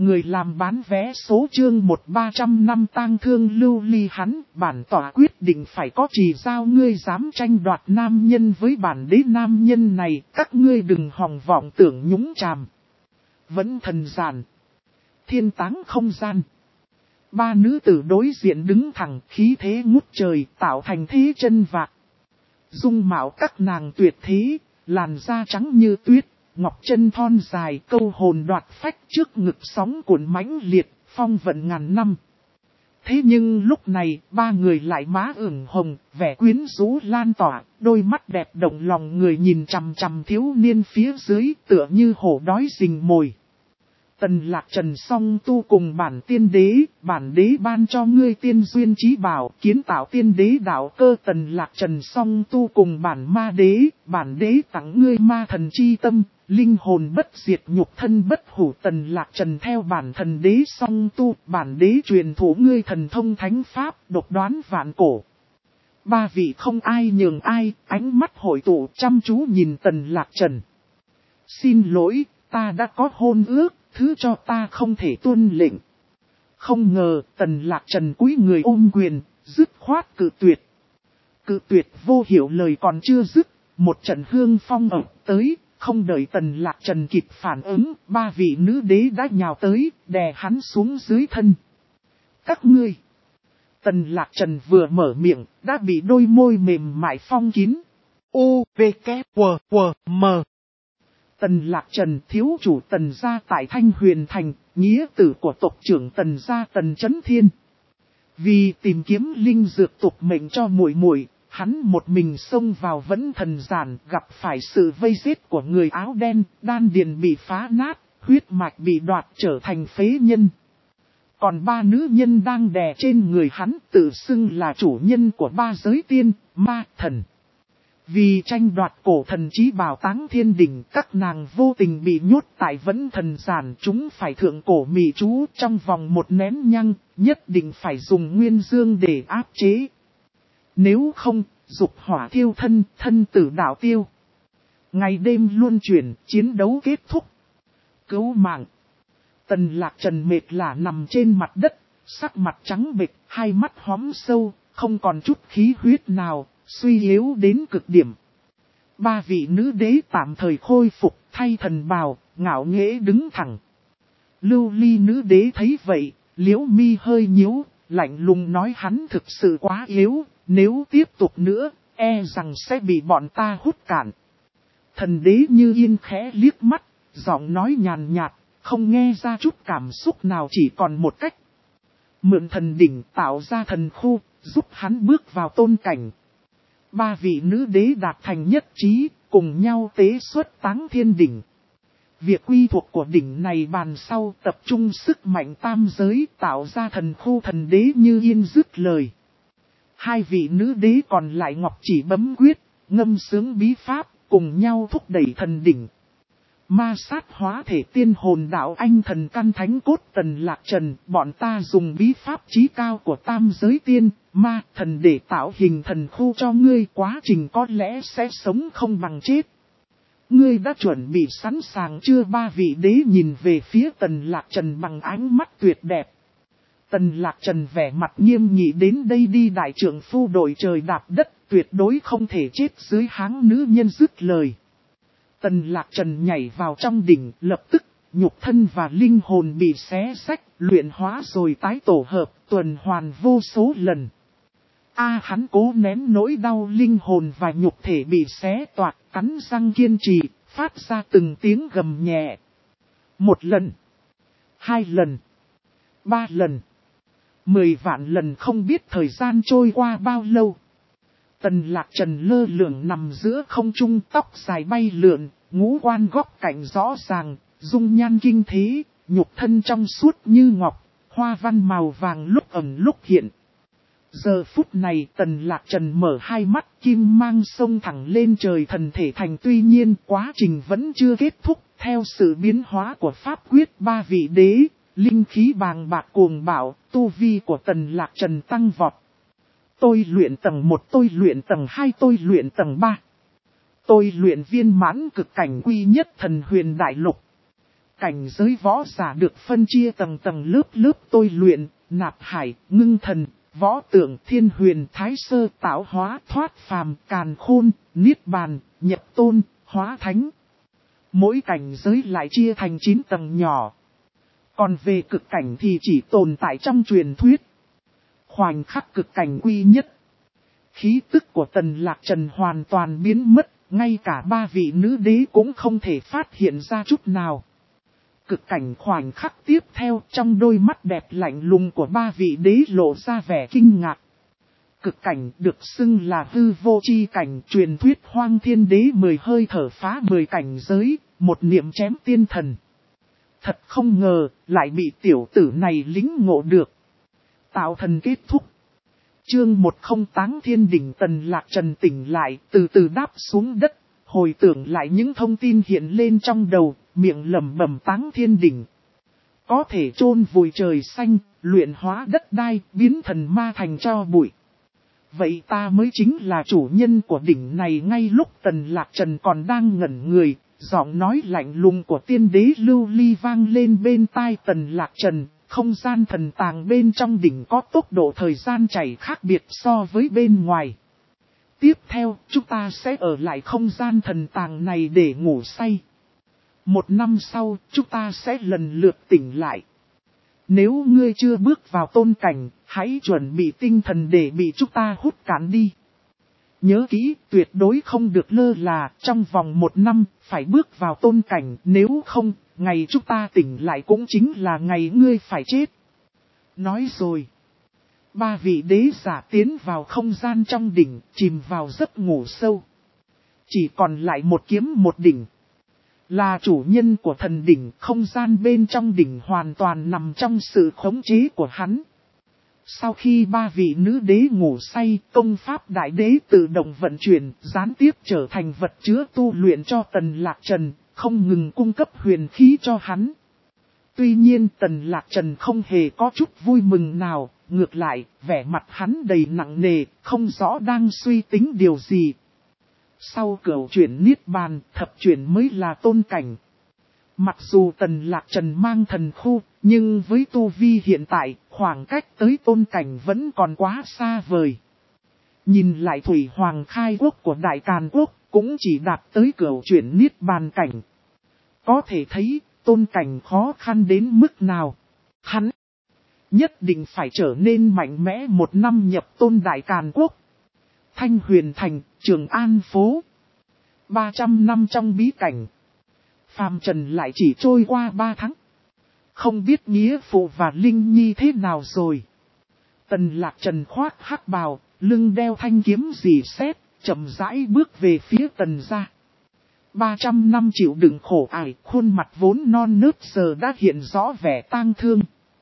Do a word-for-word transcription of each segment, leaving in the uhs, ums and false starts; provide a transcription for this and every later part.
Người làm bán vé số chương một ba trăm năm tang thương lưu ly hắn, bản tỏa quyết định phải có trì giao ngươi dám tranh đoạt nam nhân với bản đế nam nhân này, các ngươi đừng hòng vọng tưởng nhúng chàm. Vẫn thần giản. Thiên táng không gian. Ba nữ tử đối diện đứng thẳng, khí thế ngút trời, tạo thành thế chân vạc. Dung mạo các nàng tuyệt thế, làn da trắng như tuyết, ngọc chân thon dài, câu hồn đoạt phách, trước ngực sóng cuộn mãnh liệt, phong vận ngàn năm. Thế nhưng lúc này, ba người lại má ửng hồng, vẻ quyến rũ lan tỏa, đôi mắt đẹp động lòng người nhìn chằm chằm thiếu niên phía dưới, tựa như hổ đói rình mồi. Tần Lạc Trần song tu cùng bản tiên đế, bản đế ban cho ngươi tiên duyên trí bảo, kiến tạo tiên đế đạo cơ. Tần Lạc Trần song tu cùng bản ma đế, bản đế tặng ngươi ma thần chi tâm, linh hồn bất diệt nhục thân bất hủ. Tần Lạc Trần theo bản thần đế song tu, bản đế truyền thụ ngươi thần thông thánh pháp, độc đoán vạn cổ. Ba vị không ai nhường ai, ánh mắt hội tụ chăm chú nhìn Tần Lạc Trần. Xin lỗi, ta đã có hôn ước. Thứ cho ta không thể tuân lệnh. Không ngờ, Tần Lạc Trần cúi người ôm quyền, dứt khoát cự tuyệt. Cự tuyệt vô hiểu lời còn chưa dứt, một trận hương phong ập tới, không đợi Tần Lạc Trần kịp phản ứng, ba vị nữ đế đã nhào tới, đè hắn xuống dưới thân. Các ngươi! Tần Lạc Trần vừa mở miệng, đã bị đôi môi mềm mại phong kín. U, V, K, W, W, M. Tần Lạc Trần thiếu chủ Tần gia tại Thanh Huyền Thành, nghĩa tử của tộc trưởng Tần gia Tần Chấn Thiên. Vì tìm kiếm linh dược tục mệnh cho muội muội, hắn một mình xông vào Vẫn Thần Giản, gặp phải sự vây giết của người áo đen, đan điền bị phá nát, huyết mạch bị đoạt trở thành phế nhân. Còn ba nữ nhân đang đè trên người hắn tự xưng là chủ nhân của ba giới tiên, ma, thần. Vì tranh đoạt cổ thần chí bảo Táng Thiên Đỉnh, các nàng vô tình bị nhốt tại Vẫn Thần Giản, chúng phải thượng cổ mị chú trong vòng một nén nhang, nhất định phải dùng nguyên dương để áp chế. Nếu không, dục hỏa thiêu thân, thân tử đạo tiêu. Ngày đêm luân chuyển, chiến đấu kết thúc. Cứu mạng. Tần Lạc Trần mệt lả nằm trên mặt đất, sắc mặt trắng bệch, hai mắt hóm sâu, không còn chút khí huyết nào. Suy yếu đến cực điểm. Ba vị nữ đế tạm thời khôi phục, thay thần bào, ngạo nghễ đứng thẳng. Lưu ly nữ đế thấy vậy, liễu mi hơi nhíu, lạnh lùng nói hắn thực sự quá yếu, nếu tiếp tục nữa, e rằng sẽ bị bọn ta hút cạn. Thần đế như yên khẽ liếc mắt, giọng nói nhàn nhạt, không nghe ra chút cảm xúc nào, chỉ còn một cách. Mượn thần đỉnh tạo ra thần khu, giúp hắn bước vào tôn cảnh. Ba vị nữ đế đạt thành nhất trí, cùng nhau tế xuất Táng Thiên Đỉnh. Việc quy thuộc của đỉnh này bàn sau tập trung sức mạnh tam giới tạo ra thần khu. Thần đế như yên dứt lời. Hai vị nữ đế còn lại ngọc chỉ bấm quyết, ngâm sướng bí pháp, cùng nhau thúc đẩy thần đỉnh. Ma sát hóa thể tiên hồn đạo anh thần căn thánh cốt. Tần Lạc Trần, bọn ta dùng bí pháp chí cao của tam giới tiên, ma, thần để tạo hình thần khu cho ngươi, quá trình có lẽ sẽ sống không bằng chết. Ngươi đã chuẩn bị sẵn sàng chưa? Ba vị đế nhìn về phía Tần Lạc Trần bằng ánh mắt tuyệt đẹp. Tần Lạc Trần vẻ mặt nghiêm nghị, đến đây đi, đại trưởng phu đội trời đạp đất, tuyệt đối không thể chết dưới háng nữ nhân. Dứt lời. Tần Lạc Trần nhảy vào trong đỉnh, lập tức, nhục thân và linh hồn bị xé xách, luyện hóa rồi tái tổ hợp, tuần hoàn vô số lần. A hắn cố nén nỗi đau, linh hồn và nhục thể bị xé toạc, cắn răng kiên trì, phát ra từng tiếng gầm nhẹ. Một lần, hai lần, ba lần, mười vạn lần, không biết thời gian trôi qua bao lâu. Tần Lạc Trần lơ lửng nằm giữa không trung, tóc dài bay lượn, ngũ quan góc cạnh rõ ràng, dung nhan kinh thế, nhục thân trong suốt như ngọc, hoa văn màu vàng lúc ẩn lúc hiện. Giờ phút này Tần Lạc Trần mở hai mắt, kim mang sông thẳng lên trời, thần thể thành. Tuy nhiên quá trình vẫn chưa kết thúc, theo sự biến hóa của pháp quyết ba vị đế, linh khí bàng bạc cuồng bạo, tu vi của Tần Lạc Trần tăng vọt. Tôi luyện tầng một, tôi luyện tầng hai, tôi luyện tầng ba. Tôi luyện viên mãn cực cảnh quy nhất thần huyền đại lục. cảnh giới võ giả được phân chia tầng tầng lớp lớp tôi luyện, nạp hải, ngưng thần, võ tượng, thiên huyền, thái sơ, tạo hóa, thoát phàm, càn khôn, niết bàn, nhập tôn, hóa thánh. Mỗi cảnh giới lại chia thành chín tầng nhỏ. Còn về cực cảnh thì chỉ tồn tại trong truyền thuyết. Khoảnh khắc cực cảnh quy nhất. Khí tức của Tần Lạc Trần hoàn toàn biến mất, ngay cả ba vị nữ đế cũng không thể phát hiện ra chút nào. Cực cảnh khoảnh khắc tiếp theo, trong đôi mắt đẹp lạnh lùng của ba vị đế lộ ra vẻ kinh ngạc. Cực cảnh được xưng là hư vô chi cảnh, truyền thuyết Hoang Thiên Đế mười hơi thở phá mười cảnh giới, một niệm chém tiên thần. Thật không ngờ, lại bị tiểu tử này lính ngộ được. Tạo thần kết thúc. Chương một không Táng Thiên Đỉnh. Tần Lạc Trần tỉnh lại, từ từ đáp xuống đất, hồi tưởng lại những thông tin hiện lên trong đầu, miệng lẩm bẩm Táng Thiên Đỉnh. Có thể chôn vùi trời xanh, luyện hóa đất đai, biến thần ma thành tro bụi. Vậy ta mới chính là chủ nhân của đỉnh này. Ngay lúc Tần Lạc Trần còn đang ngẩn người, giọng nói lạnh lùng của tiên đế Lưu Ly vang lên bên tai Tần Lạc Trần. Không gian thần tàng bên trong đỉnh có tốc độ thời gian chảy khác biệt so với bên ngoài. Tiếp theo, chúng ta sẽ ở lại không gian thần tàng này để ngủ say. Một năm sau, chúng ta sẽ lần lượt tỉnh lại. Nếu ngươi chưa bước vào tôn cảnh, hãy chuẩn bị tinh thần để bị chúng ta hút cạn đi. Nhớ kỹ, tuyệt đối không được lơ là, trong vòng một năm, phải bước vào tôn cảnh, nếu không, ngày chúng ta tỉnh lại cũng chính là ngày ngươi phải chết. Nói rồi, ba vị đế giả tiến vào không gian trong đỉnh, chìm vào giấc ngủ sâu. Chỉ còn lại một kiếm một đỉnh. Là chủ nhân của thần đỉnh, không gian bên trong đỉnh hoàn toàn nằm trong sự khống chế của hắn. Sau khi ba vị nữ đế ngủ say, công pháp đại đế tự động vận chuyển, gián tiếp trở thành vật chứa tu luyện cho Tần Lạc Trần, không ngừng cung cấp huyền khí cho hắn. Tuy nhiên Tần Lạc Trần không hề có chút vui mừng nào, ngược lại, vẻ mặt hắn đầy nặng nề, không rõ đang suy tính điều gì. Sau cửu chuyển niết bàn, thập chuyển mới là tôn cảnh. Mặc dù Tần Lạc Trần mang thần khu, nhưng với tu vi hiện tại, khoảng cách tới tôn cảnh vẫn còn quá xa vời. Nhìn lại Thủy Hoàng khai quốc của Đại Càn Quốc, cũng chỉ đạt tới cửu chuyển niết bàn cảnh. Có thể thấy, tôn cảnh khó khăn đến mức nào. Hắn nhất định phải trở nên mạnh mẽ một năm nhập tôn Đại Càn Quốc. Thanh Huyền Thành, Trường An Phố. ba trăm năm trong bí cảnh. Phàm trần lại chỉ trôi qua ba tháng. Không biết nghĩa phụ và Linh Nhi thế nào rồi. Tần Lạc Trần khoác hắc bào, lưng đeo thanh kiếm rỉ sét, chậm rãi bước về phía Tần gia. ba trăm năm chịu đựng khổ ải, khuôn mặt vốn non nớt giờ đã hiện rõ vẻ tang thương.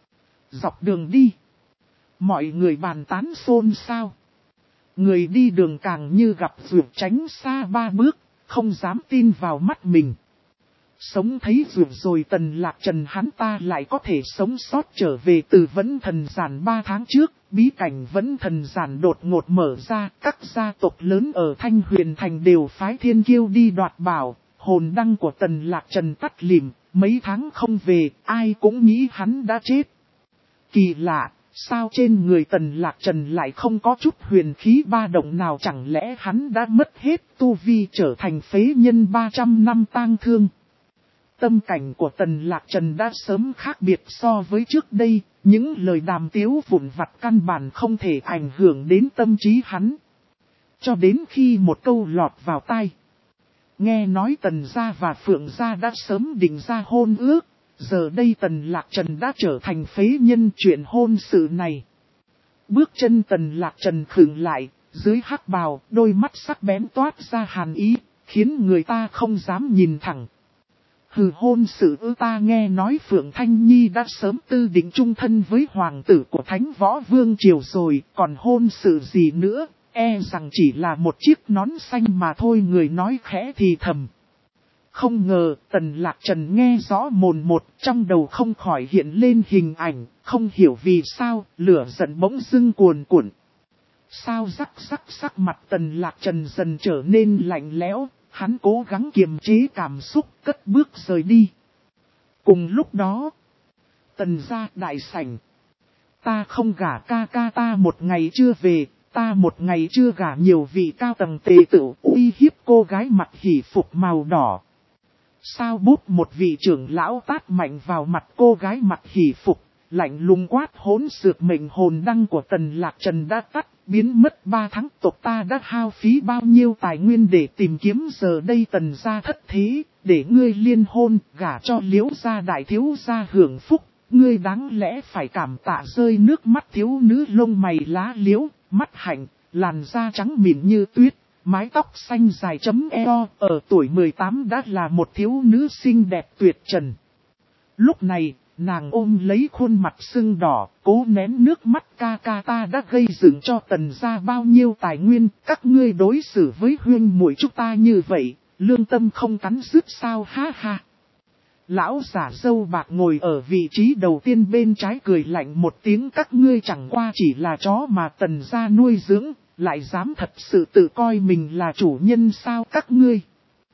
Dọc đường đi, mọi người bàn tán xôn xao. Người đi đường càng như gặp vượt tránh xa ba bước, không dám tin vào mắt mình. Sống thấy vượt rồi Tần Lạc Trần hắn ta lại có thể sống sót trở về từ Vẫn Thần Giản ba tháng trước. Bí cảnh Vẫn Thần Giản đột ngột mở ra, các gia tộc lớn ở Thanh Huyền Thành đều phái thiên kiêu đi đoạt bảo. Hồn đăng của Tần Lạc Trần tắt lìm, mấy tháng không về, ai cũng nghĩ hắn đã chết. Kỳ lạ, sao trên người Tần Lạc Trần lại không có chút huyền khí ba động nào, chẳng lẽ hắn đã mất hết tu vi trở thành phế nhân ba trăm năm tang thương. Tâm cảnh của Tần Lạc Trần đã sớm khác biệt so với trước đây, những lời đàm tiếu vụn vặt căn bản không thể ảnh hưởng đến tâm trí hắn. Cho đến khi một câu lọt vào tai. Nghe nói Tần gia và Phượng gia đã sớm định ra hôn ước, giờ đây Tần Lạc Trần đã trở thành phế nhân, chuyện hôn sự này. Bước chân Tần Lạc Trần khựng lại, dưới hắc bào, đôi mắt sắc bén toát ra hàn ý, khiến người ta không dám nhìn thẳng. Hừ, hôn sự ư? Ta nghe nói Phượng Thanh Nhi đã sớm tư định chung thân với hoàng tử của Thánh Võ Vương Triều rồi, còn hôn sự gì nữa, e rằng chỉ là một chiếc nón xanh mà thôi. Người nói khẽ thì thầm. Không ngờ, Tần Lạc Trần nghe rõ mồn một, trong đầu không khỏi hiện lên hình ảnh, không hiểu vì sao, lửa giận bỗng dưng cuồn cuộn. Sao rắc rắc sắc mặt Tần Lạc Trần dần trở nên lạnh lẽo. Hắn cố gắng kiềm chế cảm xúc, cất bước rời đi. Cùng lúc đó, Tần gia đại sảnh. Ta không gả ca ca ta một ngày chưa về, ta một ngày chưa gả nhiều vị cao tầng tề tự uy hiếp cô gái mặc hỷ phục màu đỏ. Sao bút một vị trưởng lão tát mạnh vào mặt cô gái mặc hỷ phục, lạnh lùng quát hỗn xược mệnh hồn đăng của Tần Lạc Trần đã tắt, biến mất ba tháng tộc ta đã hao phí bao nhiêu tài nguyên để tìm kiếm giờ đây Tần gia thất thế, để ngươi liên hôn, gả cho Liễu gia đại thiếu gia hưởng phúc, ngươi đáng lẽ phải cảm tạ rơi nước mắt thiếu nữ lông mày lá liễu, mắt hạnh, làn da trắng mịn như tuyết. Mái tóc xanh dài chấm eo, ở tuổi mười tám đã là một thiếu nữ xinh đẹp tuyệt trần. Lúc này, nàng ôm lấy khuôn mặt sưng đỏ, cố nén nước mắt ca ca ta đã gây dựng cho Tần gia bao nhiêu tài nguyên, các ngươi đối xử với huynh muội chúng ta như vậy, lương tâm không cắn rứt sao ha ha. Lão giả râu bạc ngồi ở vị trí đầu tiên bên trái cười lạnh một tiếng, các ngươi chẳng qua chỉ là chó mà Tần gia nuôi dưỡng. Lại dám thật sự tự coi mình là chủ nhân sao các ngươi.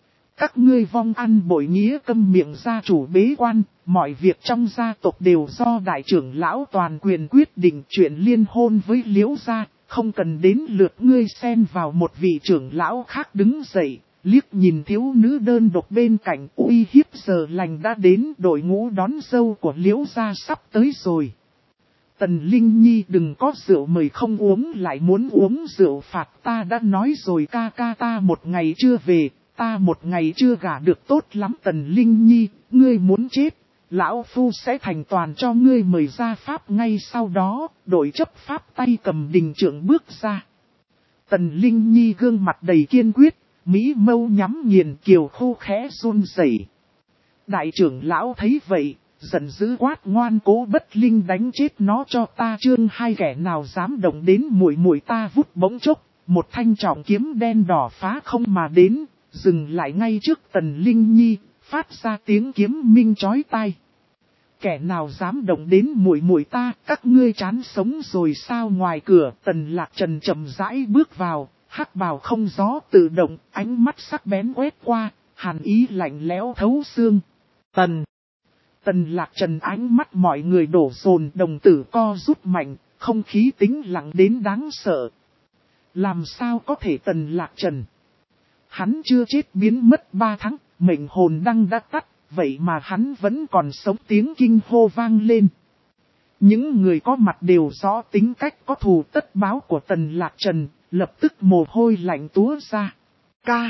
Các ngươi vong ăn bội nghĩa câm miệng gia chủ bế quan, mọi việc trong gia tộc đều do đại trưởng lão toàn quyền quyết định, chuyện liên hôn với Liễu gia, không cần đến lượt ngươi xen vào. Một vị trưởng lão khác đứng dậy, liếc nhìn thiếu nữ đơn độc bên cạnh, uy hiếp giờ lành đã đến, đội ngũ đón dâu của Liễu gia sắp tới rồi. Tần Linh Nhi đừng có rượu mời không uống lại muốn uống rượu phạt, ta đã nói rồi ca ca ta một ngày chưa về, ta một ngày chưa gả được tốt lắm. Tần Linh Nhi, ngươi muốn chết, lão phu sẽ thành toàn cho ngươi mời ra pháp ngay sau đó, đội chấp pháp tay cầm đình trượng bước ra. Tần Linh Nhi gương mặt đầy kiên quyết, mỹ mâu nhắm nghiền kiều khô khẽ run rẩy. Đại trưởng lão thấy vậy, giận dữ quát ngoan cố bất linh đánh chết nó cho ta. Chương hai kẻ nào dám động đến muội muội ta vút bỗng chốc, một thanh trọng kiếm đen đỏ phá không mà đến, dừng lại ngay trước Tần Linh Nhi, phát ra tiếng kiếm minh chói tai. Kẻ nào dám động đến muội muội ta, các ngươi chán sống rồi sao? Ngoài cửa Tần Lạc Trần chậm rãi bước vào, hắc bào không gió tự động, ánh mắt sắc bén quét qua, hàn ý lạnh lẽo thấu xương. Tần Tần Lạc Trần, ánh mắt mọi người đổ dồn, đồng tử co rút mạnh, không khí tĩnh lặng đến đáng sợ. Làm sao có thể? Tần Lạc Trần, hắn chưa chết biến mất ba tháng, mệnh hồn đăng đã tắt, vậy mà hắn vẫn còn sống. Tiếng kinh hô vang lên. Những người có mặt đều rõ tính cách có thù tất báo của Tần Lạc Trần, lập tức mồ hôi lạnh túa ra. Ca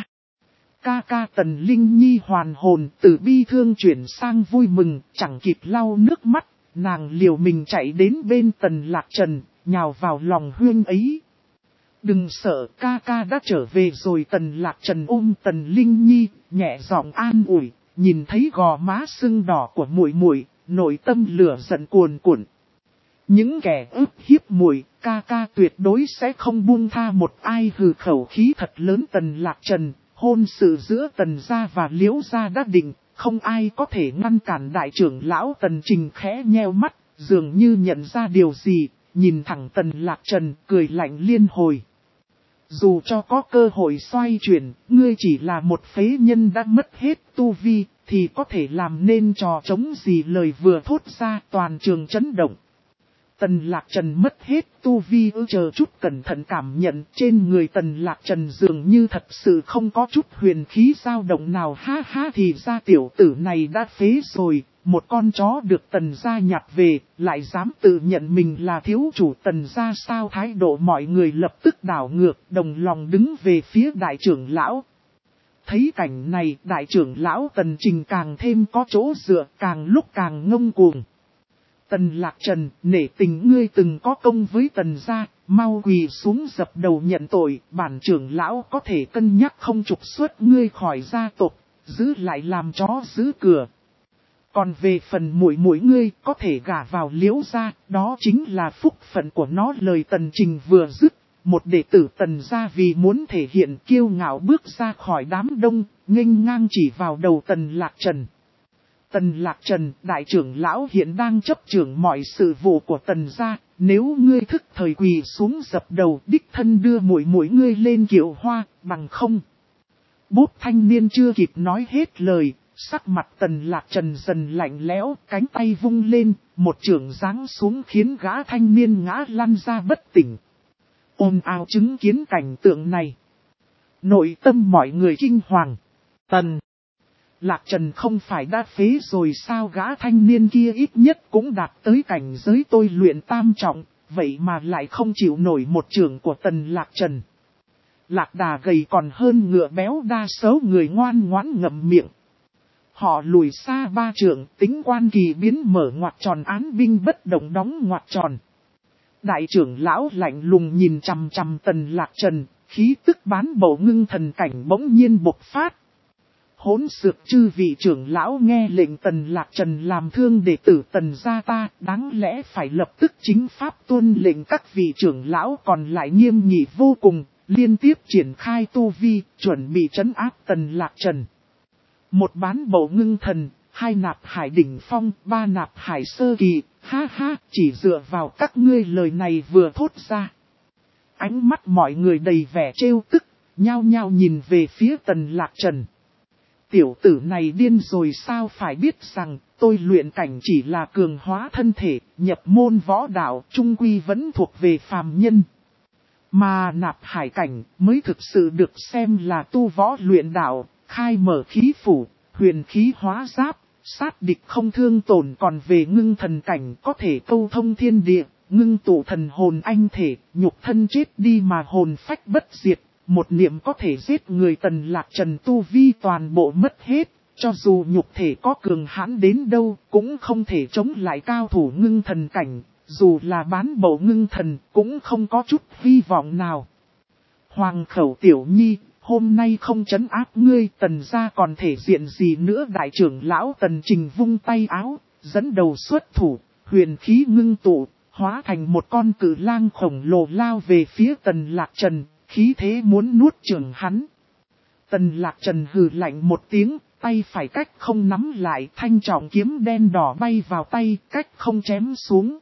Ca ca Tần Linh Nhi hoàn hồn, từ bi thương chuyển sang vui mừng, chẳng kịp lau nước mắt, nàng liều mình chạy đến bên Tần Lạc Trần, nhào vào lòng huynh ấy. Đừng sợ, ca ca đã trở về rồi. Tần Lạc Trần ôm Tần Linh Nhi, nhẹ giọng an ủi, nhìn thấy gò má sưng đỏ của muội muội, nội tâm lửa giận cuồn cuộn. Những kẻ ức hiếp muội, ca ca tuyệt đối sẽ không buông tha một ai. Hừ, khẩu khí thật lớn. Tần Lạc Trần, hôn sự giữa Tần gia và Liễu gia đã định, không ai có thể ngăn cản. Đại trưởng lão Tần Trình khẽ nheo mắt, dường như nhận ra điều gì, nhìn thẳng Tần Lạc Trần, cười lạnh liên hồi. Dù cho có cơ hội xoay chuyển, ngươi chỉ là một phế nhân đã mất hết tu vi, thì có thể làm nên trò chống gì? Lời vừa thốt ra toàn trường chấn động. Tần Lạc Trần mất hết tu vi ư? Chờ chút cẩn thận cảm nhận, trên người Tần Lạc Trần dường như thật sự không có chút huyền khí dao động nào. Ha ha, thì ra tiểu tử này đã phế rồi, một con chó được Tần gia nhặt về, lại dám tự nhận mình là thiếu chủ Tần gia sao? Thái độ mọi người lập tức đảo ngược, đồng lòng đứng về phía đại trưởng lão. Thấy cảnh này, đại trưởng lão Tần Trình càng thêm có chỗ dựa, càng lúc càng ngông cuồng. Tần Lạc Trần, nể tình ngươi từng có công với Tần gia, mau quỳ xuống dập đầu nhận tội. Bản trưởng lão có thể cân nhắc không trục xuất ngươi khỏi gia tộc, giữ lại làm chó giữ cửa. Còn về phần muội muội ngươi có thể gả vào Liễu gia, đó chính là phúc phận của nó. Lời Tần Trình vừa dứt, một đệ tử Tần gia vì muốn thể hiện kiêu ngạo bước ra khỏi đám đông, nghênh ngang chỉ vào đầu Tần Lạc Trần. Tần Lạc Trần, đại trưởng lão hiện đang chấp trưởng mọi sự vụ của Tần gia, nếu ngươi thức thời quỳ xuống dập đầu, đích thân đưa muội muội ngươi lên kiệu hoa, bằng không. Bốp thanh niên chưa kịp nói hết lời, Sắc mặt Tần Lạc Trần dần lạnh lẽo, cánh tay vung lên, một chưởng giáng xuống khiến gã thanh niên ngã lăn ra bất tỉnh. Ồn ào chứng kiến cảnh tượng này. Nội tâm mọi người kinh hoàng. Tần Lạc Trần không phải đã phế rồi sao, gã thanh niên kia ít nhất cũng đạt tới cảnh giới tôi luyện tam trọng, vậy mà lại không chịu nổi một chưởng của Tần Lạc Trần. Lạc Đà gầy còn hơn ngựa béo, đa số người ngoan ngoãn ngậm miệng. Họ lùi xa ba trượng, tính quan kỳ biến mở ngoặc tròn, án binh bất động đóng ngoặc tròn. Đại trưởng lão lạnh lùng nhìn chằm chằm Tần Lạc Trần, khí tức bán bổ ngưng thần cảnh bỗng nhiên bộc phát. Hỗn xược chư vị trưởng lão nghe lệnh Tần Lạc Trần làm thương đệ tử Tần gia ta, đáng lẽ phải lập tức chính pháp tuân lệnh các vị trưởng lão còn lại nghiêm nghị vô cùng, liên tiếp triển khai tu vi, chuẩn bị trấn áp Tần Lạc Trần. Một bán bộ ngưng thần, hai nạp hải đỉnh phong, ba nạp hải sơ kỳ, ha ha, chỉ dựa vào các ngươi lời này vừa thốt ra. Ánh mắt mọi người đầy vẻ trêu tức, nhao nhao nhìn về phía Tần Lạc Trần. Tiểu tử này điên rồi sao, phải biết rằng, tôi luyện cảnh chỉ là cường hóa thân thể, nhập môn võ đạo, trung quy vẫn thuộc về phàm nhân. Mà nạp hải cảnh mới thực sự được xem là tu võ luyện đạo, khai mở khí phủ, huyền khí hóa giáp, sát địch không thương tổn, còn về ngưng thần cảnh có thể câu thông thiên địa, ngưng tụ thần hồn anh thể, nhục thân chết đi mà hồn phách bất diệt. Một niệm có thể giết người. Tần Lạc Trần tu vi toàn bộ mất hết, cho dù nhục thể có cường hãn đến đâu cũng không thể chống lại cao thủ ngưng thần cảnh, dù là bán bộ ngưng thần cũng không có chút hy vọng nào. Hoàng khẩu tiểu nhi, hôm nay không trấn áp ngươi Tần gia còn thể diện gì nữa. Đại trưởng lão Tần Trình vung tay áo, dẫn đầu xuất thủ, huyền khí ngưng tụ, hóa thành một con cự lang khổng lồ lao về phía Tần Lạc Trần. Khí thế muốn nuốt chửng hắn. Tần Lạc Trần hừ lạnh một tiếng, tay phải cách không nắm lại, thanh trọng kiếm đen đỏ bay vào tay, cách không chém xuống.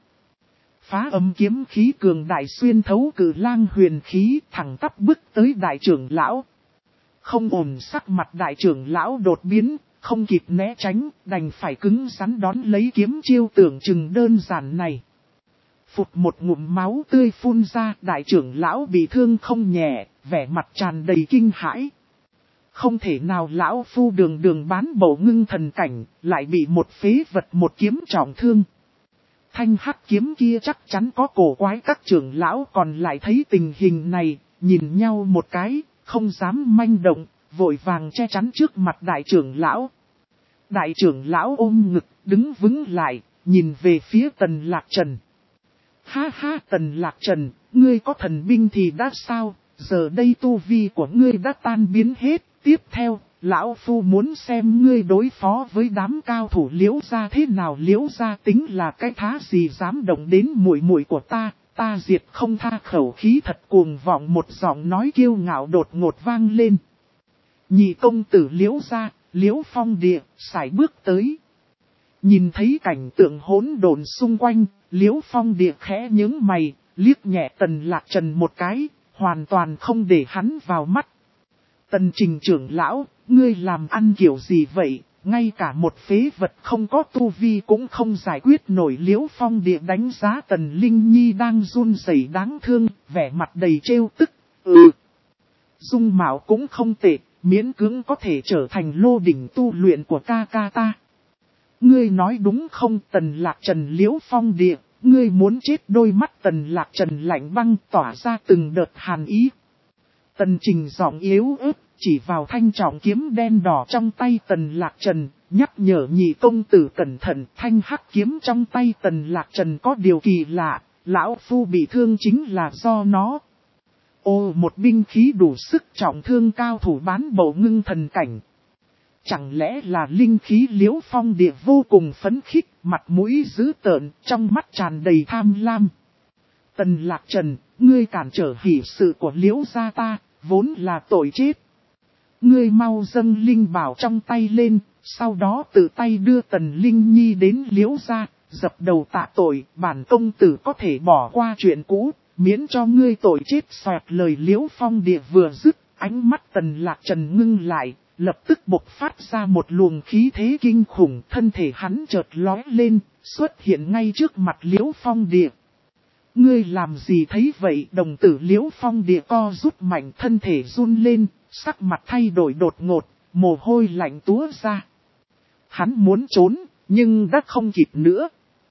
Phá âm kiếm khí cường đại xuyên thấu cự lang huyền khí, thẳng tắp bước tới đại trưởng lão. Không ổn, sắc mặt đại trưởng lão đột biến, không kịp né tránh, đành phải cứng rắn đón lấy kiếm chiêu tưởng chừng đơn giản này. Phụt một ngụm máu tươi phun ra, đại trưởng lão bị thương không nhẹ, vẻ mặt tràn đầy kinh hãi. Không thể nào, lão phu đường đường bán bộ ngưng thần cảnh, lại bị một phế vật một kiếm trọng thương. Thanh hắc kiếm kia chắc chắn có cổ quái. Các trưởng lão còn lại thấy tình hình này, nhìn nhau một cái, không dám manh động, vội vàng che chắn trước mặt đại trưởng lão. Đại trưởng lão ôm ngực, đứng vững lại, nhìn về phía Tần Lạc Trần. Ha ha, Tần Lạc Trần, ngươi có thần binh thì đã sao, giờ đây tu vi của ngươi đã tan biến hết. Tiếp theo, lão phu muốn xem ngươi đối phó với đám cao thủ Liễu gia thế nào. Liễu gia tính là cái thá gì dám động đến muội muội của ta, ta diệt không tha. Khẩu khí thật cuồng vọng, một giọng nói kiêu ngạo đột ngột vang lên. Nhị công tử Liễu gia, Liễu Phong Địa, sải bước tới. Nhìn thấy cảnh tượng hỗn độn xung quanh, Liễu Phong Địa khẽ nhướng mày, liếc nhẹ Tần Lạc Trần một cái, hoàn toàn không để hắn vào mắt. Tần Trình trưởng lão, ngươi làm ăn kiểu gì vậy, ngay cả một phế vật không có tu vi cũng không giải quyết nổi. Liễu Phong Địa đánh giá Tần Linh Nhi đang run rẩy đáng thương, vẻ mặt đầy trêu tức. Ừ, dung mạo cũng không tệ, miễn cưỡng có thể trở thành lô đỉnh tu luyện của ca ca ta. Ngươi nói đúng không? Tần Lạc Trần. Liễu Phong Địa, ngươi muốn chết. Đôi mắt Tần Lạc Trần lạnh băng tỏa ra từng đợt hàn ý. Tần Trình giọng yếu ớt, chỉ vào thanh trọng kiếm đen đỏ trong tay Tần Lạc Trần, nhắc nhở nhị công tử cẩn thận. Thanh hắc kiếm trong tay Tần Lạc Trần có điều kỳ lạ, lão phu bị thương chính là do nó. Ô, một binh khí đủ sức trọng thương cao thủ bán bộ ngưng thần cảnh. Chẳng lẽ là linh khí? Liễu Phong Địa vô cùng phấn khích, mặt mũi dữ tợn, trong mắt tràn đầy tham lam. Tần Lạc Trần, ngươi cản trở hỷ sự của Liễu gia ta, vốn là tội chết. Ngươi mau dâng linh bảo trong tay lên, sau đó tự tay đưa Tần Linh Nhi đến Liễu gia, dập đầu tạ tội. Bản công tử có thể bỏ qua chuyện cũ, miễn cho ngươi tội chết. Xoẹt lời Liễu Phong Địa vừa dứt, ánh mắt Tần Lạc Trần ngưng lại, lập tức bộc phát ra một luồng khí thế kinh khủng, thân thể hắn chợt lóe lên, xuất hiện ngay trước mặt Liễu Phong Địa. Ngươi làm gì thấy vậy? Đồng tử Liễu Phong Địa co rút mạnh, thân thể run lên, sắc mặt thay đổi đột ngột, mồ hôi lạnh túa ra. Hắn muốn trốn, nhưng đã không kịp nữa.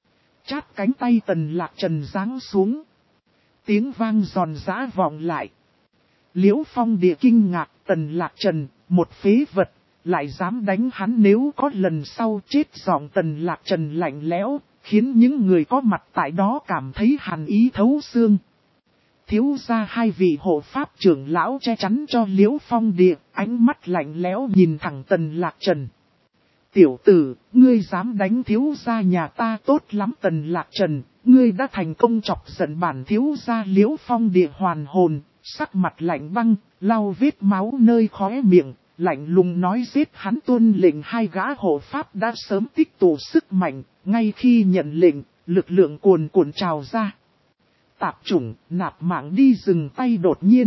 Chát cánh tay Tần Lạc Trần giáng xuống. Tiếng vang giòn giã vọng lại. Liễu Phong Địa kinh ngạc, Tần Lạc Trần, một phế vật, lại dám đánh hắn, nếu có lần sau chết. Giọng Tần Lạc Trần lạnh lẽo, khiến những người có mặt tại đó cảm thấy hàn ý thấu xương. Thiếu gia hai vị hộ pháp trưởng lão che chắn cho Liễu Phong Địa, ánh mắt lạnh lẽo nhìn thẳng Tần Lạc Trần. Tiểu tử, ngươi dám đánh thiếu gia nhà ta? Tốt lắm Tần Lạc Trần, ngươi đã thành công chọc giận bản thiếu gia. Liễu Phong Địa hoàn hồn, sắc mặt lạnh băng, lau vết máu nơi khóe miệng, lạnh lùng nói giết hắn. Tuân lệnh hai gã hộ pháp đã sớm tích tụ sức mạnh, ngay khi nhận lệnh, lực lượng cuồn cuộn trào ra. Tạp chủng, nạp mạng đi. Dừng tay. Đột nhiên,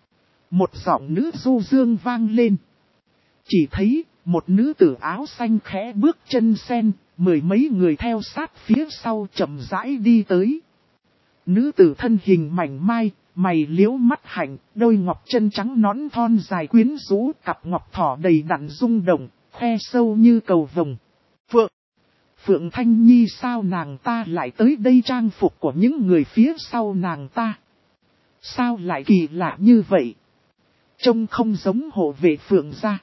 một giọng nữ du dương vang lên. Chỉ thấy một nữ tử áo xanh khẽ bước chân sen, mười mấy người theo sát phía sau chậm rãi đi tới. Nữ tử thân hình mảnh mai, mày liễu mắt hạnh, đôi ngọc chân trắng nõn thon dài quyến rũ, cặp ngọc thỏ đầy đặn rung động, khoe sâu như cầu vồng. Phượng! Phượng Thanh Nhi sao nàng ta lại tới đây? Trang phục của những người phía sau nàng ta sao lại kỳ lạ như vậy? Trông không giống hộ vệ Phượng gia.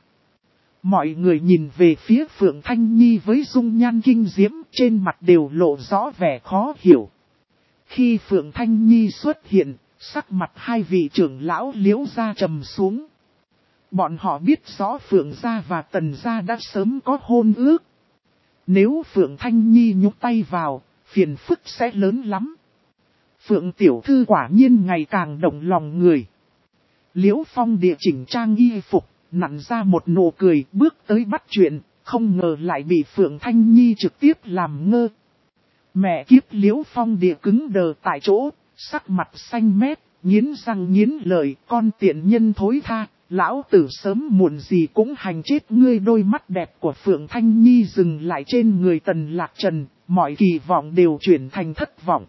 Mọi người nhìn về phía Phượng Thanh Nhi với dung nhan kinh diễm, trên mặt đều lộ rõ vẻ khó hiểu. Khi Phượng Thanh Nhi xuất hiện, sắc mặt hai vị trưởng lão Liễu gia trầm xuống. Bọn họ biết rõ Phượng gia và Tần gia đã sớm có hôn ước. Nếu Phượng Thanh Nhi nhúc tay vào, phiền phức sẽ lớn lắm. Phượng tiểu thư quả nhiên ngày càng động lòng người. Liễu Phong Địa chỉnh trang y phục, nặn ra một nụ cười, bước tới bắt chuyện, không ngờ lại bị Phượng Thanh Nhi trực tiếp làm ngơ. Mẹ kiếp! Liễu Phong Địa cứng đờ tại chỗ, sắc mặt xanh mét, nghiến răng nghiến lợi, con tiện nhân thối tha, lão tử sớm muộn gì cũng hành chết ngươi. Đôi mắt đẹp của Phượng Thanh Nhi dừng lại trên người Tần Lạc Trần, mọi kỳ vọng đều chuyển thành thất vọng.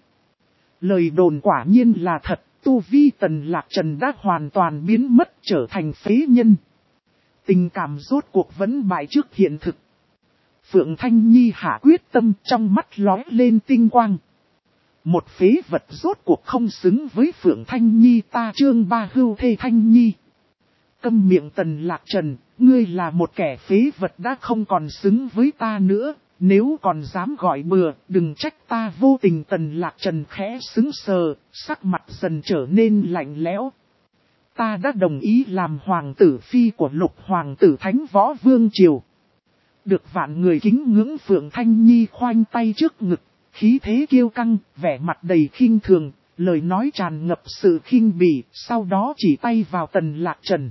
Lời đồn quả nhiên là thật, tu vi Tần Lạc Trần đã hoàn toàn biến mất, trở thành phế nhân. Tình cảm rốt cuộc vẫn bại trước hiện thực. Phượng Thanh Nhi hạ quyết tâm, trong mắt lóe lên tinh quang. Một phế vật rốt cuộc không xứng với Phượng Thanh Nhi ta. Chương ba Hưu thê Thanh Nhi. Câm miệng Tần Lạc Trần, ngươi là một kẻ phế vật đã không còn xứng với ta nữa, nếu còn dám gọi bừa, đừng trách ta vô tình. Tần Lạc Trần khẽ sững sờ, sắc mặt dần trở nên lạnh lẽo. Ta đã đồng ý làm hoàng tử phi của Lục hoàng tử Thánh Võ Vương Triều. Được vạn người kính ngưỡng. Phượng Thanh Nhi khoanh tay trước ngực, khí thế kiêu căng, vẻ mặt đầy khinh thường, lời nói tràn ngập sự khinh bỉ, sau đó chỉ tay vào Tần Lạc Trần.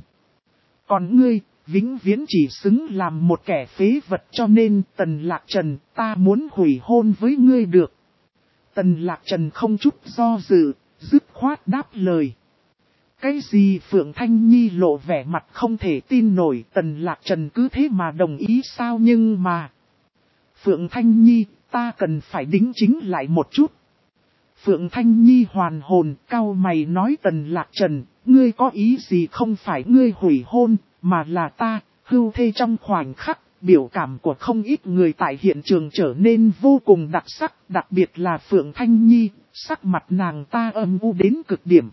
Còn ngươi, vĩnh viễn chỉ xứng làm một kẻ phế vật, cho nên Tần Lạc Trần, ta muốn hủy hôn với ngươi được. Tần Lạc Trần không chút do dự, dứt khoát đáp lời. Cái gì? Phượng Thanh Nhi lộ vẻ mặt không thể tin nổi. Tần Lạc Trần cứ thế mà đồng ý sao? Nhưng mà... Phượng Thanh Nhi, ta cần phải đính chính lại một chút. Phượng Thanh Nhi hoàn hồn, cau mày nói Tần Lạc Trần, ngươi có ý gì? Không phải ngươi hủy hôn, mà là ta, hưu thê. Trong khoảnh khắc, biểu cảm của không ít người tại hiện trường trở nên vô cùng đặc sắc, đặc biệt là Phượng Thanh Nhi, sắc mặt nàng ta âm u đến cực điểm.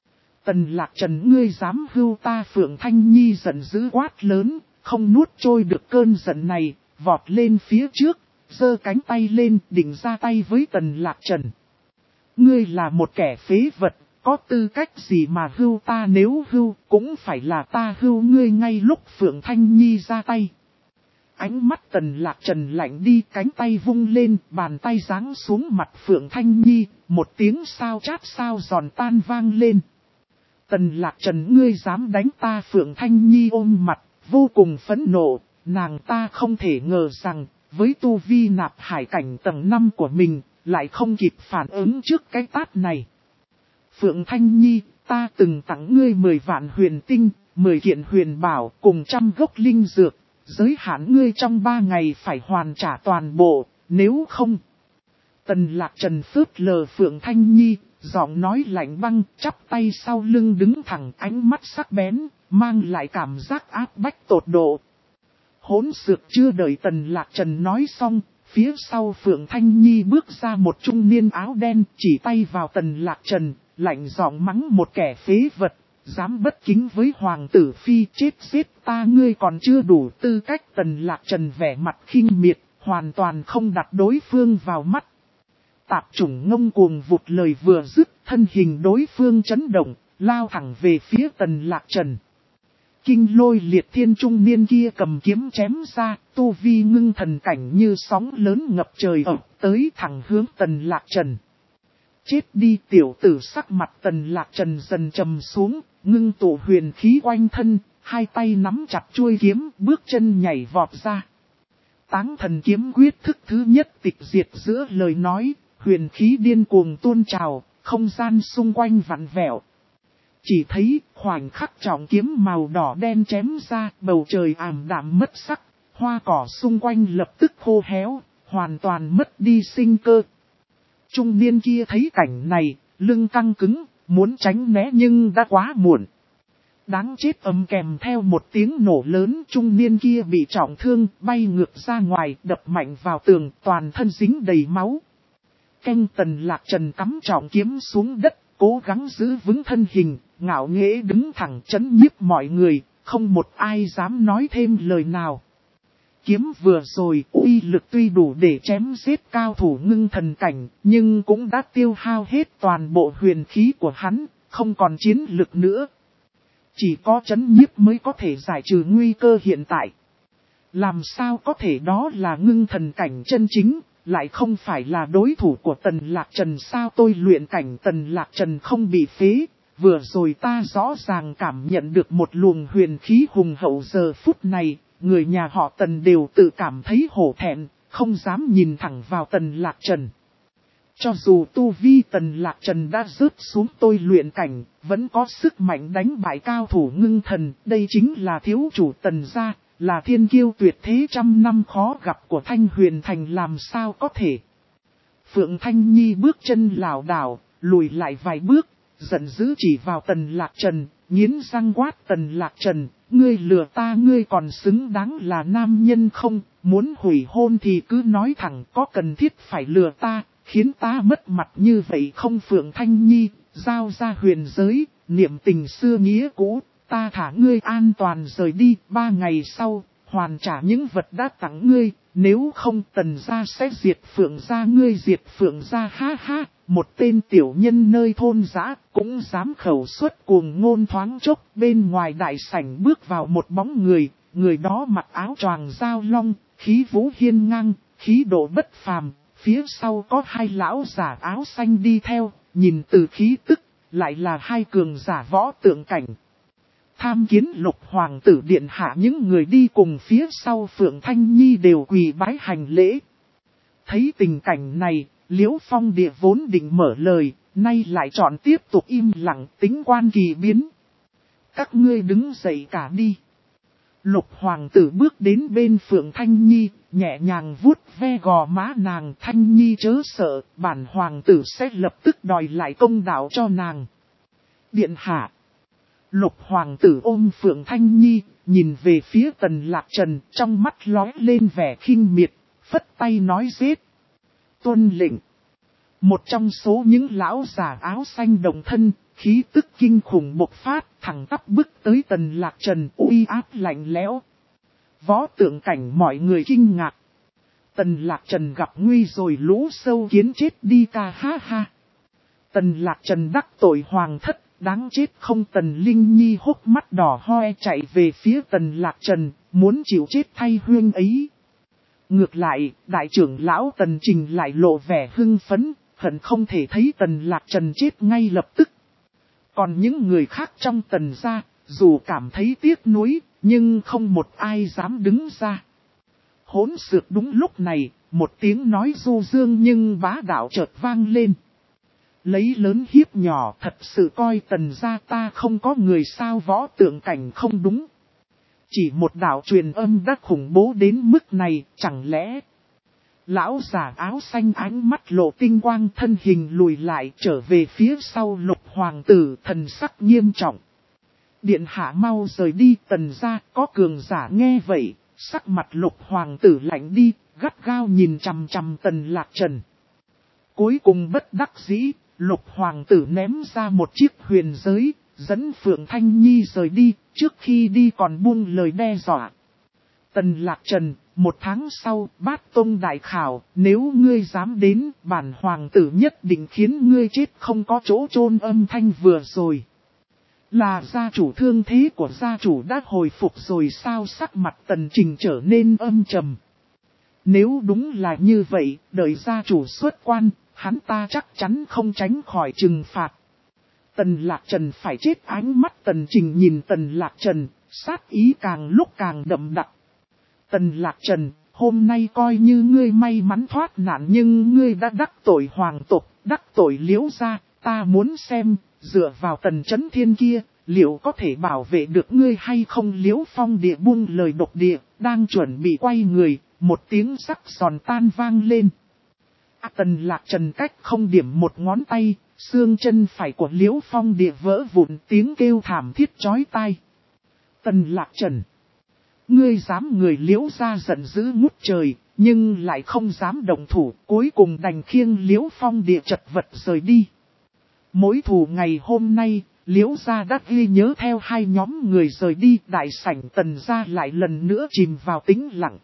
Tần Lạc Trần, ngươi dám hưu ta? Phượng Thanh Nhi giận dữ quát lớn, không nuốt trôi được cơn giận này, vọt lên phía trước, giơ cánh tay lên, định ra tay với Tần Lạc Trần. Ngươi là một kẻ phế vật, có tư cách gì mà hưu ta? Nếu hưu, cũng phải là ta hưu ngươi. Ngay lúc Phượng Thanh Nhi ra tay, ánh mắt Tần Lạc Trần lạnh đi, cánh tay vung lên, bàn tay giáng xuống mặt Phượng Thanh Nhi, một tiếng sao chát sao giòn tan vang lên. Tần Lạc Trần, ngươi dám đánh ta? Phượng Thanh Nhi ôm mặt, vô cùng phẫn nộ, nàng ta không thể ngờ rằng, với tu vi nạp hải cảnh tầng năm của mình, lại không kịp phản ứng trước cái tát này. Phượng Thanh Nhi, ta từng tặng ngươi mười vạn huyền tinh, mười kiện huyền bảo cùng trăm gốc linh dược, giới hạn ngươi trong ba ngày phải hoàn trả toàn bộ, nếu không. Tần Lạc Trần phớt lờ Phượng Thanh Nhi, giọng nói lạnh băng, chắp tay sau lưng đứng thẳng, ánh mắt sắc bén, mang lại cảm giác áp bách tột độ. Hỗn xược chưa đợi Tần Lạc Trần nói xong, phía sau Phượng Thanh Nhi bước ra một trung niên áo đen, chỉ tay vào Tần Lạc Trần, lạnh giọng mắng một kẻ phế vật, dám bất kính với hoàng tử phi, chết giết ta ngươi còn chưa đủ tư cách. Tần Lạc Trần vẻ mặt khinh miệt, hoàn toàn không đặt đối phương vào mắt. Tạp chủng ngông cuồng vụt lời vừa dứt, thân hình đối phương chấn động, lao thẳng về phía Tần Lạc Trần. Kinh lôi liệt thiên trung niên kia cầm kiếm chém ra, tu vi ngưng thần cảnh như sóng lớn ngập trời ập tới thẳng hướng Tần Lạc Trần. Chết đi tiểu tử, sắc mặt Tần Lạc Trần dần trầm xuống, ngưng tụ huyền khí quanh thân, hai tay nắm chặt chuôi kiếm, bước chân nhảy vọt ra. Táng thần kiếm quyết thức thứ nhất tịch diệt giữa lời nói, huyền khí điên cuồng tuôn trào, không gian xung quanh vặn vẹo. Chỉ thấy khoảnh khắc trọng kiếm màu đỏ đen chém ra, bầu trời ảm đạm mất sắc, hoa cỏ xung quanh lập tức khô héo, hoàn toàn mất đi sinh cơ. Trung niên kia thấy cảnh này, lưng căng cứng, muốn tránh né nhưng đã quá muộn. Đáng chết, ầm kèm theo một tiếng nổ lớn, trung niên kia bị trọng thương, bay ngược ra ngoài, đập mạnh vào tường, toàn thân dính đầy máu. Canh Tần Lạc Trần cắm trọng kiếm xuống đất, cố gắng giữ vững thân hình, ngạo nghễ đứng thẳng chấn nhiếp mọi người, không một ai dám nói thêm lời nào. Kiếm vừa rồi uy lực tuy đủ để chém giết cao thủ ngưng thần cảnh, nhưng cũng đã tiêu hao hết toàn bộ huyền khí của hắn, không còn chiến lực nữa. Chỉ có chấn nhiếp mới có thể giải trừ nguy cơ hiện tại. Làm sao có thể đó là ngưng thần cảnh chân chính, lại không phải là đối thủ của Tần Lạc Trần sao? Tôi luyện cảnh Tần Lạc Trần không bị phế, vừa rồi ta rõ ràng cảm nhận được một luồng huyền khí hùng hậu. Giờ phút này, người nhà họ Tần đều tự cảm thấy hổ thẹn, không dám nhìn thẳng vào Tần Lạc Trần. Cho dù tu vi Tần Lạc Trần đã rớt xuống tôi luyện cảnh, vẫn có sức mạnh đánh bại cao thủ ngưng thần, đây chính là thiếu chủ Tần gia, là thiên kiêu tuyệt thế trăm năm khó gặp của Thanh Huyền Thành, làm sao có thể. Phượng Thanh Nhi bước chân lảo đảo, lùi lại vài bước, giận dữ chỉ vào Tần Lạc Trần, nghiến răng quát: Tần Lạc Trần, ngươi lừa ta, ngươi còn xứng đáng là nam nhân không? Muốn hủy hôn thì cứ nói thẳng, có cần thiết phải lừa ta, khiến ta mất mặt như vậy không? Phượng Thanh Nhi, giao ra huyền giới, niệm tình xưa nghĩa cũ, ta thả ngươi an toàn rời đi, ba ngày sau, hoàn trả những vật đã tặng ngươi, nếu không Tần gia sẽ diệt Phượng gia. Ngươi diệt Phượng gia? Ha ha, một tên tiểu nhân nơi thôn dã cũng dám khẩu xuất cuồng ngôn. Thoáng chốc, bên ngoài đại sảnh bước vào một bóng người, người đó mặc áo choàng giao long, khí vũ hiên ngang, khí độ bất phàm, phía sau có hai lão giả áo xanh đi theo, nhìn từ khí tức, lại là hai cường giả võ tượng cảnh. Tham kiến Lục hoàng tử điện hạ. Những người đi cùng phía sau Phượng Thanh Nhi đều quỳ bái hành lễ. Thấy tình cảnh này, Liễu Phong Địa vốn định mở lời, nay lại chọn tiếp tục im lặng, tính quan kỳ biến. Các ngươi đứng dậy cả đi. Lục hoàng tử bước đến bên Phượng Thanh Nhi, nhẹ nhàng vuốt ve gò má nàng. Thanh Nhi chớ sợ, bản hoàng tử sẽ lập tức đòi lại công đạo cho nàng. Điện hạ. Lục hoàng tử ôm Phượng Thanh Nhi, nhìn về phía Tần Lạc Trần, trong mắt lóe lên vẻ khinh miệt, phất tay nói: giết. Tuân lệnh. Một trong số những lão giả áo xanh đồng thân, khí tức kinh khủng bộc phát, thẳng tắp bước tới Tần Lạc Trần, uy áp lạnh lẽo. Võ tượng cảnh mọi người kinh ngạc. Tần Lạc Trần gặp nguy rồi, lũ sâu kiến chết đi ca, ha ha. Tần Lạc Trần đắc tội hoàng thất, đáng chết không? Tần Linh Nhi hốc mắt đỏ hoe chạy về phía Tần Lạc Trần, muốn chịu chết thay huyên ấy. Ngược lại, đại trưởng lão Tần Trình lại lộ vẻ hưng phấn, hận không thể thấy Tần Lạc Trần chết ngay lập tức. Còn những người khác trong Tần gia, dù cảm thấy tiếc nuối, nhưng không một ai dám đứng ra. Hỗn xược. Đúng lúc này, một tiếng nói du dương nhưng bá đạo chợt vang lên. Lấy lớn hiếp nhỏ, thật sự coi Tần gia ta không có người sao võ tượng cảnh không đúng. Chỉ một đạo truyền âm đã khủng bố đến mức này, chẳng lẽ... Lão giả áo xanh ánh mắt lộ tinh quang, thân hình lùi lại trở về phía sau Lục hoàng tử, thần sắc nghiêm trọng. Điện hạ mau rời đi. Tần gia có cường giả nghe vậy, sắc mặt Lục hoàng tử lạnh đi, gắt gao nhìn chằm chằm Tần Lạc Trần. Cuối cùng bất đắc dĩ, Lục hoàng tử ném ra một chiếc huyền giới, dẫn Phượng Thanh Nhi rời đi, trước khi đi còn buông lời đe dọa. Tần Lạc Trần, một tháng sau, Bát Tông đại khảo, nếu ngươi dám đến, bản hoàng tử nhất định khiến ngươi chết không có chỗ chôn. Âm thanh vừa rồi. Là gia chủ thương thế của gia chủ đã hồi phục rồi sao? Sắc mặt Tần Trình trở nên âm trầm. Nếu đúng là như vậy, đợi gia chủ xuất quan, hắn ta chắc chắn không tránh khỏi trừng phạt. Tần Lạc Trần phải chết. Ánh mắt Tần Trình nhìn Tần Lạc Trần, sát ý càng lúc càng đậm đặc. Tần Lạc Trần, hôm nay coi như ngươi may mắn thoát nạn, nhưng ngươi đã đắc tội hoàng tộc, đắc tội Liễu gia. Ta muốn xem, dựa vào Tần Chấn Thiên kia, liệu có thể bảo vệ được ngươi hay không? Liễu Phong Địa buông lời độc địa, đang chuẩn bị quay người, một tiếng sắc giòn tan vang lên. À, Tần Lạc Trần cách không điểm một ngón tay, xương chân phải của Liễu Phong Địa vỡ vụn, tiếng kêu thảm thiết chói tai. Tần Lạc Trần, ngươi dám! Người Liễu gia giận dữ ngút trời, nhưng lại không dám động thủ, cuối cùng đành khiêng Liễu Phong Địa chật vật rời đi. Mối thù ngày hôm nay, Liễu gia đã ghi nhớ theo hai nhóm người rời đi, đại sảnh Tần gia lại lần nữa chìm vào tĩnh lặng.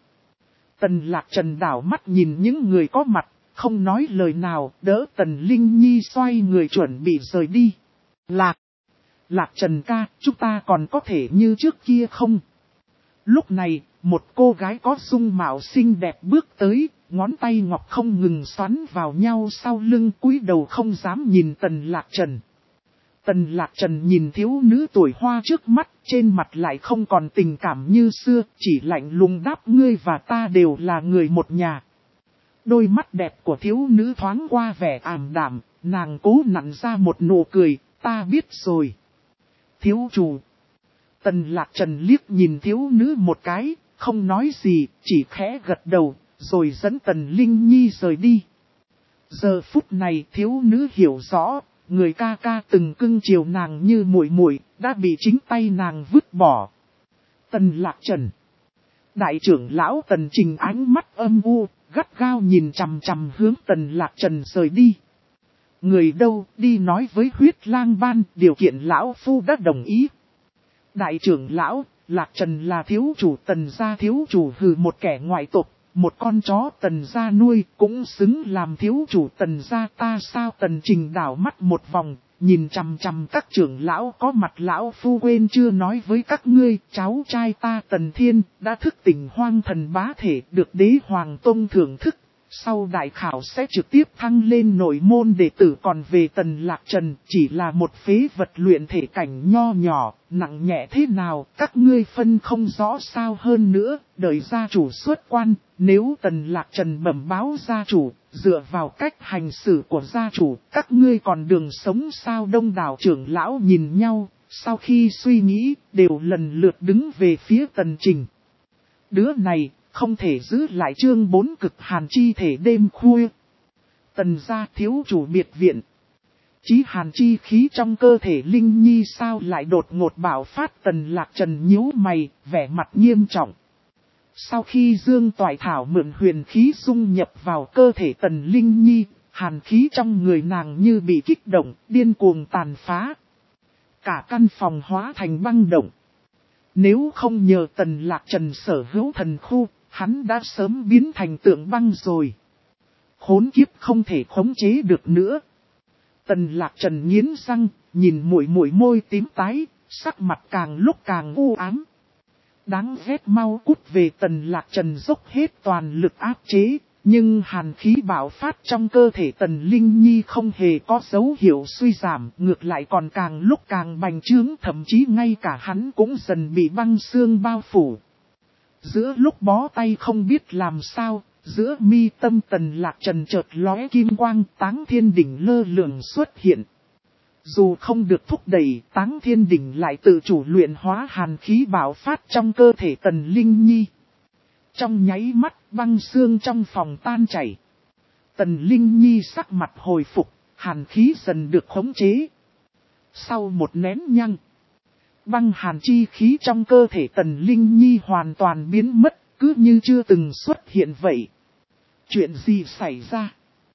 Tần Lạc Trần đảo mắt nhìn những người có mặt, không nói lời nào, đỡ Tần Linh Nhi xoay người chuẩn bị rời đi. Lạc! Lạc Trần ca, chúng ta còn có thể như trước kia không? Lúc này, một cô gái có dung mạo xinh đẹp bước tới, ngón tay ngọc không ngừng xoắn vào nhau sau lưng, cúi đầu không dám nhìn Tần Lạc Trần. Tần Lạc Trần nhìn thiếu nữ tuổi hoa trước mắt, trên mặt lại không còn tình cảm như xưa, chỉ lạnh lùng đáp: ngươi và ta đều là người một nhà. Đôi mắt đẹp của thiếu nữ thoáng qua vẻ ảm đạm, nàng cố nặn ra một nụ cười: ta biết rồi. Thiếu chủ. Tần Lạc Trần liếc nhìn thiếu nữ một cái, không nói gì, chỉ khẽ gật đầu, rồi dẫn Tần Linh Nhi rời đi. Giờ phút này thiếu nữ hiểu rõ, người ca ca từng cưng chiều nàng như muội muội đã bị chính tay nàng vứt bỏ. Tần Lạc Trần. Đại trưởng lão Tần Trình ánh mắt âm u, gắt gao nhìn chằm chằm hướng Tần Lạc Trần rời đi. Người đâu, đi nói với Huyết Lang Ban, điều kiện lão phu đã đồng ý. Đại trưởng lão, Lạc Trần là thiếu chủ Tần gia. Thiếu chủ hừ, một kẻ ngoại tộc, một con chó Tần gia nuôi, cũng xứng làm thiếu chủ Tần gia ta sao? Tần Trình đảo mắt một vòng, nhìn chằm chằm các trưởng lão có mặt. Lão phu quên chưa nói với các ngươi, cháu trai ta Tần Thiên đã thức tỉnh hoang thần bá thể, được đế hoàng tông thưởng thức. Sau đại khảo sẽ trực tiếp thăng lên nội môn đệ tử. Còn về Tần Lạc Trần, chỉ là một phế vật luyện thể cảnh nho nhỏ, nặng nhẹ thế nào, các ngươi phân không rõ sao? Hơn nữa, đợi gia chủ xuất quan, nếu Tần Lạc Trần bẩm báo gia chủ, dựa vào cách hành xử của gia chủ, các ngươi còn đường sống sao? Đông đảo trưởng lão nhìn nhau, sau khi suy nghĩ, đều lần lượt đứng về phía Tần Trình. Đứa này không thể giữ lại. Chương bốn cực hàn chi thể đêm khuya. Tần gia thiếu chủ biệt viện. Chí hàn chi khí trong cơ thể Linh Nhi sao lại đột ngột bạo phát? Tần Lạc Trần nhíu mày, vẻ mặt nghiêm trọng. Sau khi Dương Toại Thảo mượn huyền khí dung nhập vào cơ thể Tần Linh Nhi, hàn khí trong người nàng như bị kích động, điên cuồng tàn phá. Cả căn phòng hóa thành băng động. Nếu không nhờ Tần Lạc Trần sở hữu thần khu, hắn đã sớm biến thành tượng băng rồi. Khốn kiếp, không thể khống chế được nữa. Tần Lạc Trần nghiến răng, nhìn muội muội môi tím tái, sắc mặt càng lúc càng u ám. Đáng ghét, mau cút về. Tần Lạc Trần dốc hết toàn lực áp chế, nhưng hàn khí bạo phát trong cơ thể Tần Linh Nhi không hề có dấu hiệu suy giảm, ngược lại còn càng lúc càng bành trướng, thậm chí ngay cả hắn cũng dần bị băng xương bao phủ. Giữa lúc bó tay không biết làm sao, Giữa mi tâm Tần Lạc Trần chợt lóe kim quang, Táng Thiên Đỉnh lơ lửng xuất hiện. Dù không được thúc đẩy, Táng Thiên Đỉnh lại tự chủ luyện hóa hàn khí bạo phát trong cơ thể Tần Linh Nhi. Trong nháy mắt, băng xương trong phòng tan chảy. Tần Linh Nhi sắc mặt hồi phục, hàn khí dần được khống chế. Sau một nén nhang, băng hàn chi khí trong cơ thể Tần Linh Nhi hoàn toàn biến mất, cứ như chưa từng xuất hiện vậy. Chuyện gì xảy ra?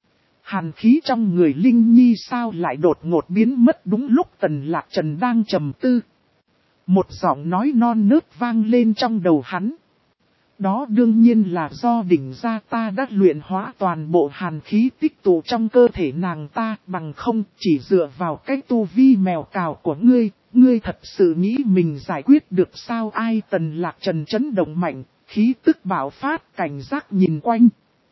Hàn khí trong người Linh Nhi sao lại đột ngột biến mất đúng lúc Tần Lạc Trần đang trầm tư. Một giọng nói non nớt vang lên trong đầu hắn. Đó đương nhiên là do đỉnh gia ta đã luyện hóa toàn bộ hàn khí tích tụ trong cơ thể nàng ta, bằng không chỉ dựa vào cái tu vi mèo cào của ngươi, ngươi thật sự nghĩ mình giải quyết được sao? Ai? Tần Lạc Trần chấn động mạnh, khí tức bạo phát, cảnh giác nhìn quanh.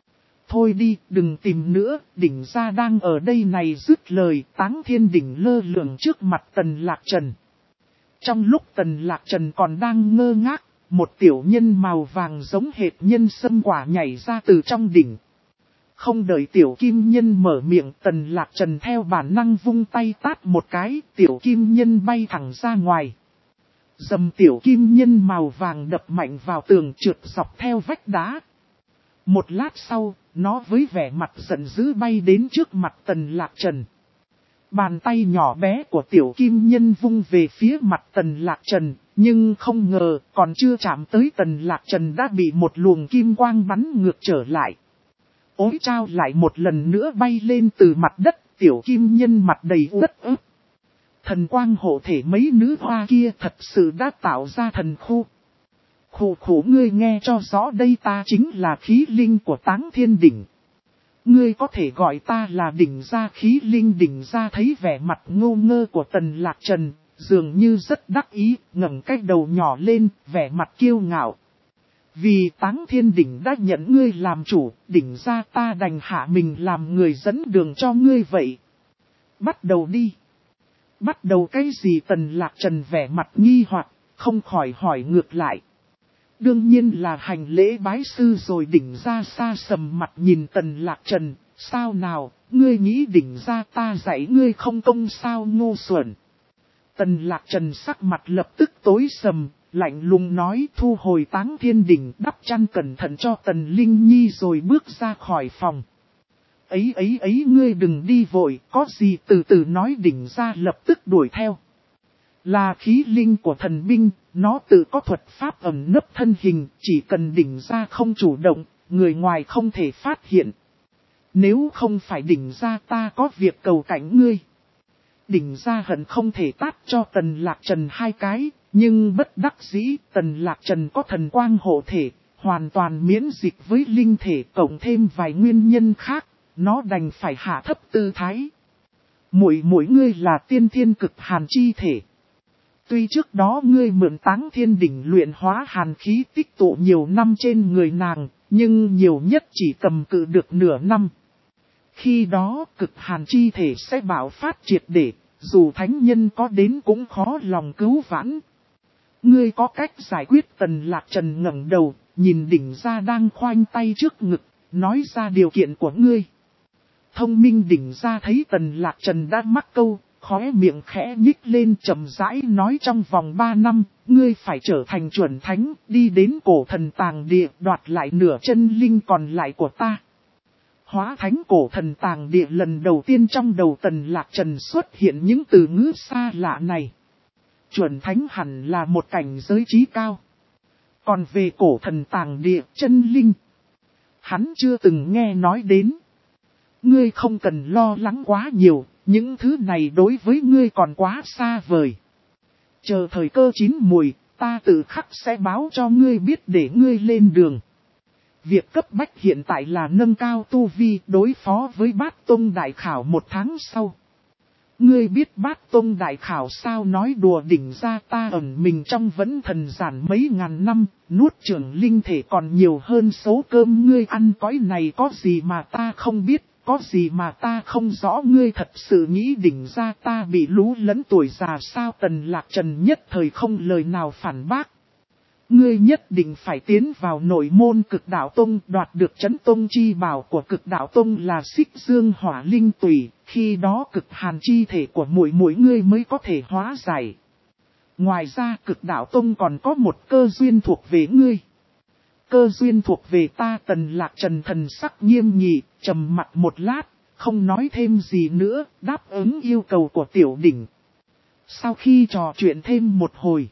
Thôi đi, đừng tìm nữa, đỉnh gia đang ở đây này. Dứt lời, Táng Thiên Đỉnh lơ lửng trước mặt Tần Lạc Trần. Trong lúc Tần Lạc Trần còn đang ngơ ngác, một tiểu nhân màu vàng giống hệt nhân sâm quả nhảy ra từ trong đỉnh. Không đợi tiểu kim nhân mở miệng, Tần Lạc Trần theo bản năng vung tay tát một cái, tiểu kim nhân bay thẳng ra ngoài. Dầm, tiểu kim nhân màu vàng đập mạnh vào tường, trượt dọc theo vách đá. Một lát sau, nó với vẻ mặt giận dữ bay đến trước mặt Tần Lạc Trần. Bàn tay nhỏ bé của tiểu kim nhân vung về phía mặt Tần Lạc Trần, nhưng không ngờ còn chưa chạm tới Tần Lạc Trần đã bị một luồng kim quang bắn ngược trở lại. Ối chao, lại một lần nữa bay lên từ mặt đất, tiểu kim nhân mặt đầy uất ức. Thần quang hộ thể mấy nữ hoa kia thật sự đã tạo ra thần khu. Khủ khủ, ngươi nghe cho rõ đây, ta chính là khí linh của Táng Thiên Đỉnh. Ngươi có thể gọi ta là đỉnh gia khí linh. Đỉnh gia thấy vẻ mặt ngô ngơ của Tần Lạc Trần, dường như rất đắc ý, ngẩng cái đầu nhỏ lên, vẻ mặt kiêu ngạo. Vì Táng Thiên Đỉnh đã nhận ngươi làm chủ, đỉnh gia ta đành hạ mình làm người dẫn đường cho ngươi vậy. Bắt đầu đi. Bắt đầu cái gì? Tần Lạc Trần vẻ mặt nghi hoặc, không khỏi hỏi ngược lại. Đương nhiên là hành lễ bái sư rồi. Đỉnh gia xa sầm mặt nhìn Tần Lạc Trần, sao nào, ngươi nghĩ đỉnh gia ta dạy ngươi không công sao? Ngu xuẩn. Tần Lạc Trần sắc mặt lập tức tối sầm, lạnh lùng nói, thu hồi Táng Thiên Đỉnh, đắp chăn cẩn thận cho Tần Linh Nhi rồi bước ra khỏi phòng. Ấy ấy ấy, ngươi đừng đi vội, có gì từ từ nói. Đỉnh gia lập tức đuổi theo. Là khí linh của thần binh, nó tự có thuật pháp ẩn nấp thân hình, chỉ cần đỉnh gia không chủ động, người ngoài không thể phát hiện. Nếu không phải đỉnh gia, ta có việc cầu cảnh ngươi. Đỉnh gia hận không thể tát cho Tần Lạc Trần hai cái, nhưng bất đắc dĩ, Tần Lạc Trần có thần quang hộ thể, hoàn toàn miễn dịch với linh thể, cộng thêm vài nguyên nhân khác, nó đành phải hạ thấp tư thái. Muội muội, ngươi là tiên thiên cực hàn chi thể. Tuy trước đó ngươi mượn Táng Thiên Đỉnh luyện hóa hàn khí tích tụ nhiều năm trên người nàng, nhưng nhiều nhất chỉ cầm cự được nửa năm. Khi đó cực hàn chi thể sẽ bạo phát triệt để, dù thánh nhân có đến cũng khó lòng cứu vãn. Ngươi có cách giải quyết? Tần Lạc Trần ngẩng đầu, nhìn đỉnh gia đang khoanh tay trước ngực, nói ra điều kiện của ngươi. Thông minh đỉnh gia thấy Tần Lạc Trần đã mắc câu, khóe miệng khẽ nhích lên, chậm rãi nói, trong vòng ba năm, ngươi phải trở thành chuẩn thánh, đi đến cổ thần tàng địa, đoạt lại nửa chân linh còn lại của ta. Hóa thánh cổ thần tàng địa, lần đầu tiên trong đầu Tần Lạc Trần xuất hiện những từ ngữ xa lạ này. Chuẩn thánh hẳn là một cảnh giới trí cao. Còn về cổ thần tàng địa, chân linh, hắn chưa từng nghe nói đến. Ngươi không cần lo lắng quá nhiều, những thứ này đối với ngươi còn quá xa vời. Chờ thời cơ chín mùi, ta tự khắc sẽ báo cho ngươi biết để ngươi lên đường. Việc cấp bách hiện tại là nâng cao tu vi, đối phó với Bát Tông Đại Khảo một tháng sau. Ngươi biết Bát Tông Đại Khảo sao? Nói đùa, đỉnh gia ta ẩn mình trong vẫn thần giản mấy ngàn năm, nuốt chửng linh thể còn nhiều hơn số cơm ngươi ăn. Cõi này có gì mà ta không biết, có gì mà ta không rõ? Ngươi thật sự nghĩ đỉnh gia ta bị lú lẫn tuổi già sao? Tần Lạc Trần nhất thời không lời nào phản bác. ngươi nhất định phải tiến vào nội môn Cực Đạo Tông, đoạt được Chấn Tông chi bảo của Cực Đạo Tông là Xích Dương Hỏa Linh Tùy, khi đó cực hàn chi thể của muội muội ngươi mới có thể hóa giải. Ngoài ra Cực Đạo Tông còn có một cơ duyên thuộc về ngươi. Cơ duyên thuộc về ta. Tần Lạc Trần thần sắc nghiêm nghị, trầm mặt một lát, không nói thêm gì nữa, đáp ứng yêu cầu của Tiểu Đỉnh. Sau khi trò chuyện thêm một hồi,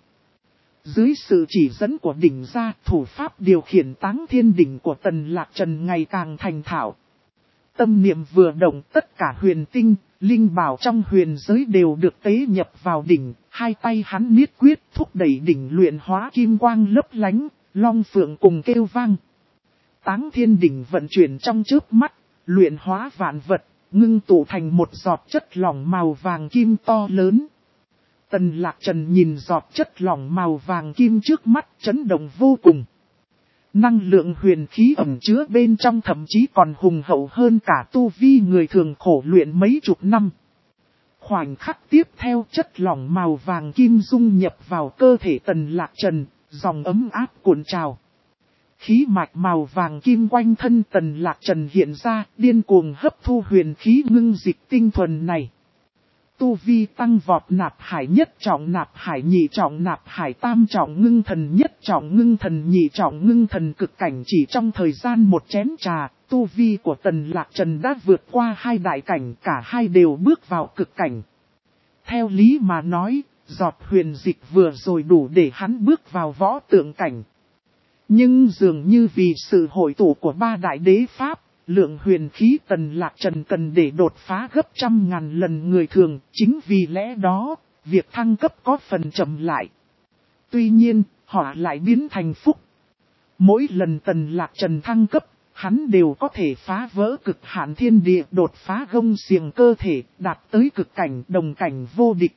dưới sự chỉ dẫn của đỉnh gia, thủ pháp điều khiển Táng Thiên Đỉnh của Tần Lạc Trần ngày càng thành thạo. Tâm niệm vừa động, tất cả huyền tinh, linh bảo trong huyền giới đều được tế nhập vào đỉnh, hai tay hắn niết quyết thúc đẩy đỉnh luyện hóa kim quang lấp lánh, long phượng cùng kêu vang. Táng Thiên Đỉnh vận chuyển trong chớp mắt, luyện hóa vạn vật, ngưng tụ thành một giọt chất lỏng màu vàng kim to lớn. Tần Lạc Trần nhìn giọt chất lỏng màu vàng kim trước mắt, chấn động vô cùng. Năng lượng huyền khí ẩn chứa bên trong thậm chí còn hùng hậu hơn cả tu vi người thường khổ luyện mấy chục năm. Khoảnh khắc tiếp theo, chất lỏng màu vàng kim dung nhập vào cơ thể Tần Lạc Trần, dòng ấm áp cuộn trào. Khí mạch màu vàng kim quanh thân Tần Lạc Trần hiện ra, điên cuồng hấp thu huyền khí ngưng dịch tinh thuần này. Tu vi tăng vọt, nạp hải nhất trọng, nạp hải nhị trọng, nạp hải tam trọng, ngưng thần nhất trọng, ngưng thần nhị trọng, ngưng thần cực cảnh. Chỉ trong thời gian một chén trà, tu vi của Tần Lạc Trần đã vượt qua hai đại cảnh, cả hai đều bước vào cực cảnh. Theo lý mà nói, giọt huyền dịch vừa rồi đủ để hắn bước vào võ tượng cảnh. Nhưng dường như vì sự hội tụ của ba đại đế pháp, lượng huyền khí Tần Lạc Trần cần để đột phá gấp trăm ngàn lần người thường, chính vì lẽ đó, việc thăng cấp có phần chậm lại. Tuy nhiên, họ lại biến thành phúc. Mỗi lần Tần Lạc Trần thăng cấp, hắn đều có thể phá vỡ cực hạn thiên địa, đột phá gông xiềng cơ thể, đạt tới cực cảnh, đồng cảnh vô địch.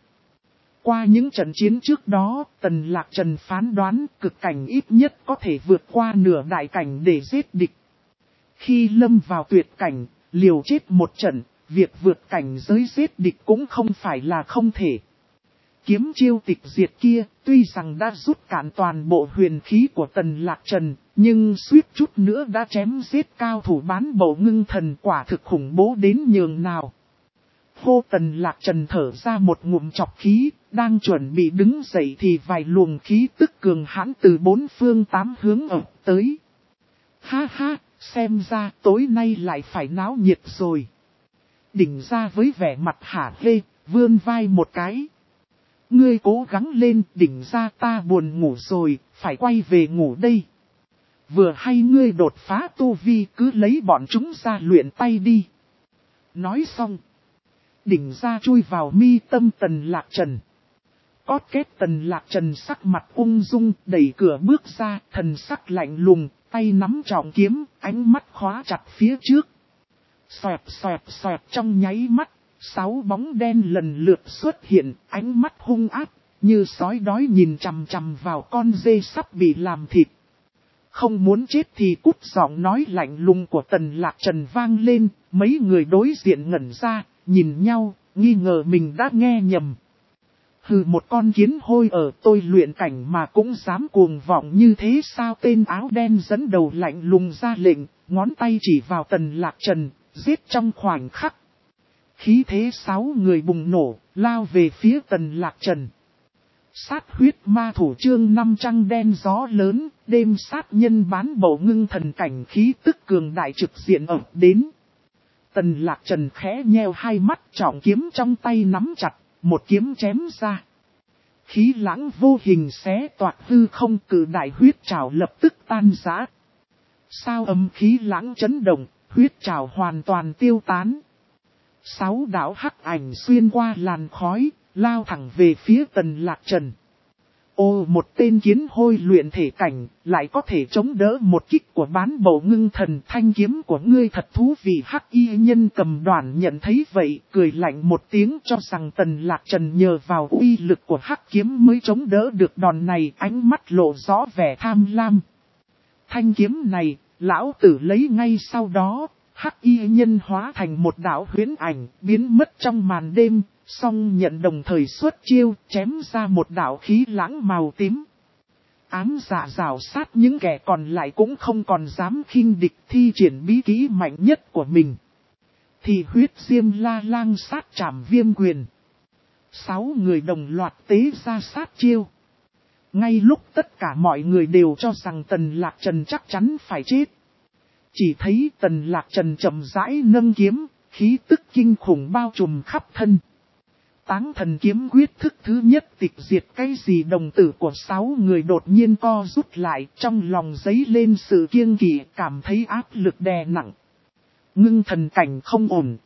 Qua những trận chiến trước đó, Tần Lạc Trần phán đoán cực cảnh ít nhất có thể vượt qua nửa đại cảnh để giết địch. Khi lâm vào tuyệt cảnh, liều chết một trận, việc vượt cảnh giới giết địch cũng không phải là không thể. Kiếm chiêu tịch diệt kia, tuy rằng đã rút cạn toàn bộ huyền khí của Tần Lạc Trần, nhưng suýt chút nữa đã chém giết cao thủ bán bộ ngưng thần, quả thực khủng bố đến nhường nào. Hô, Tần Lạc Trần thở ra một ngụm chọc khí, đang chuẩn bị đứng dậy thì vài luồng khí tức cường hãn từ bốn phương tám hướng ập tới. Ha ha, xem ra tối nay lại phải náo nhiệt rồi. Đỉnh ra với vẻ mặt hả hê, vươn vai một cái. Ngươi cố gắng lên, đỉnh ra, ta buồn ngủ rồi, phải quay về ngủ đây. Vừa hay ngươi đột phá tu vi, cứ lấy bọn chúng ra luyện tay đi. Nói xong, đỉnh ra chui vào mi tâm Tần Lạc Trần. Cót kết Tần Lạc Trần sắc mặt ung dung, đẩy cửa bước ra, thần sắc lạnh lùng, tay nắm trọng kiếm, ánh mắt khóa chặt phía trước. Xoẹt xoẹt xoẹt, trong nháy mắt, sáu bóng đen lần lượt xuất hiện, ánh mắt hung ác, như sói đói nhìn chằm chằm vào con dê sắp bị làm thịt. Không muốn chết thì cút, giọng nói lạnh lùng của Tần Lạc Trần vang lên, mấy người đối diện ngẩn ra, nhìn nhau, nghi ngờ mình đã nghe nhầm. Hừ, một con kiến hôi ở tôi luyện cảnh mà cũng dám cuồng vọng như thế sao? Tên áo đen dẫn đầu lạnh lùng ra lệnh, ngón tay chỉ vào Tần Lạc Trần, giết trong khoảnh khắc. Khí thế sáu người bùng nổ, lao về phía Tần Lạc Trần. Sát huyết ma thủ chương năm trăng đen gió lớn, đêm sát nhân bán bộ ngưng thần cảnh khí tức cường đại trực diện ập đến. Tần Lạc Trần khẽ nheo hai mắt, trọng kiếm trong tay nắm chặt, một kiếm chém ra. Khí lãng vô hình xé toạc hư không, cử đại huyết trảo lập tức tan rã. Sao âm khí lãng chấn động, huyết trảo hoàn toàn tiêu tán. Sáu đạo hắc ảnh xuyên qua làn khói, lao thẳng về phía Tần Lạc Trần. Ô, một tên kiến hôi luyện thể cảnh, lại có thể chống đỡ một kích của bán bộ ngưng thần. Thanh kiếm của ngươi thật thú vị. Hắc y nhân cầm đoàn nhận thấy vậy, cười lạnh một tiếng, cho rằng Tần Lạc Trần nhờ vào uy lực của hắc kiếm mới chống đỡ được đòn này, ánh mắt lộ rõ vẻ tham lam. Thanh kiếm này, lão tử lấy ngay sau đó. Hắc y nhân hóa thành một đạo huyễn ảnh, biến mất trong màn đêm, song nhận đồng thời xuất chiêu, chém ra một đạo khí lãng màu tím. ám dạ rào sát những kẻ còn lại cũng không còn dám khinh địch thi triển bí kỹ mạnh nhất của mình. Thì huyết diêm la lang sát trảm viêm quyền. Sáu người đồng loạt tế ra sát chiêu. Ngay lúc tất cả mọi người đều cho rằng Tần Lạc Trần chắc chắn phải chết. Chỉ thấy Tần Lạc Trần chậm rãi nâng kiếm, khí tức kinh khủng bao trùm khắp thân. Táng thần kiếm quyết thức thứ nhất tịch diệt cái gì đồng tử của sáu người đột nhiên co rút lại, trong lòng dấy lên sự kiêng kỵ, cảm thấy áp lực đè nặng. Ngưng thần cảnh không ổn.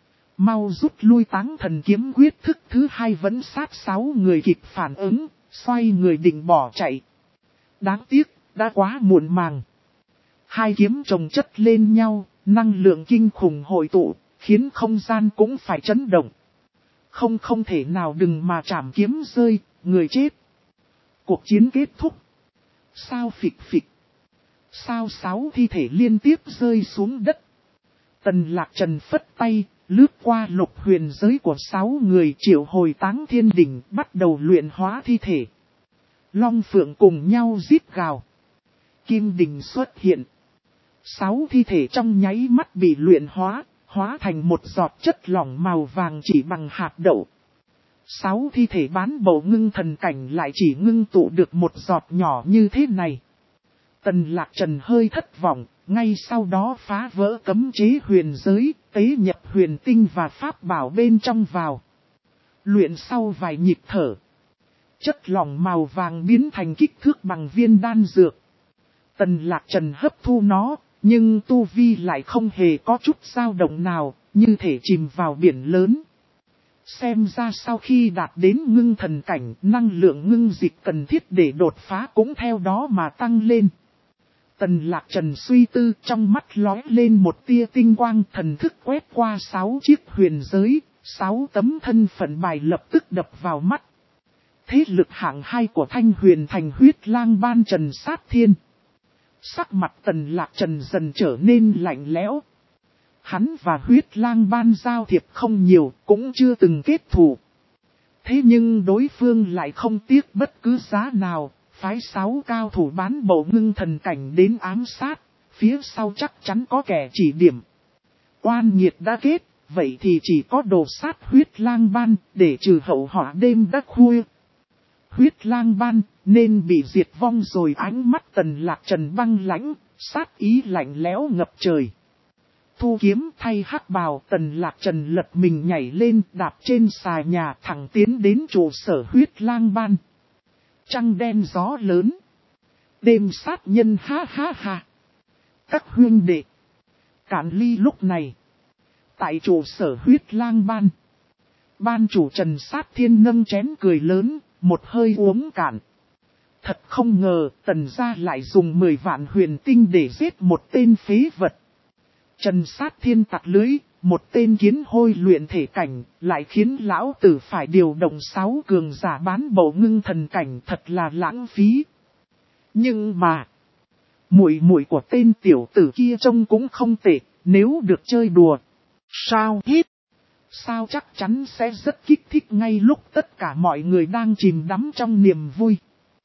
Mau rút lui. Táng thần kiếm quyết thức thứ hai vẫn sát sáu người kịp phản ứng, xoay người định bỏ chạy. Đáng tiếc, đã quá muộn màng. Hai kiếm chồng chất lên nhau, năng lượng kinh khủng hội tụ, khiến không gian cũng phải chấn động. Không không thể nào đừng mà chảm kiếm rơi, người chết. Cuộc chiến kết thúc. Sao phịch phịch. Sao sáu thi thể liên tiếp rơi xuống đất. Tần Lạc Trần phất tay, lướt qua lục huyền giới của sáu người, triệu hồi Táng Thiên Đỉnh, bắt đầu luyện hóa thi thể. Long Phượng cùng nhau rít gào. Kim Đỉnh xuất hiện. Sáu thi thể trong nháy mắt bị luyện hóa, hóa thành một giọt chất lỏng màu vàng chỉ bằng hạt đậu. Sáu thi thể bán bầu ngưng thần cảnh lại chỉ ngưng tụ được một giọt nhỏ như thế này. Tần Lạc Trần hơi thất vọng, ngay sau đó phá vỡ cấm chế huyền giới, tế nhập huyền tinh và pháp bảo bên trong vào. Luyện sau vài nhịp thở. Chất lỏng màu vàng biến thành kích thước bằng viên đan dược. Tần Lạc Trần hấp thu nó, nhưng tu vi lại không hề có chút dao động nào, như thể chìm vào biển lớn. Xem ra sau khi đạt đến ngưng thần cảnh, năng lượng ngưng dịch cần thiết để đột phá cũng theo đó mà tăng lên. Tần Lạc Trần suy tư, trong mắt lóe lên một tia tinh quang, thần thức quét qua sáu chiếc huyền giới, sáu tấm thân phận bài lập tức đập vào mắt. Thế lực hạng hai của Thanh Huyền Thành Huyết Lang Ban Trần Sát Thiên. Sắc mặt Tần Lạc Trần dần trở nên lạnh lẽo. Hắn và Huyết Lang Ban giao thiệp không nhiều, cũng chưa từng kết thù. Thế nhưng đối phương lại không tiếc bất cứ giá nào, phái sáu cao thủ bán bộ ngưng thần cảnh đến ám sát, phía sau chắc chắn có kẻ chỉ điểm. Oan nghiệt đã kết, vậy thì chỉ có đồ sát Huyết Lang Ban, để trừ hậu họa đêm đã khuya. Huyết Lang Ban, nên bị diệt vong rồi. Ánh mắt Tần Lạc Trần băng lãnh, sát ý lạnh lẽo ngập trời. Thu kiếm thay hắc bào, Tần Lạc Trần lật mình nhảy lên, đạp trên xà nhà thẳng tiến đến trụ sở Huyết Lang Ban. Trăng đen gió lớn. Đêm sát nhân ha ha ha. Các huynh đệ. Cản ly lúc này. Tại trụ sở Huyết Lang Ban. Ban chủ Trần Sát Thiên nâng chén cười lớn, một hơi uống cạn. Thật không ngờ, Tần gia lại dùng mười vạn huyền tinh để giết một tên phế vật. Trần Sát Thiên tặc lưới, một tên kiến hôi luyện thể cảnh, lại khiến lão tử phải điều động sáu cường giả bán bộ ngưng thần cảnh, thật là lãng phí. Nhưng mà, muội muội của tên tiểu tử kia trông cũng không tệ, nếu được chơi đùa. Sao hít? Sao chắc chắn sẽ rất kích thích ngay lúc tất cả mọi người đang chìm đắm trong niềm vui.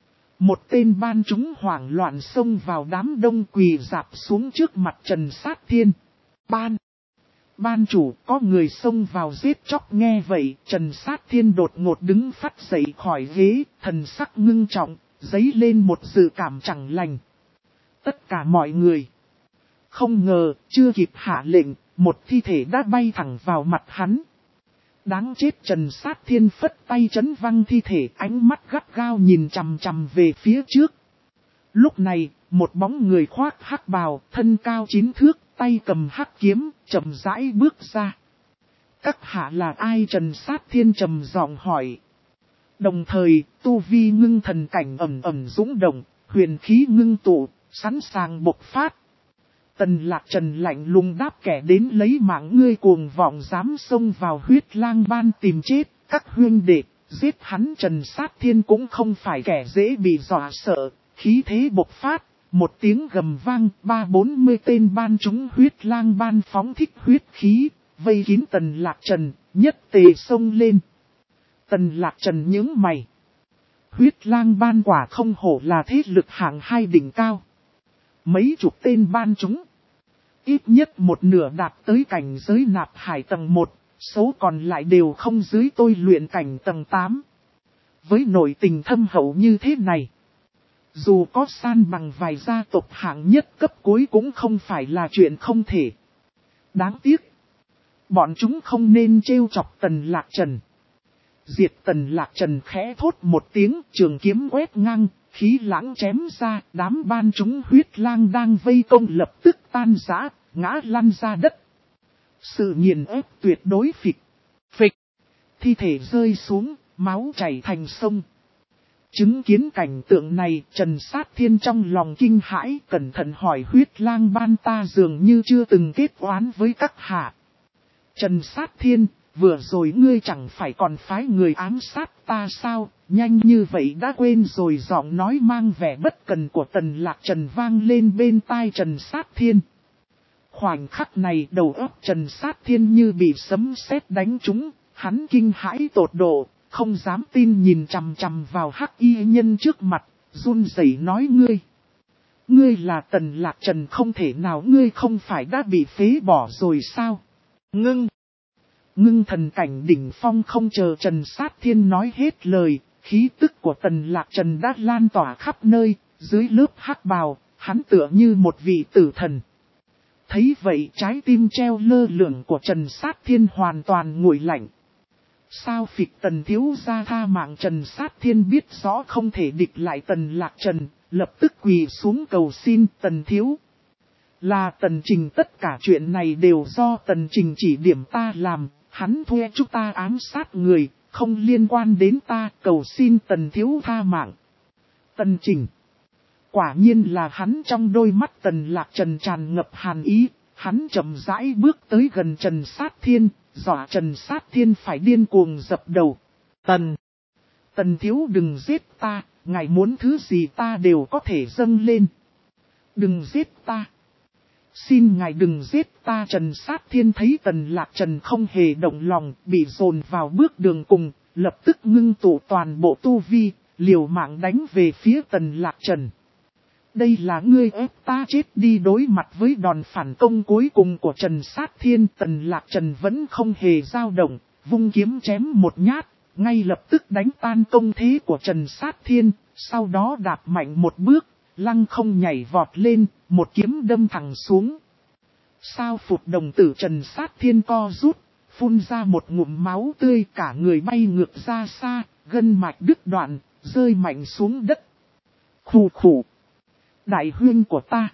Một tên ban chúng hoảng loạn xông vào đám đông quỳ rạp xuống trước mặt Trần Sát Thiên. Ban! Ban chủ, có người xông vào giết chóc. Nghe vậy, Trần Sát Thiên đột ngột đứng phát dậy khỏi ghế, thần sắc ngưng trọng, dấy lên một dự cảm chẳng lành. Tất cả mọi người. Không ngờ, chưa kịp hạ lệnh, một thi thể đã bay thẳng vào mặt hắn. Đáng chết. Trần Sát Thiên phất tay chấn văng thi thể, ánh mắt gắt gao nhìn chằm chằm về phía trước. Lúc này, một bóng người khoác hắc bào, thân cao chín thước, tay cầm hắc kiếm, chậm rãi bước ra. Các hạ là ai? Trần Sát Thiên trầm giọng hỏi. Đồng thời, tu vi ngưng thần cảnh ẩm ẩm dũng động, huyền khí ngưng tụ, sẵn sàng bộc phát. Tần Lạc Trần lạnh lùng đáp, kẻ đến lấy mạng ngươi cuồng vọng dám xông vào Huyết Lang Ban tìm chết, các huynh đệ, giết hắn. Trần Sát Thiên cũng không phải kẻ dễ bị dọa sợ, khí thế bộc phát, một tiếng gầm vang, ba bốn mươi tên ban chúng Huyết Lang Ban phóng thích huyết khí, vây kín Tần Lạc Trần, nhất tề xông lên. Tần Lạc Trần nhướng mày. Huyết lang ban quả không hổ là thế lực hạng hai đỉnh cao. Mấy chục tên ban chúng. Ít nhất một nửa đạt tới cảnh giới nạp hải tầng một, số còn lại đều không dưới tôi luyện cảnh tầng tám. Với nội tình thâm hậu như thế này, dù có san bằng vài gia tộc hạng nhất cấp cuối cũng không phải là chuyện không thể. Đáng tiếc, bọn chúng không nên trêu chọc Tần Lạc Trần. Diệt Tần Lạc Trần khẽ thốt một tiếng, trường kiếm quét ngang, khí lãng chém ra, đám ban chúng huyết lang đang vây công lập tức tan rã, ngã lăn ra đất. Sự nghiền ép tuyệt đối phịch, phịch, thi thể rơi xuống, máu chảy thành sông. Chứng kiến cảnh tượng này, Trần Sát Thiên trong lòng kinh hãi, cẩn thận hỏi huyết lang ban ta dường như chưa từng kết oán với các hạ. Trần Sát Thiên, vừa rồi ngươi chẳng phải còn phái người ám sát ta sao, nhanh như vậy đã quên rồi. Giọng nói mang vẻ bất cần của Tần Lạc Trần vang lên bên tai Trần Sát Thiên. Khoảnh khắc này đầu óc Trần Sát Thiên như bị sấm sét đánh trúng, hắn kinh hãi tột độ, không dám tin nhìn chằm chằm vào hắc y nhân trước mặt, run rẩy nói ngươi. Ngươi là Tần Lạc Trần, không thể nào, ngươi không phải đã bị phế bỏ rồi sao? Ngưng. Ngưng thần cảnh đỉnh phong. Không chờ Trần Sát Thiên nói hết lời, khí tức của Tần Lạc Trần đã lan tỏa khắp nơi, dưới lớp hắc bào, hắn tựa như một vị tử thần. Thấy vậy trái tim treo lơ lửng của Trần Sát Thiên hoàn toàn nguội lạnh. Sao phịch Tần thiếu gia tha mạng. Trần Sát Thiên biết rõ không thể địch lại Tần Lạc Trần, lập tức quỳ xuống cầu xin Tần thiếu. Là Tần Trình, tất cả chuyện này đều do Tần Trình chỉ điểm ta làm, hắn thuê chúng ta ám sát người, không liên quan đến ta, cầu xin Tần thiếu tha mạng. Tần Trình. Quả nhiên là hắn. Trong đôi mắt Tần Lạc Trần tràn ngập hàn ý, hắn chậm rãi bước tới gần Trần Sát Thiên, dọa Trần Sát Thiên phải điên cuồng dập đầu. Tần. Tần thiếu đừng giết ta, ngài muốn thứ gì ta đều có thể dâng lên. Đừng giết ta. Xin ngài đừng giết ta. Trần Sát Thiên thấy Tần Lạc Trần không hề động lòng, bị dồn vào bước đường cùng, lập tức ngưng tụ toàn bộ tu vi, liều mạng đánh về phía Tần Lạc Trần. Đây là ngươi ép ta chết đi. Đối mặt với đòn phản công cuối cùng của Trần Sát Thiên, Tần Lạc Trần vẫn không hề dao động, vung kiếm chém một nhát, ngay lập tức đánh tan công thế của Trần Sát Thiên, sau đó đạp mạnh một bước, lăng không nhảy vọt lên, một kiếm đâm thẳng xuống. Sao phục đồng tử Trần Sát Thiên co rút, phun ra một ngụm máu tươi, cả người bay ngược ra xa, gân mạch đứt đoạn, rơi mạnh xuống đất. Khủ khủ. Đại huynh của ta,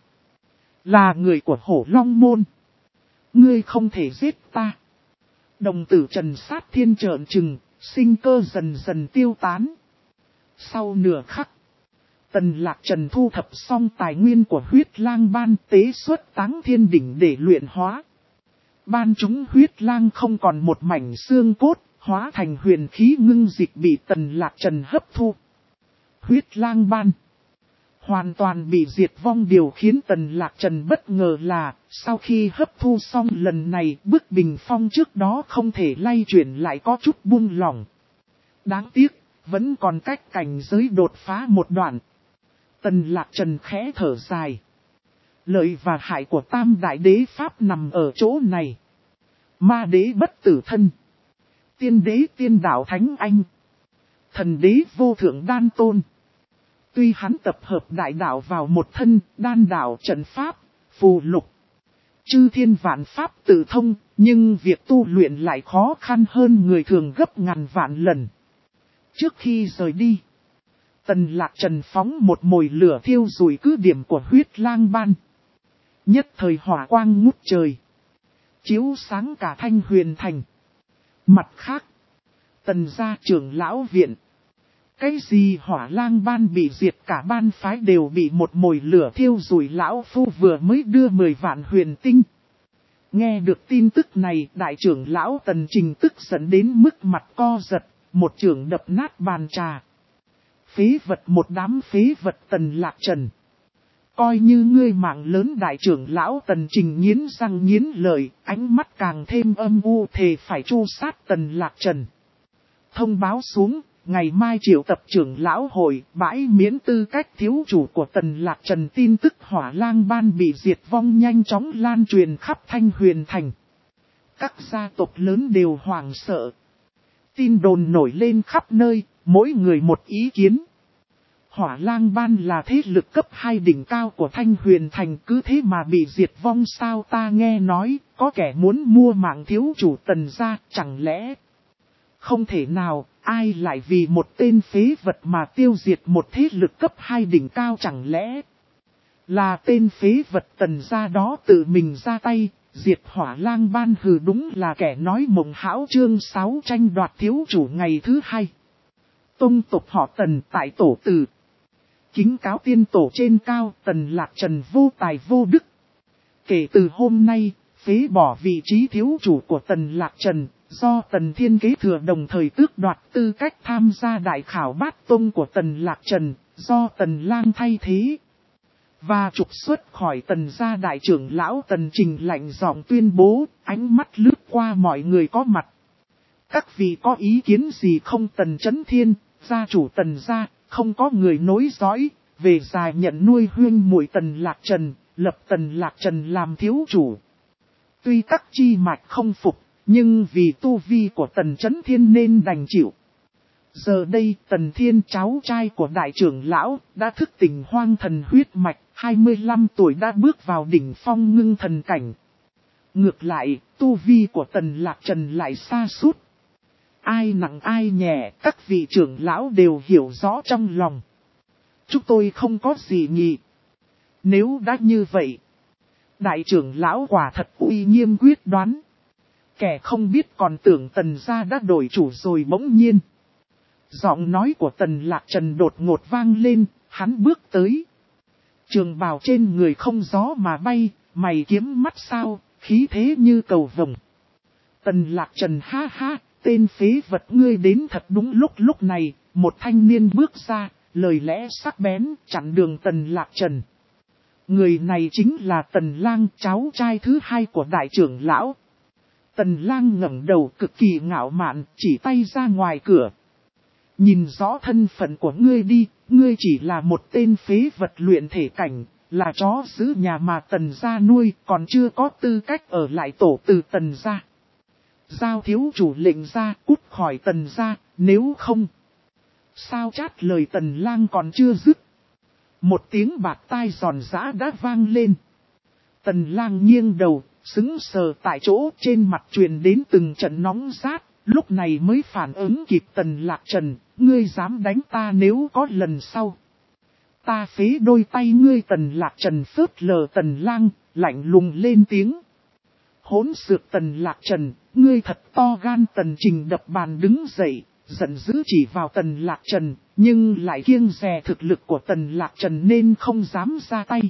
là người của Hổ Long Môn. Ngươi không thể giết ta. Đồng tử Trần Sát Thiên trợn trừng, sinh cơ dần dần tiêu tán. Sau nửa khắc, Tần Lạc Trần thu thập xong tài nguyên của huyết lang ban, tế xuất Táng Thiên Đỉnh để luyện hóa. Ban chúng huyết lang không còn một mảnh xương cốt, hóa thành huyền khí ngưng dịch bị Tần Lạc Trần hấp thu. Huyết lang ban hoàn toàn bị diệt vong. Điều khiến Tần Lạc Trần bất ngờ là, sau khi hấp thu xong lần này, bức bình phong trước đó không thể lay chuyển lại có chút buông lỏng. Đáng tiếc, vẫn còn cách cảnh giới đột phá một đoạn. Tần Lạc Trần khẽ thở dài. Lợi và hại của Tam Đại Đế Pháp nằm ở chỗ này. Ma đế bất tử thân, tiên đế tiên đạo Thánh Anh, thần đế vô thượng đan tôn. Tuy hắn tập hợp đại đạo vào một thân, đan đạo trận pháp, phù lục, chư thiên vạn pháp tự thông, nhưng việc tu luyện lại khó khăn hơn người thường gấp ngàn vạn lần. Trước khi rời đi, Tần Lạc Trần phóng một mồi lửa thiêu rụi cứ điểm của huyết lang ban. Nhất thời hỏa quang ngút trời, chiếu sáng cả Thanh Huyền Thành. Mặt khác, Tần gia trưởng lão viện. Cái gì Hỏa Lang ban bị diệt, cả ban phái đều bị một mồi lửa thiêu rụi. Lão phu vừa mới đưa mười vạn huyền tinh. Nghe được tin tức này, đại trưởng lão Tần Trình tức giận đến mức mặt co giật, một chưởng đập nát bàn trà. Phế vật, một đám phế vật. Tần Lạc Trần, coi như ngươi mạng lớn. Đại trưởng lão Tần Trình nghiến răng nghiến lợi, ánh mắt càng thêm âm u, thề phải tru sát Tần Lạc Trần. Thông báo xuống, ngày mai triệu tập trưởng lão hội bãi miễn tư cách thiếu chủ của Tần Lạc Trần. Tin tức Hỏa Lang Ban bị diệt vong nhanh chóng lan truyền khắp Thanh Huyền Thành. Các gia tộc lớn đều hoảng sợ. Tin đồn nổi lên khắp nơi, mỗi người một ý kiến. Hỏa Lang Ban là thế lực cấp hai đỉnh cao của Thanh Huyền Thành, cứ thế mà bị diệt vong sao? Ta nghe nói, có kẻ muốn mua mạng thiếu chủ Tần gia, chẳng lẽ... Không thể nào, ai lại vì một tên phế vật mà tiêu diệt một thế lực cấp hai đỉnh cao? Chẳng lẽ là tên phế vật Tần gia đó tự mình ra tay, diệt Hỏa Lang Ban? Hừ, đúng là kẻ nói mộng hão. Chương sáu tranh đoạt thiếu chủ ngày thứ hai. Tông tộc họ Tần tại tổ từ. Kính cáo tiên tổ trên cao, Tần Lạc Trần vô tài vô đức. Kể từ hôm nay, phế bỏ vị trí thiếu chủ của Tần Lạc Trần, do Tần Thiên kế thừa, đồng thời tước đoạt tư cách tham gia đại khảo bát tông của Tần Lạc Trần, do Tần Lang thay thế. Và trục xuất khỏi Tần gia đại trưởng lão Tần Trình lạnh giọng tuyên bố, ánh mắt lướt qua mọi người có mặt. Các vị có ý kiến gì không? Tần Chấn Thiên, gia chủ Tần gia, không có người nối dõi, về già nhận nuôi huynh muội Tần Lạc Trần, lập Tần Lạc Trần làm thiếu chủ. Tuy các chi mạch không phục, nhưng vì tu vi của Tần Chấn Thiên nên đành chịu. Giờ đây Tần Thiên, cháu trai của đại trưởng lão, đã thức tỉnh hoang thần huyết mạch, hai mươi lăm tuổi đã bước vào đỉnh phong ngưng thần cảnh. Ngược lại, tu vi của Tần Lạc Trần lại sa sút. Ai nặng ai nhẹ, các vị trưởng lão đều hiểu rõ trong lòng. Chúng tôi không có gì nghị. Nếu đã như vậy, đại trưởng lão quả thật uy nghiêm quyết đoán. Kẻ không biết còn tưởng Tần gia đã đổi chủ rồi. Bỗng nhiên, giọng nói của Tần Lạc Trần đột ngột vang lên, hắn bước tới. Trường bào trên người không gió mà bay, mày kiếm mắt sao, khí thế như cầu vồng. Tần Lạc Trần ha ha, tên phế vật ngươi đến thật đúng lúc. Lúc này, một thanh niên bước ra, lời lẽ sắc bén, chặn đường Tần Lạc Trần. Người này chính là Tần Lang, cháu trai thứ hai của đại trưởng lão. Tần Lang ngẩng đầu cực kỳ ngạo mạn, chỉ tay ra ngoài cửa. Nhìn rõ thân phận của ngươi đi, ngươi chỉ là một tên phế vật luyện thể cảnh, là chó giữ nhà mà Tần gia nuôi, còn chưa có tư cách ở lại tổ từ Tần gia. Giao thiếu chủ lệnh ra, cút khỏi Tần gia, nếu không... Sao chát lời Tần Lang còn chưa dứt. Một tiếng bạt tai giòn giã đã vang lên. Tần Lang nghiêng đầu, sững sờ tại chỗ, trên mặt truyền đến từng trận nóng rát, lúc này mới phản ứng kịp. Tần Lạc Trần, ngươi dám đánh ta, nếu có lần sau, ta phế đôi tay ngươi. Tần Lạc Trần phớt lờ Tần Lang, lạnh lùng lên tiếng. Hỗn xược Tần Lạc Trần, ngươi thật to gan. Tần Trình đập bàn đứng dậy, giận dữ chỉ vào Tần Lạc Trần, nhưng lại kiêng dè thực lực của Tần Lạc Trần nên không dám ra tay.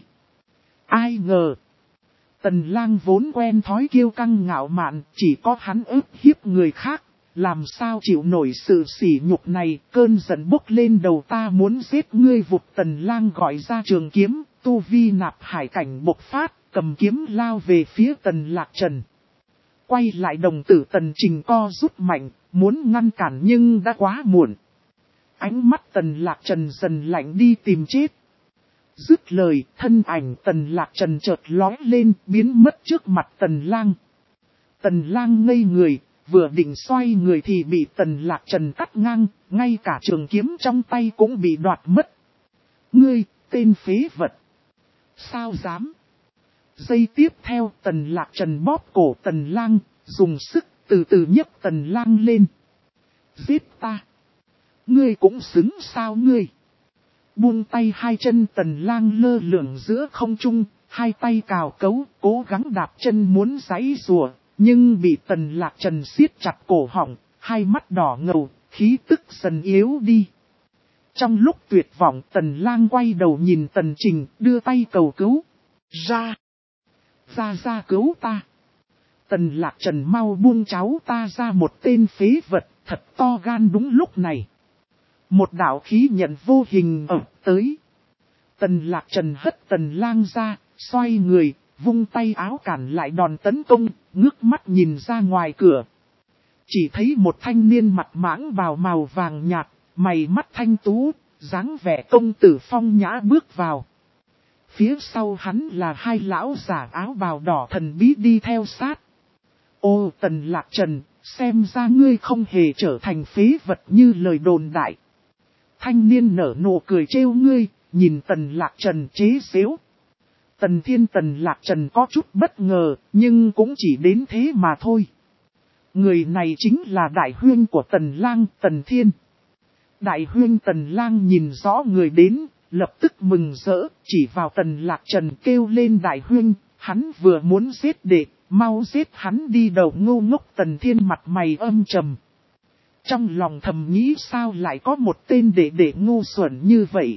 Ai ngờ, Tần Lang vốn quen thói kiêu căng ngạo mạn, chỉ có hắn ức hiếp người khác, làm sao chịu nổi sự sỉ nhục này. Cơn giận bốc lên đầu, ta muốn giết ngươi. Vụt, Tần Lang gọi ra trường kiếm, tu vi nạp hải cảnh bộc phát, cầm kiếm lao về phía Tần Lạc Trần. Quay lại đồng tử Tần Trình co rút mạnh, muốn ngăn cản nhưng đã quá muộn. Ánh mắt Tần Lạc Trần dần lạnh đi, tìm chết. Dứt lời, thân ảnh Tần Lạc Trần chợt lóe lên, biến mất trước mặt Tần Lang. Tần Lang ngây người, vừa định xoay người thì bị Tần Lạc Trần cắt ngang, ngay cả trường kiếm trong tay cũng bị đoạt mất. Ngươi, tên phế vật! Sao dám? Giây tiếp theo, Tần Lạc Trần bóp cổ Tần Lang, dùng sức từ từ nhấc Tần Lang lên. Giết ta! Ngươi cũng xứng sao ngươi? Buông tay, hai chân Tần Lang lơ lửng giữa không trung, hai tay cào cấu, cố gắng đạp chân muốn giãy giụa, nhưng bị Tần Lạc Trần siết chặt cổ họng, hai mắt đỏ ngầu, khí tức dần yếu đi. Trong lúc tuyệt vọng, Tần Lang quay đầu nhìn Tần Trình, đưa tay cầu cứu. Ra! Ra ra cứu ta! Tần Lạc Trần, mau buông cháu ta ra, một tên phế vật, thật to gan. Đúng lúc này, một đạo khí nhận vô hình ập tới. Tần Lạc Trần hất Tần Lang ra, xoay người, vung tay áo cản lại đòn tấn công, ngước mắt nhìn ra ngoài cửa. Chỉ thấy một thanh niên mặt mãng bào màu vàng nhạt, mày mắt thanh tú, dáng vẻ công tử phong nhã bước vào. Phía sau hắn là hai lão giả áo bào đỏ thần bí đi theo sát. Ô Tần Lạc Trần, xem ra ngươi không hề trở thành phế vật như lời đồn đại. Thanh niên nở nụ cười trêu ngươi, nhìn Tần Lạc Trần chế giễu. Tần Thiên Tần Lạc Trần có chút bất ngờ, nhưng cũng chỉ đến thế mà thôi. Người này chính là đại huyên của Tần Lang, Tần Thiên. Đại huyên Tần Lang nhìn rõ người đến, lập tức mừng rỡ, chỉ vào Tần Lạc Trần kêu lên đại huyên, hắn vừa muốn giết đệ, mau giết hắn đi đầu ngu ngốc. Tần Thiên mặt mày âm trầm. Trong lòng thầm nghĩ sao lại có một tên đệ đệ ngu xuẩn như vậy.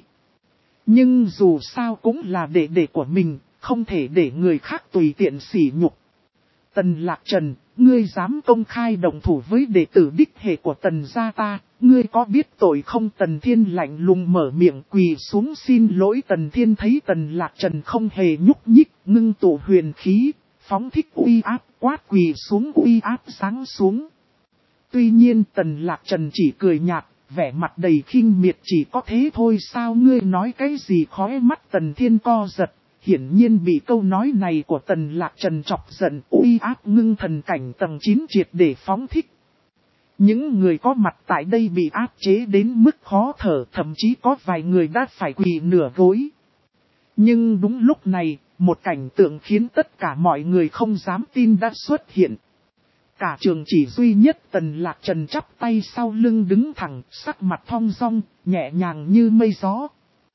Nhưng dù sao cũng là đệ đệ của mình, không thể để người khác tùy tiện sỉ nhục. Tần Lạc Trần, ngươi dám công khai đồng thủ với đệ tử đích hệ của Tần gia ta, ngươi có biết tội không? Tần Thiên lạnh lùng mở miệng quỳ xuống xin lỗi. Tần Thiên thấy Tần Lạc Trần không hề nhúc nhích, ngưng tụ huyền khí, phóng thích uy áp, quát quỳ xuống uy áp giáng xuống. Tuy nhiên Tần Lạc Trần chỉ cười nhạt, vẻ mặt đầy khinh miệt. Chỉ có thế thôi sao? Ngươi nói cái gì? Khóe mắt Tần Thiên co giật, hiển nhiên bị câu nói này của Tần Lạc Trần chọc giận. Uy áp ngưng thần cảnh tầng chín triệt để phóng thích. Những người có mặt tại đây bị áp chế đến mức khó thở, thậm chí có vài người đã phải quỳ nửa gối. Nhưng đúng lúc này, một cảnh tượng khiến tất cả mọi người không dám tin đã xuất hiện. Cả trường chỉ duy nhất Tần Lạc Trần chắp tay sau lưng đứng thẳng, sắc mặt thong dong, nhẹ nhàng như mây gió.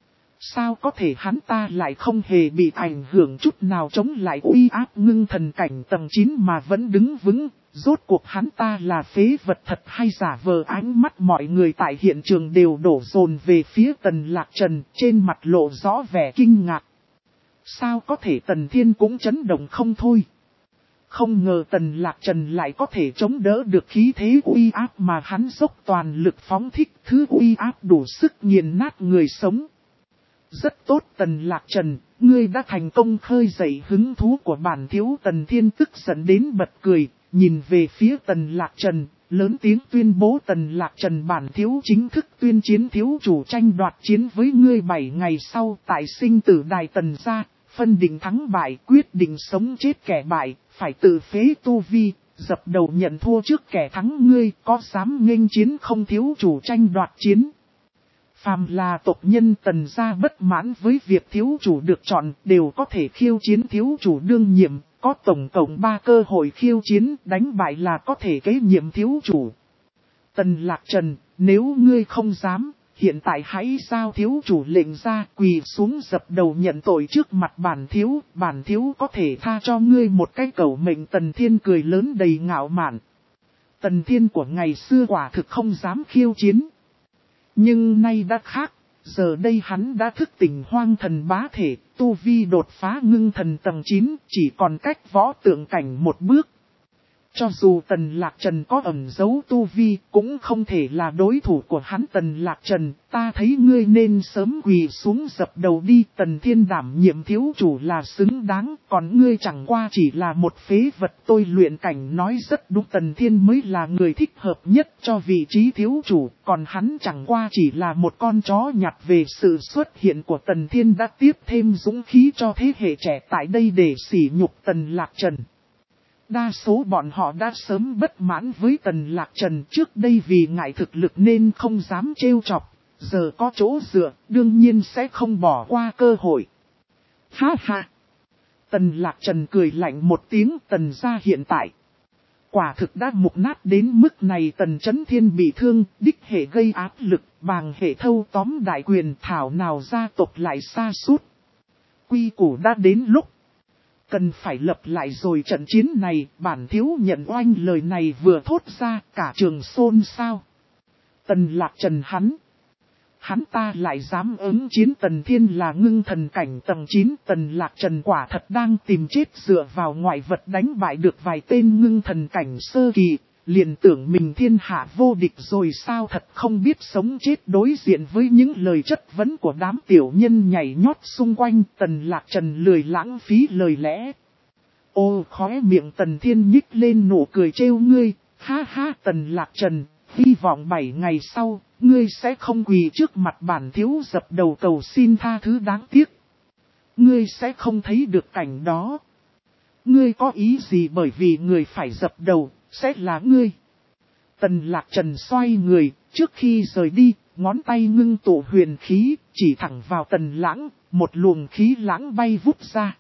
Sao có thể hắn ta lại không hề bị ảnh hưởng chút nào chống lại uy áp ngưng thần cảnh tầng chín mà vẫn đứng vững? Rốt cuộc hắn ta là phế vật thật hay giả vờ? Ánh mắt mọi người tại hiện trường đều đổ dồn về phía Tần Lạc Trần, trên mặt lộ rõ vẻ kinh ngạc. Sao có thể? Tần Thiên cũng chấn động không thôi. Không ngờ Tần Lạc Trần lại có thể chống đỡ được khí thế uy áp mà hắn dốc toàn lực phóng thích, thứ uy áp đủ sức nghiền nát người sống. Rất tốt Tần Lạc Trần, ngươi đã thành công khơi dậy hứng thú của bản thiếu. Tần Thiên tức giận đến bật cười, nhìn về phía Tần Lạc Trần, lớn tiếng tuyên bố: Tần Lạc Trần, bản thiếu chính thức tuyên chiến thiếu chủ tranh đoạt chiến với ngươi. Bảy ngày sau tại sinh tử đài Tần gia, phân định thắng bại, quyết định sống chết kẻ bại, phải tự phế tu vi, dập đầu nhận thua trước kẻ thắng. Ngươi có dám nghênh chiến không? Thiếu chủ tranh đoạt chiến. Phàm là tộc nhân Tần gia bất mãn với việc thiếu chủ được chọn đều có thể khiêu chiến thiếu chủ đương nhiệm, có tổng cộng ba cơ hội khiêu chiến, đánh bại là có thể kế nhiệm thiếu chủ. Tần Lạc Trần, nếu ngươi không dám, hiện tại hãy giao thiếu chủ lệnh ra, quỳ xuống dập đầu nhận tội trước mặt bản thiếu, bản thiếu có thể tha cho ngươi một cái cẩu mệnh. Tần Thiên cười lớn đầy ngạo mạn. Tần Thiên của ngày xưa quả thực không dám khiêu chiến. Nhưng nay đã khác, giờ đây hắn đã thức tỉnh hoang thần bá thể, tu vi đột phá ngưng thần tầng chín, chỉ còn cách võ tượng cảnh một bước. Cho dù Tần Lạc Trần có ẩn giấu tu vi, cũng không thể là đối thủ của hắn. Tần Lạc Trần, ta thấy ngươi nên sớm quỳ xuống dập đầu đi. Tần Thiên đảm nhiệm thiếu chủ là xứng đáng, còn ngươi chẳng qua chỉ là một phế vật. Tôi luyện cảnh nói rất đúng, Tần Thiên mới là người thích hợp nhất cho vị trí thiếu chủ, còn hắn chẳng qua chỉ là một con chó nhặt. Về sự xuất hiện của Tần Thiên đã tiếp thêm dũng khí cho thế hệ trẻ tại đây để sỉ nhục Tần Lạc Trần. Đa số bọn họ đã sớm bất mãn với Tần Lạc Trần, trước đây vì ngại thực lực nên không dám trêu chọc, giờ có chỗ dựa, đương nhiên sẽ không bỏ qua cơ hội. Ha ha! Tần Lạc Trần cười lạnh một tiếng. Tần gia hiện tại quả thực đã mục nát đến mức này. Tần Chấn Thiên bị thương, đích hệ gây áp lực, bàng hệ thâu tóm đại quyền, thảo nào gia tộc lại sa sút. Quy củ đã đến lúc cần phải lập lại rồi. Trận chiến này, bản thiếu nhận oanh. Lời này vừa thốt ra, cả trường xôn xao. Tần Lạc Trần hắn, hắn ta lại dám ứng chiến. Tần Thiên là ngưng thần cảnh tầng chín, Tần Lạc Trần quả thật đang tìm chết, dựa vào ngoại vật đánh bại được vài tên ngưng thần cảnh sơ kỳ, liền tưởng mình thiên hạ vô địch rồi sao? Thật không biết sống chết. Đối diện với những lời chất vấn của đám tiểu nhân nhảy nhót xung quanh, Tần Lạc Trần lười lãng phí lời lẽ. Ô, khóe miệng Tần Thiên nhích lên nụ cười trêu ngươi, ha ha. Tần Lạc Trần, hy vọng bảy ngày sau, ngươi sẽ không quỳ trước mặt bản thiếu dập đầu cầu xin tha thứ đáng tiếc. Ngươi sẽ không thấy được cảnh đó. Ngươi có ý gì bởi vì người phải dập đầu, sẽ là ngươi. Tần Lạc Trần xoay người, trước khi rời đi, ngón tay ngưng tụ huyền khí, chỉ thẳng vào Tần Lãng, một luồng khí lãng bay vút ra.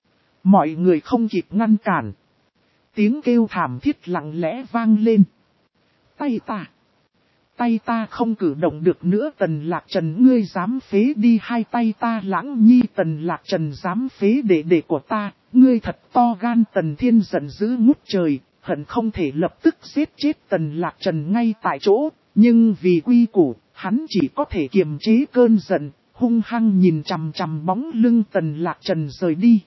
Mọi người không kịp ngăn cản. Tiếng kêu thảm thiết lặng lẽ vang lên. Tay ta! Tay ta không cử động được nữa. Tần Lạc Trần, ngươi dám phế đi hai tay ta. Lãng Nhi, Tần Lạc Trần dám phế đệ đệ của ta, ngươi thật to gan. Tần Thiên giận dữ ngút trời, hận không thể lập tức giết chết Tần Lạc Trần ngay tại chỗ, nhưng vì quy củ, hắn chỉ có thể kiềm chế cơn giận, hung hăng nhìn chằm chằm bóng lưng Tần Lạc Trần rời đi.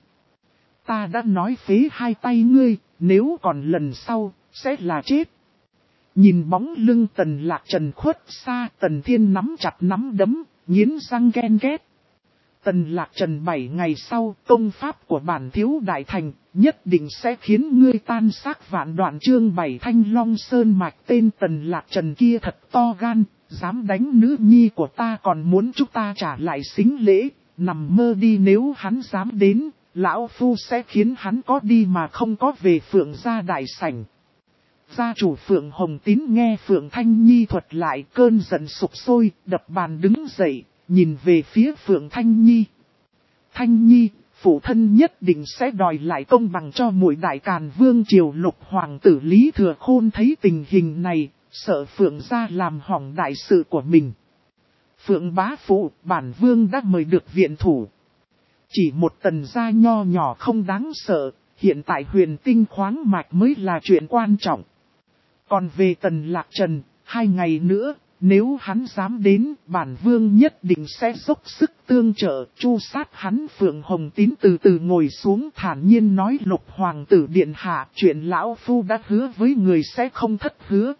Ta đã nói phế hai tay ngươi, nếu còn lần sau, sẽ là chết. Nhìn bóng lưng Tần Lạc Trần khuất xa, Tần Thiên nắm chặt nắm đấm, nghiến răng ghen ghét. Tần Lạc Trần bảy ngày sau, công pháp của bản thiếu đại thành, nhất định sẽ khiến ngươi tan xác vạn đoạn. Chương bảy Thanh Long Sơn Mạch. Tên Tần Lạc Trần kia thật to gan, dám đánh nữ nhi của ta còn muốn chúng ta trả lại xính lễ, nằm mơ đi. Nếu hắn dám đến, lão phu sẽ khiến hắn có đi mà không có về. Phượng gia đại sảnh. Gia chủ Phượng Hồng Tín nghe Phượng Thanh Nhi thuật lại, cơn giận sục sôi, đập bàn đứng dậy, nhìn về phía Phượng Thanh Nhi. Thanh Nhi, phụ thân nhất định sẽ đòi lại công bằng cho muội. Đại Càn Vương triều Lục hoàng tử Lý Thừa Khôn thấy tình hình này, sợ Phượng gia làm hỏng đại sự của mình. Phượng bá phụ, bản vương đã mời được viện thủ. Chỉ một Tần gia nho nhỏ không đáng sợ, hiện tại huyền tinh khoáng mạch mới là chuyện quan trọng. Còn về Tần Lạc Trần, hai ngày nữa, nếu hắn dám đến, bản vương nhất định sẽ dốc sức tương trợ, chu sát hắn. Phượng Hồng Tín từ từ ngồi xuống thản nhiên nói, Lục hoàng tử điện hạ, chuyện lão phu đã hứa với người sẽ không thất hứa.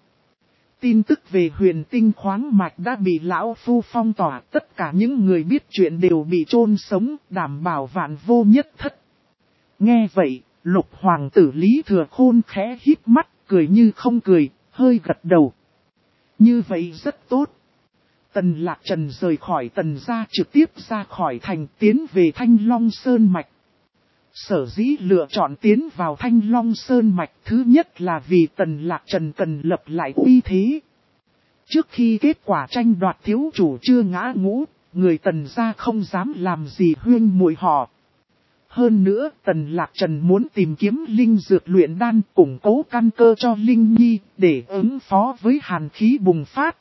Tin tức về huyền tinh khoáng mạch đã bị lão phu phong tỏa, tất cả những người biết chuyện đều bị chôn sống, đảm bảo vạn vô nhất thất. Nghe vậy, Lục hoàng tử Lý Thừa Khôn khẽ hít mắt, cười như không cười, hơi gật đầu. Như vậy rất tốt. Tần Lạc Trần rời khỏi Tần gia, trực tiếp ra khỏi thành, tiến về Thanh Long Sơn Mạch. Sở dĩ lựa chọn tiến vào Thanh Long Sơn Mạch, thứ nhất là vì Tần Lạc Trần cần lập lại uy thế. Trước khi kết quả tranh đoạt thiếu chủ chưa ngã ngũ, người Tần gia không dám làm gì huyên muội họ. Hơn nữa, Tần Lạc Trần muốn tìm kiếm linh dược luyện đan, củng cố căn cơ cho Linh Nhi, để ứng phó với hàn khí bùng phát.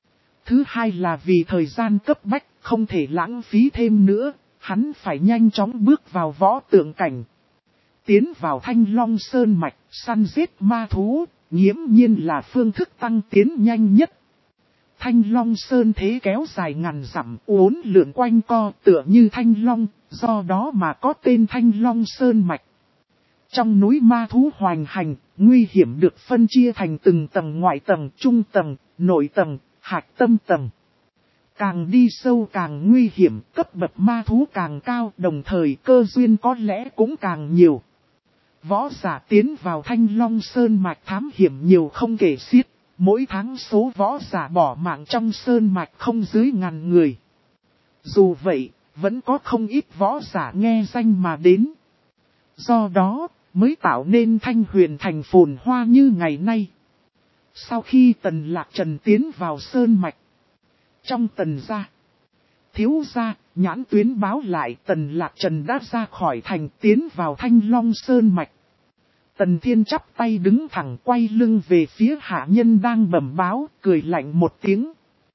Thứ hai là vì thời gian cấp bách, không thể lãng phí thêm nữa, hắn phải nhanh chóng bước vào võ tượng cảnh. Tiến vào Thanh Long Sơn Mạch, săn giết ma thú, nghiễm nhiên là phương thức tăng tiến nhanh nhất. Thanh Long Sơn thế kéo dài ngàn dặm, uốn lượn quanh co tựa như Thanh Long, do đó mà có tên Thanh Long Sơn Mạch. Trong núi ma thú hoành hành, nguy hiểm được phân chia thành từng tầng: ngoại tầng, trung tầng, nội tầng, hạch tâm tầng. Càng đi sâu càng nguy hiểm, cấp bậc ma thú càng cao, đồng thời cơ duyên có lẽ cũng càng nhiều. Võ giả tiến vào Thanh Long Sơn Mạch thám hiểm nhiều không kể xiết. Mỗi tháng số võ giả bỏ mạng trong Sơn Mạch không dưới ngàn người. Dù vậy, vẫn có không ít võ giả nghe danh mà đến. Do đó, mới tạo nên Thanh Huyền thành phồn hoa như ngày nay. Sau khi Tần Lạc Trần tiến vào Sơn Mạch, trong Tần gia, thiếu gia, nhãn tuyến báo lại Tần Lạc Trần đã ra khỏi thành, tiến vào Thanh Long Sơn Mạch. Tần Thiên chắp tay đứng thẳng, quay lưng về phía hạ nhân đang bẩm báo, cười lạnh một tiếng.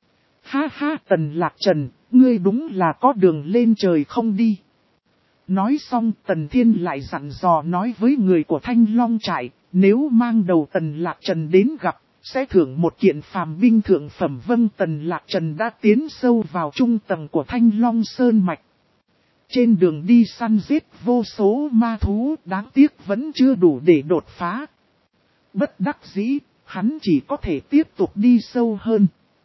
Ha ha, Tần Lạc Trần, ngươi đúng là có đường lên trời không đi. Nói xong, Tần Thiên lại dặn dò nói với người của Thanh Long trại, nếu mang đầu Tần Lạc Trần đến gặp, sẽ thưởng một kiện phàm binh thượng phẩm. Vâng. Tần Lạc Trần đã tiến sâu vào trung tầng của Thanh Long Sơn Mạch. Trên đường đi săn giết vô số ma thú, đáng tiếc vẫn chưa đủ để đột phá. Bất đắc dĩ, hắn chỉ có thể tiếp tục đi sâu hơn.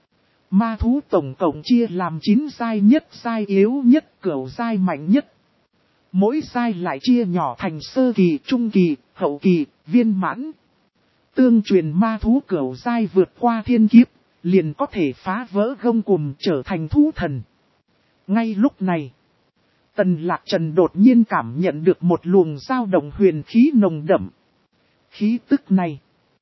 Ma thú tổng cộng chia làm chín giai: nhất giai yếu nhất, cửu giai mạnh nhất. Mỗi giai lại chia nhỏ thành sơ kỳ, trung kỳ, hậu kỳ, viên mãn. Tương truyền ma thú cửu giai vượt qua thiên kiếp, liền có thể phá vỡ gông cùm trở thành thú thần. Ngay lúc này, Tần Lạc Trần đột nhiên cảm nhận được một luồng dao động huyền khí nồng đậm. Khí tức này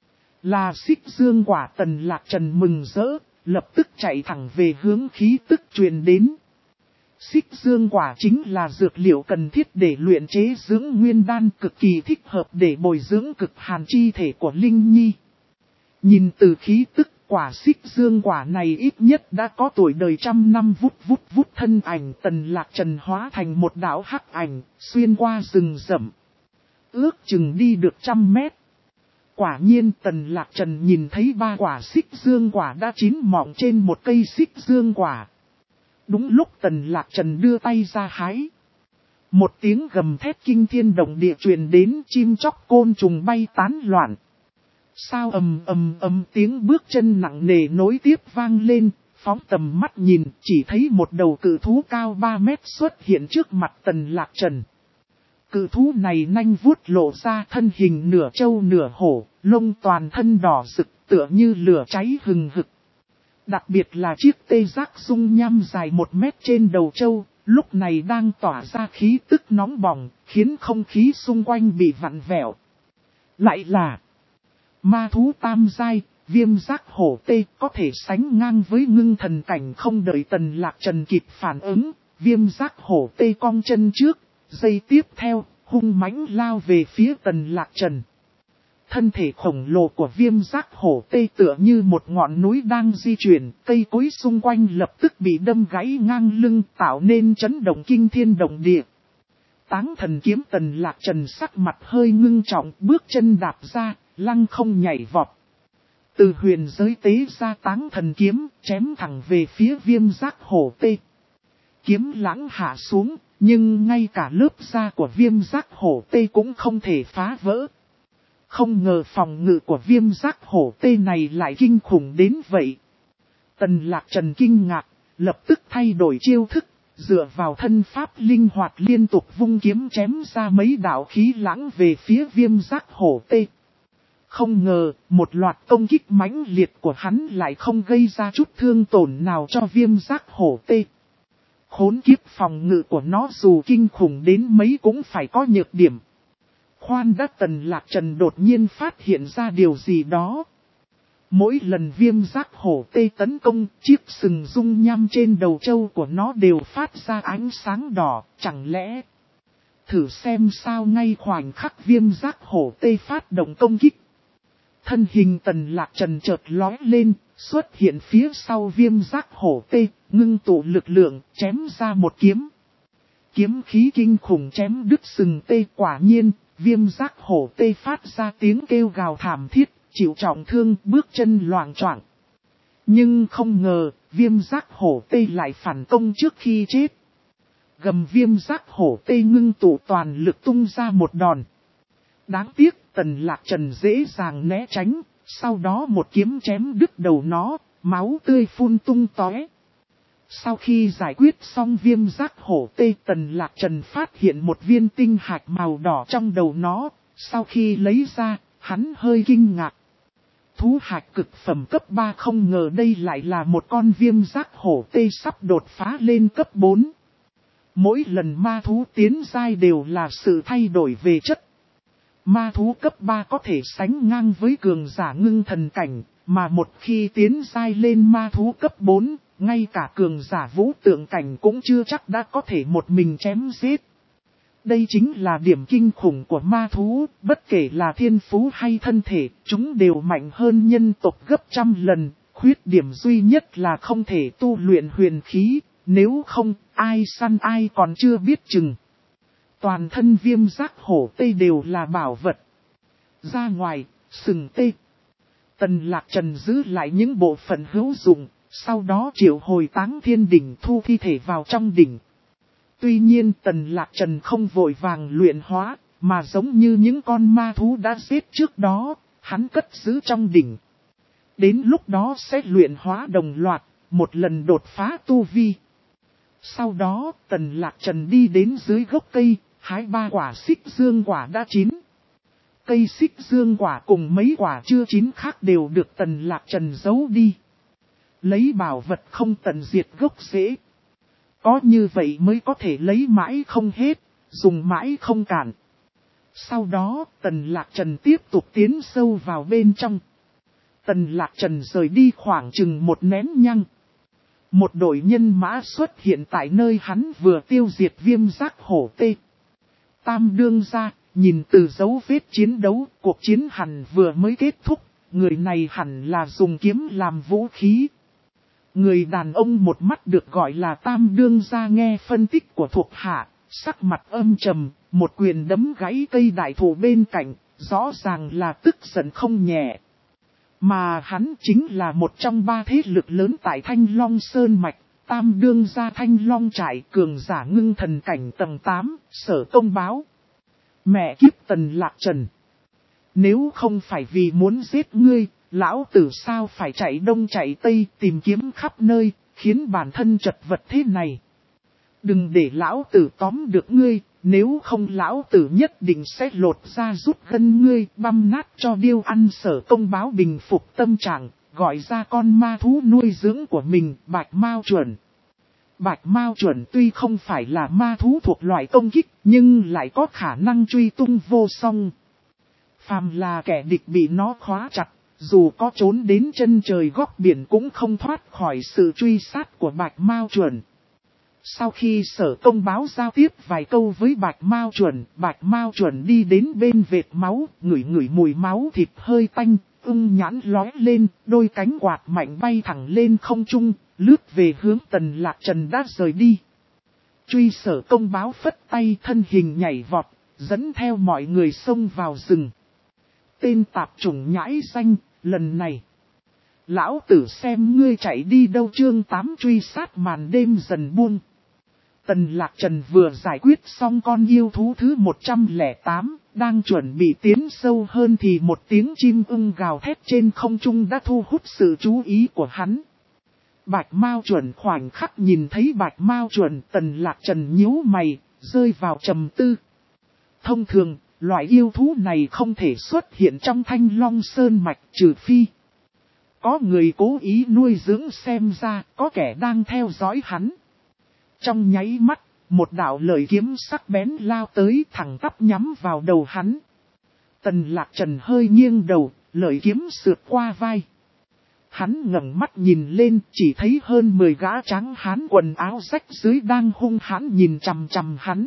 là xích dương quả. Tần Lạc Trần mừng rỡ, lập tức chạy thẳng về hướng khí tức truyền đến. Xích dương quả chính là dược liệu cần thiết để luyện chế dưỡng nguyên đan, cực kỳ thích hợp để bồi dưỡng cực hàn chi thể của Linh Nhi. Nhìn từ khí tức, quả xích dương quả này ít nhất đã có tuổi đời trăm năm. Vút vút vút, thân ảnh Tần Lạc Trần hóa thành một đạo hắc ảnh, xuyên qua rừng rậm. Ước chừng đi được trăm mét. Quả nhiên Tần Lạc Trần nhìn thấy ba quả xích dương quả đã chín mọng trên một cây xích dương quả. Đúng lúc Tần Lạc Trần đưa tay ra hái. Một tiếng gầm thét kinh thiên động địa truyền đến, chim chóc côn trùng bay tán loạn. Sao ầm ầm ầm, tiếng bước chân nặng nề nối tiếp vang lên, phóng tầm mắt nhìn, chỉ thấy một đầu cự thú cao ba mét xuất hiện trước mặt Tần Lạc Trần. Cự thú này nanh vuốt lộ ra, thân hình nửa trâu nửa hổ, lông toàn thân đỏ rực tựa như lửa cháy hừng hực. Đặc biệt là chiếc tê giác dung nham dài một mét trên đầu trâu, lúc này đang tỏa ra khí tức nóng bỏng, khiến không khí xung quanh bị vặn vẹo. Lại là ma thú tam giai, viêm giác hổ tê, có thể sánh ngang với ngưng thần cảnh. Không đợi Tần Lạc Trần kịp phản ứng, viêm giác hổ tê cong chân trước, giây tiếp theo, hung mãnh lao về phía Tần Lạc Trần. Thân thể khổng lồ của viêm giác hổ tê tựa như một ngọn núi đang di chuyển, cây cối xung quanh lập tức bị đâm gãy ngang lưng, tạo nên chấn động kinh thiên động địa. Táng thần kiếm. Tần Lạc Trần sắc mặt hơi ngưng trọng, bước chân đạp ra, lăng không nhảy vọt. Từ huyền giới tế ra táng thần kiếm, chém thẳng về phía viêm giác hổ tê. Kiếm lãng hạ xuống, nhưng ngay cả lớp da của viêm giác hổ tê cũng không thể phá vỡ. Không ngờ phòng ngự của viêm giác hổ tê này lại kinh khủng đến vậy. Tần Lạc Trần kinh ngạc, lập tức thay đổi chiêu thức, dựa vào thân pháp linh hoạt liên tục vung kiếm chém ra mấy đạo khí lãng về phía viêm giác hổ tê. Không ngờ, một loạt công kích mãnh liệt của hắn lại không gây ra chút thương tổn nào cho viêm giác hổ tê. Khốn kiếp, phòng ngự của nó dù kinh khủng đến mấy cũng phải có nhược điểm. Khoan đã, Tần Lạc Trần đột nhiên phát hiện ra điều gì đó. Mỗi lần viêm giác hổ tê tấn công, chiếc sừng dung nham trên đầu trâu của nó đều phát ra ánh sáng đỏ, chẳng lẽ... Thử xem sao. Ngay khoảnh khắc viêm giác hổ tê phát động công kích, thân hình Tần Lạc Trần chợt lói lên, xuất hiện phía sau viêm giác hổ tê, ngưng tụ lực lượng, chém ra một kiếm. Kiếm khí kinh khủng chém đứt sừng tê. Quả nhiên, viêm giác hổ tê phát ra tiếng kêu gào thảm thiết, chịu trọng thương, bước chân loạng choạng. Nhưng không ngờ, viêm giác hổ tê lại phản công trước khi chết. Gầm viêm giác hổ tê ngưng tụ toàn lực tung ra một đòn. Đáng tiếc, Tần Lạc Trần dễ dàng né tránh, sau đó một kiếm chém đứt đầu nó, máu tươi phun tung tóe. Sau khi giải quyết xong viêm giác hổ tê, Tần Lạc Trần phát hiện một viên tinh hạch màu đỏ trong đầu nó. Sau khi lấy ra, hắn hơi kinh ngạc. Thú hạch cực phẩm cấp ba, không ngờ đây lại là một con viêm giác hổ tê sắp đột phá lên cấp bốn. Mỗi lần ma thú tiến giai đều là sự thay đổi về chất. Ma thú cấp ba có thể sánh ngang với cường giả ngưng thần cảnh, mà một khi tiến giai lên ma thú cấp bốn, ngay cả cường giả vũ tượng cảnh cũng chưa chắc đã có thể một mình chém giết. Đây chính là điểm kinh khủng của ma thú, bất kể là thiên phú hay thân thể, chúng đều mạnh hơn nhân tộc gấp trăm lần, khuyết điểm duy nhất là không thể tu luyện huyền khí, nếu không, ai săn ai còn chưa biết chừng. Toàn thân viêm giác hổ tê đều là bảo vật. Ra ngoài, sừng tê. Tần Lạc Trần giữ lại những bộ phận hữu dụng, sau đó triệu hồi Táng Thiên Đỉnh thu thi thể vào trong đỉnh. Tuy nhiên Tần Lạc Trần không vội vàng luyện hóa, mà giống như những con ma thú đã giết trước đó, hắn cất giữ trong đỉnh. Đến lúc đó sẽ luyện hóa đồng loạt, một lần đột phá tu vi. Sau đó Tần Lạc Trần đi đến dưới gốc cây, hái ba quả xích dương quả đã chín. cây xích dương quả cùng mấy quả chưa chín khác đều được Tần Lạc Trần giấu đi. Lấy bảo vật không tận diệt gốc rễ. Có như vậy mới có thể lấy mãi không hết, dùng mãi không cạn. Sau đó, Tần Lạc Trần tiếp tục tiến sâu vào bên trong. Tần Lạc Trần rời đi khoảng chừng một nén nhăng. Một đội nhân mã xuất hiện tại nơi hắn vừa tiêu diệt viêm giác hổ tê. Tam đương ra, nhìn từ dấu vết chiến đấu, cuộc chiến hẳn vừa mới kết thúc, người này hẳn là dùng kiếm làm vũ khí. Người đàn ông một mắt được gọi là Tam đương ra nghe phân tích của thuộc hạ, sắc mặt âm trầm, một quyền đấm gãy cây đại thụ bên cạnh, rõ ràng là tức giận không nhẹ. Mà hắn chính là một trong ba thế lực lớn tại Thanh Long Sơn Mạch, Tam đương gia Thanh Long trại cường giả ngưng thần cảnh tầng tám, Sở Công Báo. Mẹ kiếp Tần Lạc Trần. Nếu không phải vì muốn giết ngươi, lão tử sao phải chạy đông chạy tây tìm kiếm khắp nơi, khiến bản thân chật vật thế này. Đừng để lão tử tóm được ngươi, nếu không lão tử nhất định sẽ lột ra rút gân ngươi, băm nát cho điêu ăn. Sở Công Báo bình phục tâm trạng, gọi ra con ma thú nuôi dưỡng của mình, Bạch Mao Chuẩn. Bạch Mao Chuẩn tuy không phải là ma thú thuộc loại công kích, nhưng lại có khả năng truy tung vô song. Phàm là kẻ địch bị nó khóa chặt, dù có trốn đến chân trời góc biển cũng không thoát khỏi sự truy sát của Bạch Mao Chuẩn. Sau khi Sở Công Báo giao tiếp vài câu với Bạch Mao Chuẩn, Bạch Mao Chuẩn đi đến bên vệt máu, ngửi ngửi mùi máu thịt hơi tanh, ưng nhãn lóe lên, đôi cánh quạt mạnh bay thẳng lên không trung, lướt về hướng Tần Lạc Trần đã rời đi. Truy Sở Công Báo phất tay thân hình nhảy vọt, dẫn theo mọi người xông vào rừng. Tên tạp chủng nhãi danh, lần này. Lão tử xem ngươi chạy đi đâu. Chương tám truy sát màn đêm dần buông. Tần Lạc Trần vừa giải quyết xong con yêu thú thứ một trăm lẻ tám, đang chuẩn bị tiến sâu hơn thì một tiếng chim ưng gào thét trên không trung đã thu hút sự chú ý của hắn. Bạch Mao Chuẩn khoảnh khắc nhìn thấy Bạch Mao Chuẩn, Tần Lạc Trần nhíu mày, rơi vào trầm tư. Thông thường, loại yêu thú này không thể xuất hiện trong Thanh Long Sơn Mạch trừ phi có người cố ý nuôi dưỡng, xem ra có kẻ đang theo dõi hắn. Trong nháy mắt, một đạo lợi kiếm sắc bén lao tới thẳng tắp nhắm vào đầu hắn. Tần Lạc Trần hơi nghiêng đầu, lợi kiếm sượt qua vai. Hắn ngẩng mắt nhìn lên, chỉ thấy hơn mười gã tráng hán quần áo rách dưới đang hung hãn nhìn chằm chằm hắn.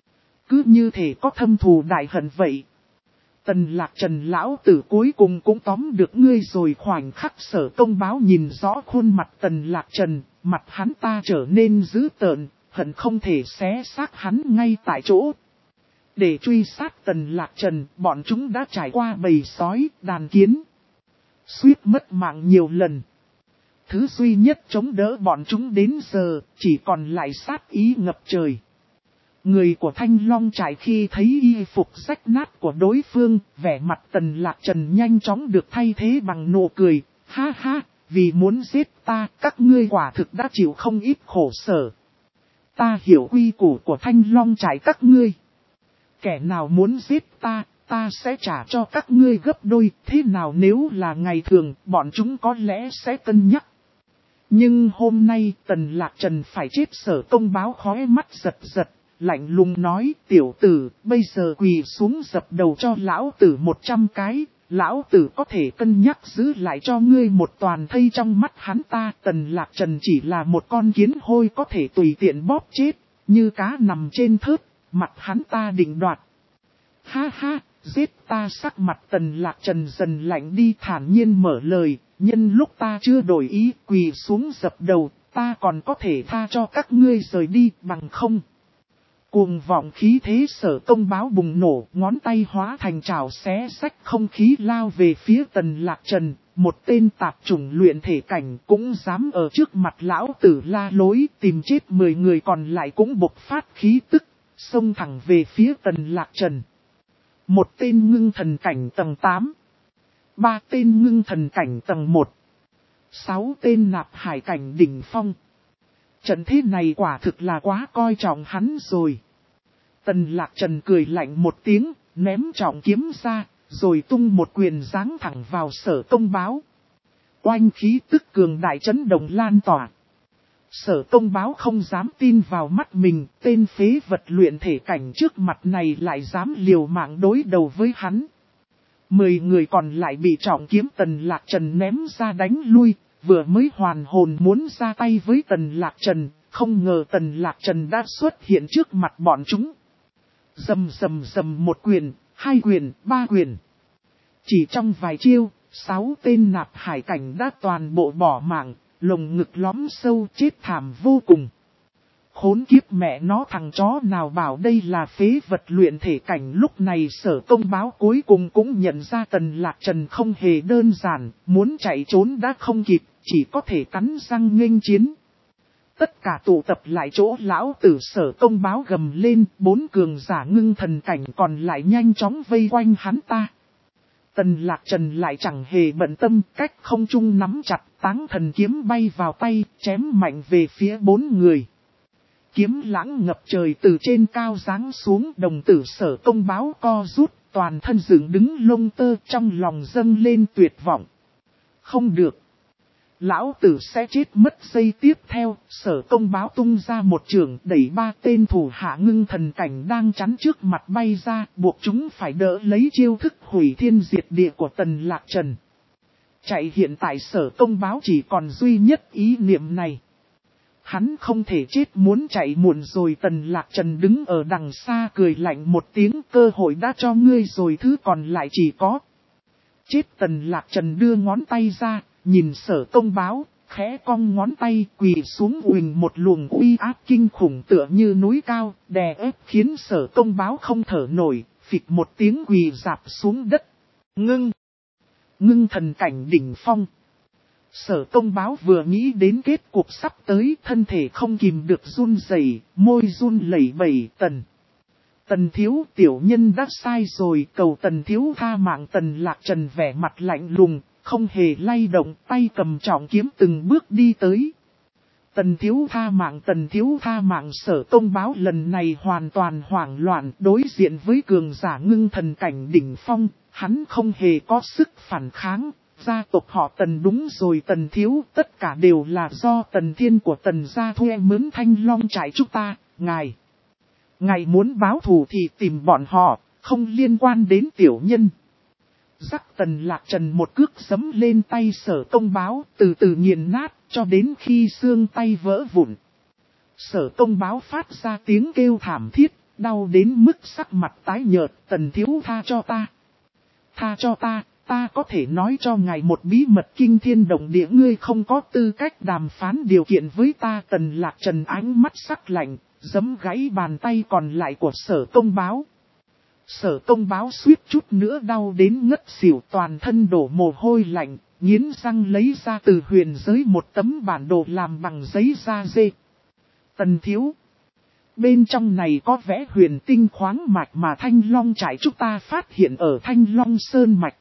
Cứ như thể có thâm thù đại hận vậy. Tần Lạc Trần lão tử cuối cùng cũng tóm được ngươi rồi. Khoảnh khắc Sở Công Báo nhìn rõ khuôn mặt Tần Lạc Trần, mặt hắn ta trở nên dữ tợn, hận không thể xé xác hắn ngay tại chỗ. Để truy sát Tần Lạc Trần, bọn chúng đã trải qua bầy sói, đàn kiến. Suýt mất mạng nhiều lần. Thứ duy nhất chống đỡ bọn chúng đến giờ, chỉ còn lại sát ý ngập trời. Người của Thanh Long trại khi thấy y phục rách nát của đối phương, vẻ mặt Tần Lạc Trần nhanh chóng được thay thế bằng nụ cười. Ha ha, vì muốn giết ta, các ngươi quả thực đã chịu không ít khổ sở. Ta hiểu quy củ của Thanh Long trại các ngươi. Kẻ nào muốn giết ta, ta sẽ trả cho các ngươi gấp đôi. Thế nào nếu là ngày thường, bọn chúng có lẽ sẽ cân nhắc. Nhưng hôm nay Tần Lạc Trần phải chết. Sở Công Báo khóe mắt giật giật, lạnh lùng nói: tiểu tử, bây giờ quỳ xuống dập đầu cho lão tử một trăm cái, lão tử có thể cân nhắc giữ lại cho ngươi một toàn thây. Trong mắt hắn ta, Tần Lạc Trần chỉ là một con kiến hôi có thể tùy tiện bóp chết, như cá nằm trên thớt, mặt hắn ta định đoạt. Ha ha, giết ta. Sắc mặt Tần Lạc Trần dần lạnh đi, thản nhiên mở lời: nhân lúc ta chưa đổi ý quỳ xuống dập đầu, ta còn có thể tha cho các ngươi rời đi, bằng không. Cuồng vọng khí thế Sở Công Báo bùng nổ, ngón tay hóa thành trảo xé rách không khí lao về phía Tần Lạc Trần. Một tên tạp chủng luyện thể cảnh cũng dám ở trước mặt lão tử la lối, tìm chết mười người còn lại cũng bộc phát khí tức, xông thẳng về phía Tần Lạc Trần. Một tên ngưng thần cảnh tầng tám, ba tên ngưng thần cảnh tầng một, sáu tên nạp hải cảnh đỉnh phong. Trận thế này quả thực là quá coi trọng hắn rồi. Tần Lạc Trần cười lạnh một tiếng, ném trọng kiếm ra, rồi tung một quyền giáng thẳng vào Sở Công Báo. Oanh khí tức cường đại chấn động lan tỏa. Sở Công Báo không dám tin vào mắt mình, tên phế vật luyện thể cảnh trước mặt này lại dám liều mạng đối đầu với hắn. Mười người còn lại bị trọng kiếm Tần Lạc Trần ném ra đánh lui, vừa mới hoàn hồn muốn ra tay với Tần Lạc Trần, không ngờ Tần Lạc Trần đã xuất hiện trước mặt bọn chúng. Rầm rầm rầm một quyền, hai quyền, ba quyền. Chỉ trong vài chiêu, sáu tên nạp hải cảnh đã toàn bộ bỏ mạng, lồng ngực lõm sâu chết thảm vô cùng. Khốn kiếp mẹ nó, thằng chó nào bảo đây là phế vật luyện thể cảnh. Lúc này Sở Công Báo cuối cùng cũng nhận ra Tần Lạc Trần không hề đơn giản, muốn chạy trốn đã không kịp, chỉ có thể cắn răng nghênh chiến. Tất cả tụ tập lại chỗ lão tử Sở Công Báo gầm lên, bốn cường giả ngưng thần cảnh còn lại nhanh chóng vây quanh hắn ta. Tần Lạc Trần lại chẳng hề bận tâm, cách không trung nắm chặt Táng Thần kiếm bay vào tay, chém mạnh về phía bốn người. Kiếm lãng ngập trời từ trên cao giáng xuống, đồng tử Sở Công Báo co rút, toàn thân dựng đứng lông tơ, trong lòng dâng lên tuyệt vọng. Không được. Lão tử sẽ chết mất. Giây tiếp theo, Sở Công Báo tung ra một trường đẩy ba tên thủ hạ ngưng thần cảnh đang chắn trước mặt bay ra, buộc chúng phải đỡ lấy chiêu thức hủy thiên diệt địa của Tần Lạc Trần. Chạy hiện tại Sở Công Báo chỉ còn duy nhất ý niệm này. Hắn không thể chết, muốn chạy muộn rồi. Tần Lạc Trần đứng ở đằng xa cười lạnh một tiếng, cơ hội đã cho ngươi rồi, thứ còn lại chỉ có chết. Tần Lạc Trần đưa ngón tay ra, nhìn Sở Công Báo, khẽ cong ngón tay, quỳ xuống uỳnh một luồng uy áp kinh khủng tựa như núi cao, đè ép khiến Sở Công Báo không thở nổi, phịch một tiếng quỳ rạp xuống đất. Ngưng! Ngưng thần cảnh đỉnh phong. Sở Công Báo vừa nghĩ đến kết cục sắp tới, thân thể không kìm được run rẩy, môi run lẩy bẩy. Tần! Tần thiếu, tiểu nhân đã sai rồi, cầu Tần thiếu tha mạng. Tần Lạc Trần vẻ mặt lạnh lùng, không hề lay động, tay cầm trọng kiếm từng bước đi tới. Tần thiếu tha mạng, Tần thiếu tha mạng. Sở Công Báo lần này hoàn toàn hoảng loạn, đối diện với cường giả ngưng thần cảnh đỉnh phong, hắn không hề có sức phản kháng. Gia tộc họ Tần đúng rồi Tần thiếu, tất cả đều là do Tần Thiên của Tần gia thuê mướn Thanh Long trại chúng ta, ngài. Ngài muốn báo thù thì tìm bọn họ, không liên quan đến tiểu nhân. Rắc. Tần Lạc Trần một cước giẫm lên tay Sở Công Báo, từ từ nghiền nát, cho đến khi xương tay vỡ vụn. Sở Công Báo phát ra tiếng kêu thảm thiết, đau đến mức sắc mặt tái nhợt. Tần thiếu tha cho ta. Tha cho ta, ta có thể nói cho ngài một bí mật kinh thiên động địa, ngươi không có tư cách đàm phán điều kiện với ta. Tần Lạc Trần ánh mắt sắc lạnh, giẫm gãy bàn tay còn lại của Sở Công Báo. Sở Công Báo suýt chút nữa đau đến ngất xỉu, toàn thân đổ mồ hôi lạnh, nghiến răng lấy ra từ huyền giới một tấm bản đồ làm bằng giấy da dê. Tần thiếu, bên trong này có vẽ huyền tinh khoáng mạch mà Thanh Long trại chúng ta phát hiện ở Thanh Long Sơn Mạch.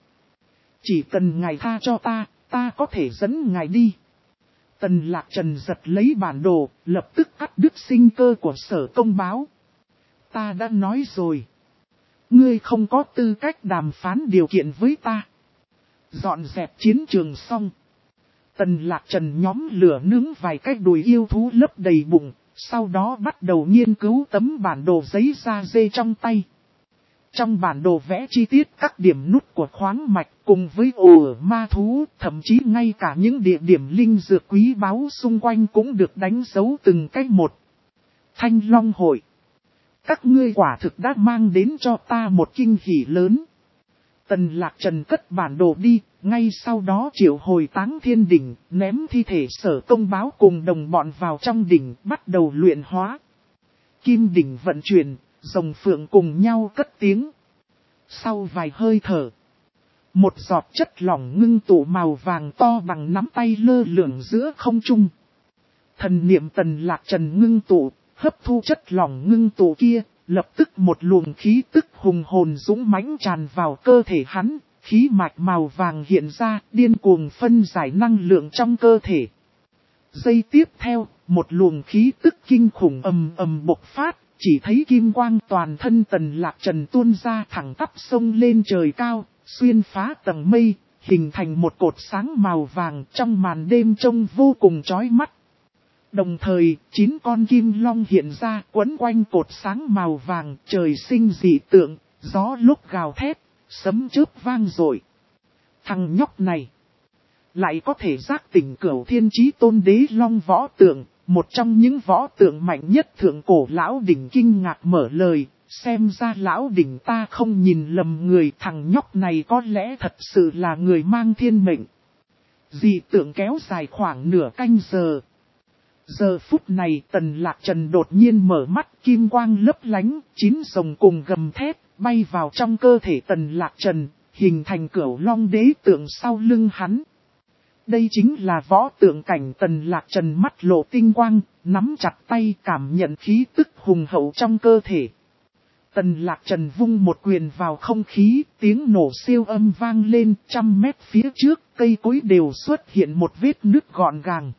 Chỉ cần ngài tha cho ta, ta có thể dẫn ngài đi. Tần Lạc Trần giật lấy bản đồ, lập tức cắt đứt sinh cơ của Sở Công Báo. Ta đã nói rồi. Ngươi không có tư cách đàm phán điều kiện với ta. Dọn dẹp chiến trường xong. Tần Lạc Trần nhóm lửa nướng vài cái đùi yêu thú lấp đầy bụng. Sau đó bắt đầu nghiên cứu tấm bản đồ giấy da dê trong tay. Trong bản đồ vẽ chi tiết các điểm nút của khoáng mạch cùng với ổ ma thú. Thậm chí ngay cả những địa điểm linh dược quý báu xung quanh cũng được đánh dấu từng cách một. Thanh Long hội. Các ngươi quả thực đã mang đến cho ta một kinh hỉ lớn. Tần Lạc Trần cất bản đồ đi, ngay sau đó triệu hồi Táng Thiên đỉnh, ném thi thể Sở Công Báo cùng đồng bọn vào trong đỉnh, bắt đầu luyện hóa. Kim đỉnh vận chuyển, rồng phượng cùng nhau cất tiếng. Sau vài hơi thở, một giọt chất lỏng ngưng tụ màu vàng to bằng nắm tay lơ lửng giữa không trung. Thần niệm Tần Lạc Trần ngưng tụ, hấp thu chất lỏng ngưng tụ kia, lập tức một luồng khí tức hùng hồn dũng mãnh tràn vào cơ thể hắn, khí mạch màu vàng hiện ra, điên cuồng phân giải năng lượng trong cơ thể. Giây tiếp theo, một luồng khí tức kinh khủng ầm ầm bộc phát, chỉ thấy kim quang toàn thân Tần Lạc Trần tuôn ra thẳng tắp sông lên trời cao, xuyên phá tầng mây, hình thành một cột sáng màu vàng trong màn đêm trông vô cùng chói mắt. Đồng thời, chín con kim long hiện ra quấn quanh cột sáng màu vàng, trời sinh dị tượng, gió lúc gào thét, sấm chớp vang dội. Thằng nhóc này lại có thể giác tỉnh Cửu Thiên Chí Tôn Đế Long võ tượng, một trong những võ tượng mạnh nhất thượng cổ. Lão đỉnh kinh ngạc mở lời, xem ra lão đỉnh ta không nhìn lầm người, thằng nhóc này có lẽ thật sự là người mang thiên mệnh. Dị tượng kéo dài khoảng nửa canh giờ. Giờ phút này Tần Lạc Trần đột nhiên mở mắt, kim quang lấp lánh, chín rồng cùng gầm thép bay vào trong cơ thể Tần Lạc Trần, hình thành Cửu Long đế tượng sau lưng hắn. Đây chính là võ tượng cảnh. Tần Lạc Trần mắt lộ tinh quang, nắm chặt tay cảm nhận khí tức hùng hậu trong cơ thể. Tần Lạc Trần vung một quyền vào không khí, tiếng nổ siêu âm vang lên, trăm mét phía trước, cây cối đều xuất hiện một vết nứt gọn gàng.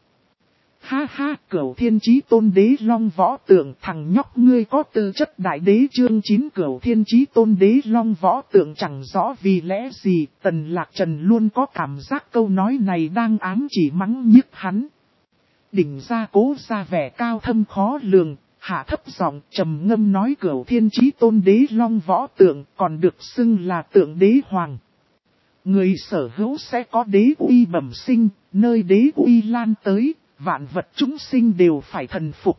Ha ha, Cửu Thiên Chí Tôn Đế Long võ tượng, thằng nhóc ngươi có tư chất đại đế. Chương chín Cửu Thiên Chí Tôn Đế Long võ tượng. Chẳng rõ vì lẽ gì, Tần Lạc Trần luôn có cảm giác câu nói này đang ám chỉ mắng nhiếc hắn. Đỉnh ra cố ra vẻ cao thâm khó lường, hạ thấp giọng trầm ngâm nói Cửu Thiên Chí Tôn Đế Long võ tượng còn được xưng là tượng đế hoàng. Người sở hữu sẽ có đế uy bẩm sinh, nơi đế uy lan tới, vạn vật chúng sinh đều phải thần phục.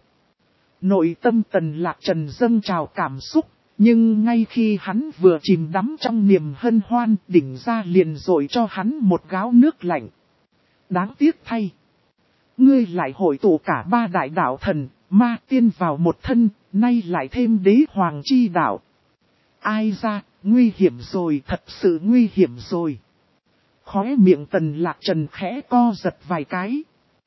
Nội tâm Tần Lạc Trần dâng trào cảm xúc, nhưng ngay khi hắn vừa chìm đắm trong niềm hân hoan, đỉnh ra liền dội cho hắn một gáo nước lạnh. Đáng tiếc thay, ngươi lại hội tụ cả ba đại đạo thần, ma tiên vào một thân, nay lại thêm đế hoàng chi đạo. Ai ra, nguy hiểm rồi, thật sự nguy hiểm rồi. Khóe miệng Tần Lạc Trần khẽ co giật vài cái.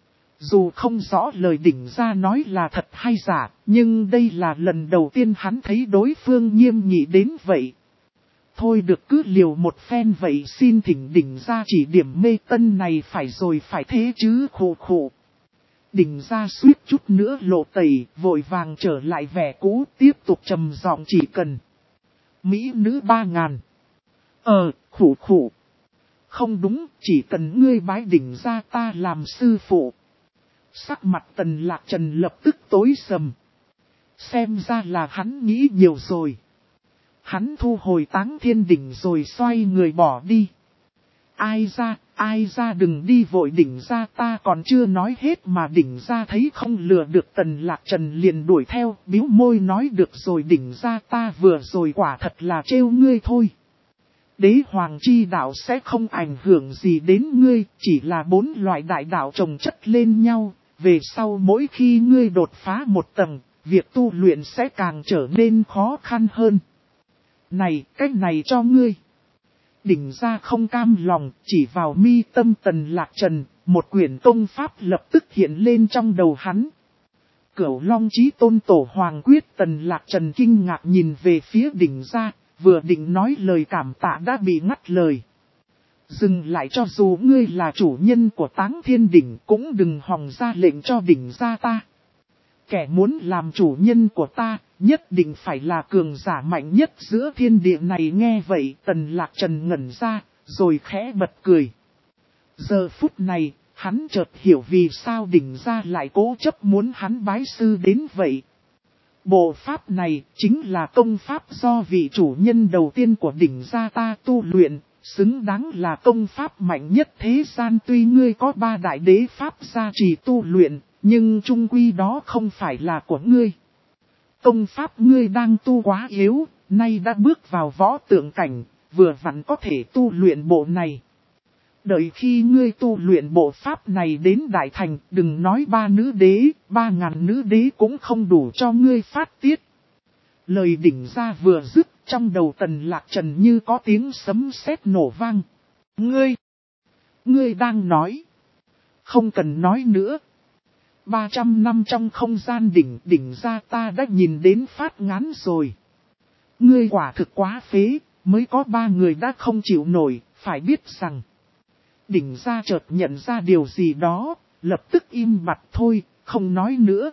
Dù không rõ lời đỉnh ra nói là thật hay giả, nhưng đây là lần đầu tiên hắn thấy đối phương nghiêm nghị đến vậy. Thôi được, cứ liều một phen vậy, xin thỉnh đỉnh ra chỉ điểm mê tân này phải rồi phải thế chứ, khổ khổ. Đỉnh ra suýt chút nữa lộ tẩy, vội vàng trở lại vẻ cũ, tiếp tục trầm giọng chỉ cần mỹ nữ ba ngàn. Ờ, khổ khổ. Không đúng, chỉ cần ngươi bái đỉnh ra ta làm sư phụ. Sắc mặt Tần Lạc Trần lập tức tối sầm. Xem ra là hắn nghĩ nhiều rồi. Hắn thu hồi Táng Thiên đỉnh rồi xoay người bỏ đi. Ai ra, ai ra đừng đi vội, đỉnh ra ta còn chưa nói hết mà. Đỉnh ra thấy không lừa được Tần Lạc Trần liền đuổi theo, bĩu môi nói được rồi đỉnh ra ta vừa rồi quả thật là trêu ngươi thôi. Đế hoàng chi đạo sẽ không ảnh hưởng gì đến ngươi, chỉ là bốn loại đại đạo chồng chất lên nhau. Về sau mỗi khi ngươi đột phá một tầng, việc tu luyện sẽ càng trở nên khó khăn hơn. Này, cách này cho ngươi. Đỉnh ra không cam lòng, chỉ vào mi tâm Tần Lạc Trần, một quyển công pháp lập tức hiện lên trong đầu hắn. Cửu Long Chí Tôn Tổ Hoàng Quyết. Tần Lạc Trần kinh ngạc nhìn về phía đỉnh ra, vừa định nói lời cảm tạ đã bị ngắt lời. Dừng lại, cho dù ngươi là chủ nhân của Táng Thiên đỉnh cũng đừng hòng ra lệnh cho đỉnh ra ta. Kẻ muốn làm chủ nhân của ta, nhất định phải là cường giả mạnh nhất giữa thiên địa này. Nghe vậy Tần Lạc Trần ngẩn ra, rồi khẽ bật cười. Giờ phút này, hắn chợt hiểu vì sao đỉnh ra lại cố chấp muốn hắn bái sư đến vậy. Bộ pháp này chính là công pháp do vị chủ nhân đầu tiên của đỉnh gia ta tu luyện, xứng đáng là công pháp mạnh nhất thế gian. Tuy ngươi có ba đại đế pháp gia trì tu luyện, nhưng chung quy đó không phải là của ngươi. Công pháp ngươi đang tu quá yếu, nay đã bước vào võ tượng cảnh, vừa vặn có thể tu luyện bộ này. Đợi khi ngươi tu luyện bộ pháp này đến đại thành, đừng nói ba nữ đế, ba ngàn nữ đế cũng không đủ cho ngươi phát tiết. Lời đỉnh ra vừa dứt, trong đầu Tần Lạc Trần như có tiếng sấm sét nổ vang. Ngươi! Ngươi đang nói! Không cần nói nữa. ba trăm năm trong không gian đỉnh, đỉnh ra ta đã nhìn đến phát ngán rồi. Ngươi quả thực quá phế, mới có ba người đã không chịu nổi, phải biết rằng. Đỉnh ra chợt nhận ra điều gì đó, lập tức im bặt thôi, không nói nữa.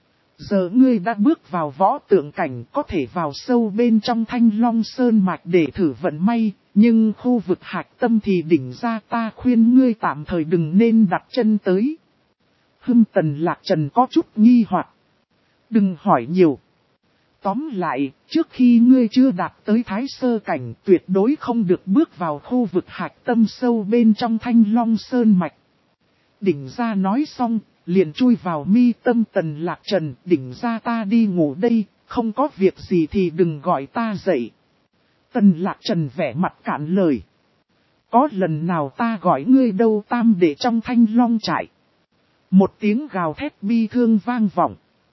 Giờ ngươi đã bước vào võ tượng cảnh, có thể vào sâu bên trong Thanh Long Sơn Mạch để thử vận may, Nhưng khu vực hạch tâm thì đỉnh ra ta khuyên ngươi tạm thời đừng nên đặt chân tới. Hưng Tần Lạc Trần có chút nghi hoặc. Đừng hỏi nhiều. Tóm lại, trước khi ngươi chưa đạt tới thái sơ cảnh tuyệt đối không được bước vào khu vực hạch tâm sâu bên trong Thanh Long Sơn Mạch. Đỉnh ra nói xong, liền chui vào mi tâm Tần Lạc Trần. Đỉnh ra ta đi ngủ đây, không có việc gì thì đừng gọi ta dậy. Tần Lạc Trần vẻ mặt cạn lời. Có lần nào ta gọi ngươi đâu tam đệ trong Thanh Long trại. Một tiếng gào thét bi thương vang vọng.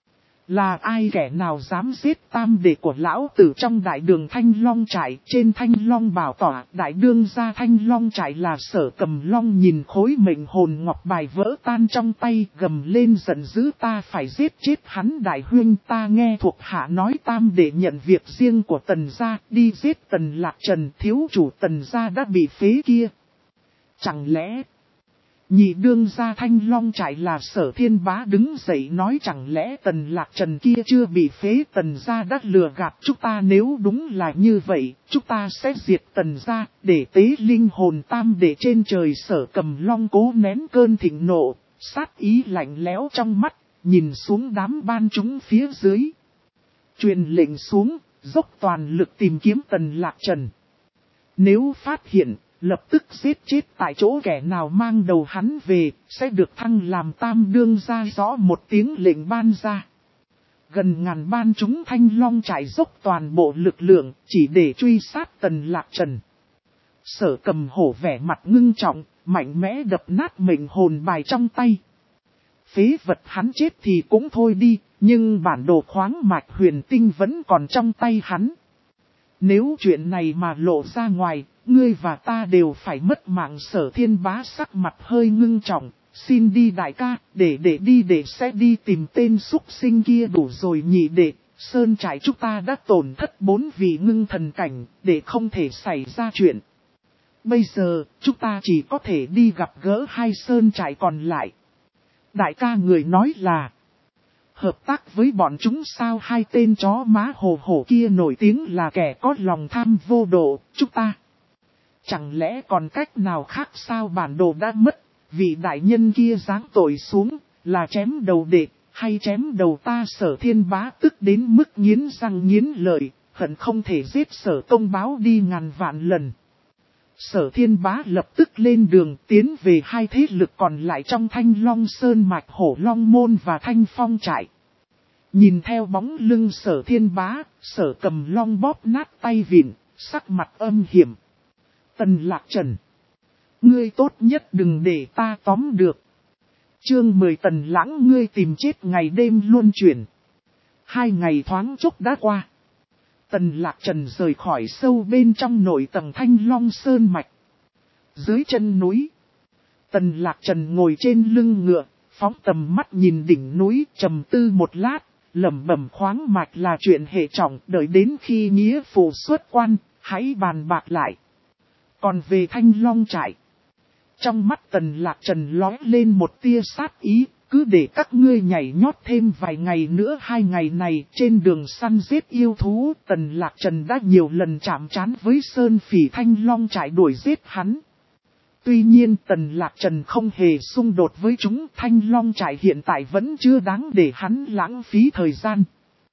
Là ai kẻ nào dám giết tam đệ của lão tử trong đại đường Thanh Long trại trên Thanh Long bảo tỏa đại đương gia Thanh Long trại là Sở Cầm Long nhìn khối mệnh hồn ngọc bài vỡ tan trong tay gầm lên giận dữ ta phải giết chết hắn đại huynh ta nghe thuộc hạ nói tam đệ nhận việc riêng của Tần gia đi giết Tần Lạc Trần thiếu chủ Tần gia đã bị phế kia. Chẳng lẽ... Nhị đương gia Thanh Long trại là Sở Thiên Bá đứng dậy nói chẳng lẽ Tần Lạc Trần kia chưa bị phế Tần gia đã lừa gạt chúng ta nếu đúng là như vậy, chúng ta sẽ diệt Tần gia để tế linh hồn tam đệ trên trời Sở Cầm Long cố nén cơn thịnh nộ, sát ý lạnh lẽo trong mắt, nhìn xuống đám ban chúng phía dưới. Truyền lệnh xuống, dốc toàn lực tìm kiếm Tần Lạc Trần. Nếu phát hiện, lập tức giết chết tại chỗ kẻ nào mang đầu hắn về, sẽ được thăng làm tam đương gia rõ một tiếng lệnh ban ra. Gần ngàn ban chúng Thanh Long trải dốc toàn bộ lực lượng, chỉ để truy sát Tần Lạc Trần. Sở Cầm hổ vẻ mặt ngưng trọng, mạnh mẽ đập nát mệnh hồn bài trong tay. Phế vật hắn chết thì cũng thôi đi, nhưng bản đồ khoáng mạch huyền tinh vẫn còn trong tay hắn. Nếu chuyện này mà lộ ra ngoài, ngươi và ta đều phải mất mạng. Sở Thiên Bá sắc mặt hơi ngưng trọng, xin đi đại ca, để để đi để sẽ đi tìm tên súc sinh kia đủ rồi nhị đệ. Sơn trại chúng ta đã tổn thất bốn vị ngưng thần cảnh, để không thể xảy ra chuyện. Bây giờ, chúng ta chỉ có thể đi gặp gỡ hai sơn trại còn lại. Đại ca người nói là... Hợp tác với bọn chúng sao hai tên chó má hồ hổ kia nổi tiếng là kẻ có lòng tham vô độ, chúng ta. Chẳng lẽ còn cách nào khác sao bản đồ đã mất, vị đại nhân kia giáng tội xuống, là chém đầu đệ, hay chém đầu ta Sở Thiên Bá tức đến mức nghiến răng nghiến lợi, hận không thể giết Sở Công báo đi ngàn vạn lần. Sở Thiên Bá lập tức lên đường tiến về hai thế lực còn lại trong Thanh Long Sơn Mạch Hổ Long Môn và Thanh Phong trại. Nhìn theo bóng lưng Sở Thiên Bá, Sở Cầm Long bóp nát tay vịn, sắc mặt âm hiểm. Tần Lạc Trần, ngươi tốt nhất đừng để ta tóm được. Chương mười Tần Lãng ngươi tìm chết ngày đêm luân chuyển. Hai ngày thoáng chốc đã qua. Tần Lạc Trần rời khỏi sâu bên trong nội tầng Thanh Long Sơn Mạch. Dưới chân núi, Tần Lạc Trần ngồi trên lưng ngựa, phóng tầm mắt nhìn đỉnh núi, trầm tư một lát, lẩm bẩm khoáng mạch là chuyện hệ trọng, đợi đến khi nghĩa phụ xuất quan, hãy bàn bạc lại. Còn về Thanh Long trại, trong mắt Tần Lạc Trần lóe lên một tia sát ý. Cứ để các ngươi nhảy nhót thêm vài ngày nữa. Hai ngày này trên đường săn giết yêu thú, Tần Lạc Trần đã nhiều lần chạm trán với Sơn Phỉ Thanh Long trại đuổi giết hắn. Tuy nhiên Tần Lạc Trần không hề xung đột với chúng. Thanh Long trại hiện tại vẫn chưa đáng để hắn lãng phí thời gian.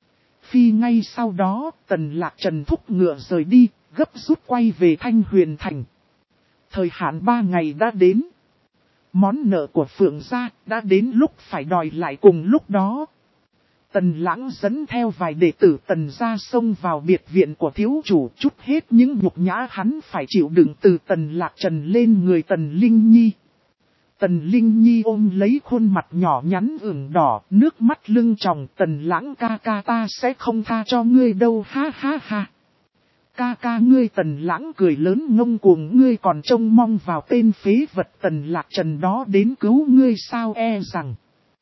Phi ngay sau đó Tần Lạc Trần thúc ngựa rời đi, gấp rút quay về Thanh Huyền Thành. Thời hạn ba ngày đã đến. Món nợ của Phượng gia đã đến lúc phải đòi lại cùng lúc đó. Tần Lãng dẫn theo vài đệ tử Tần gia xông vào biệt viện của thiếu chủ, trút hết những nhục nhã hắn phải chịu đựng từ Tần Lạc Trần lên người Tần Linh Nhi. Tần Linh Nhi ôm lấy khuôn mặt nhỏ nhắn ửng đỏ, nước mắt lưng tròng. Tần Lãng ca ca ta sẽ không tha cho ngươi đâu ha ha ha. Ca ca ngươi Tần Lãng cười lớn ngông cuồng ngươi còn trông mong vào tên phế vật Tần Lạc Trần đó đến cứu ngươi sao e rằng.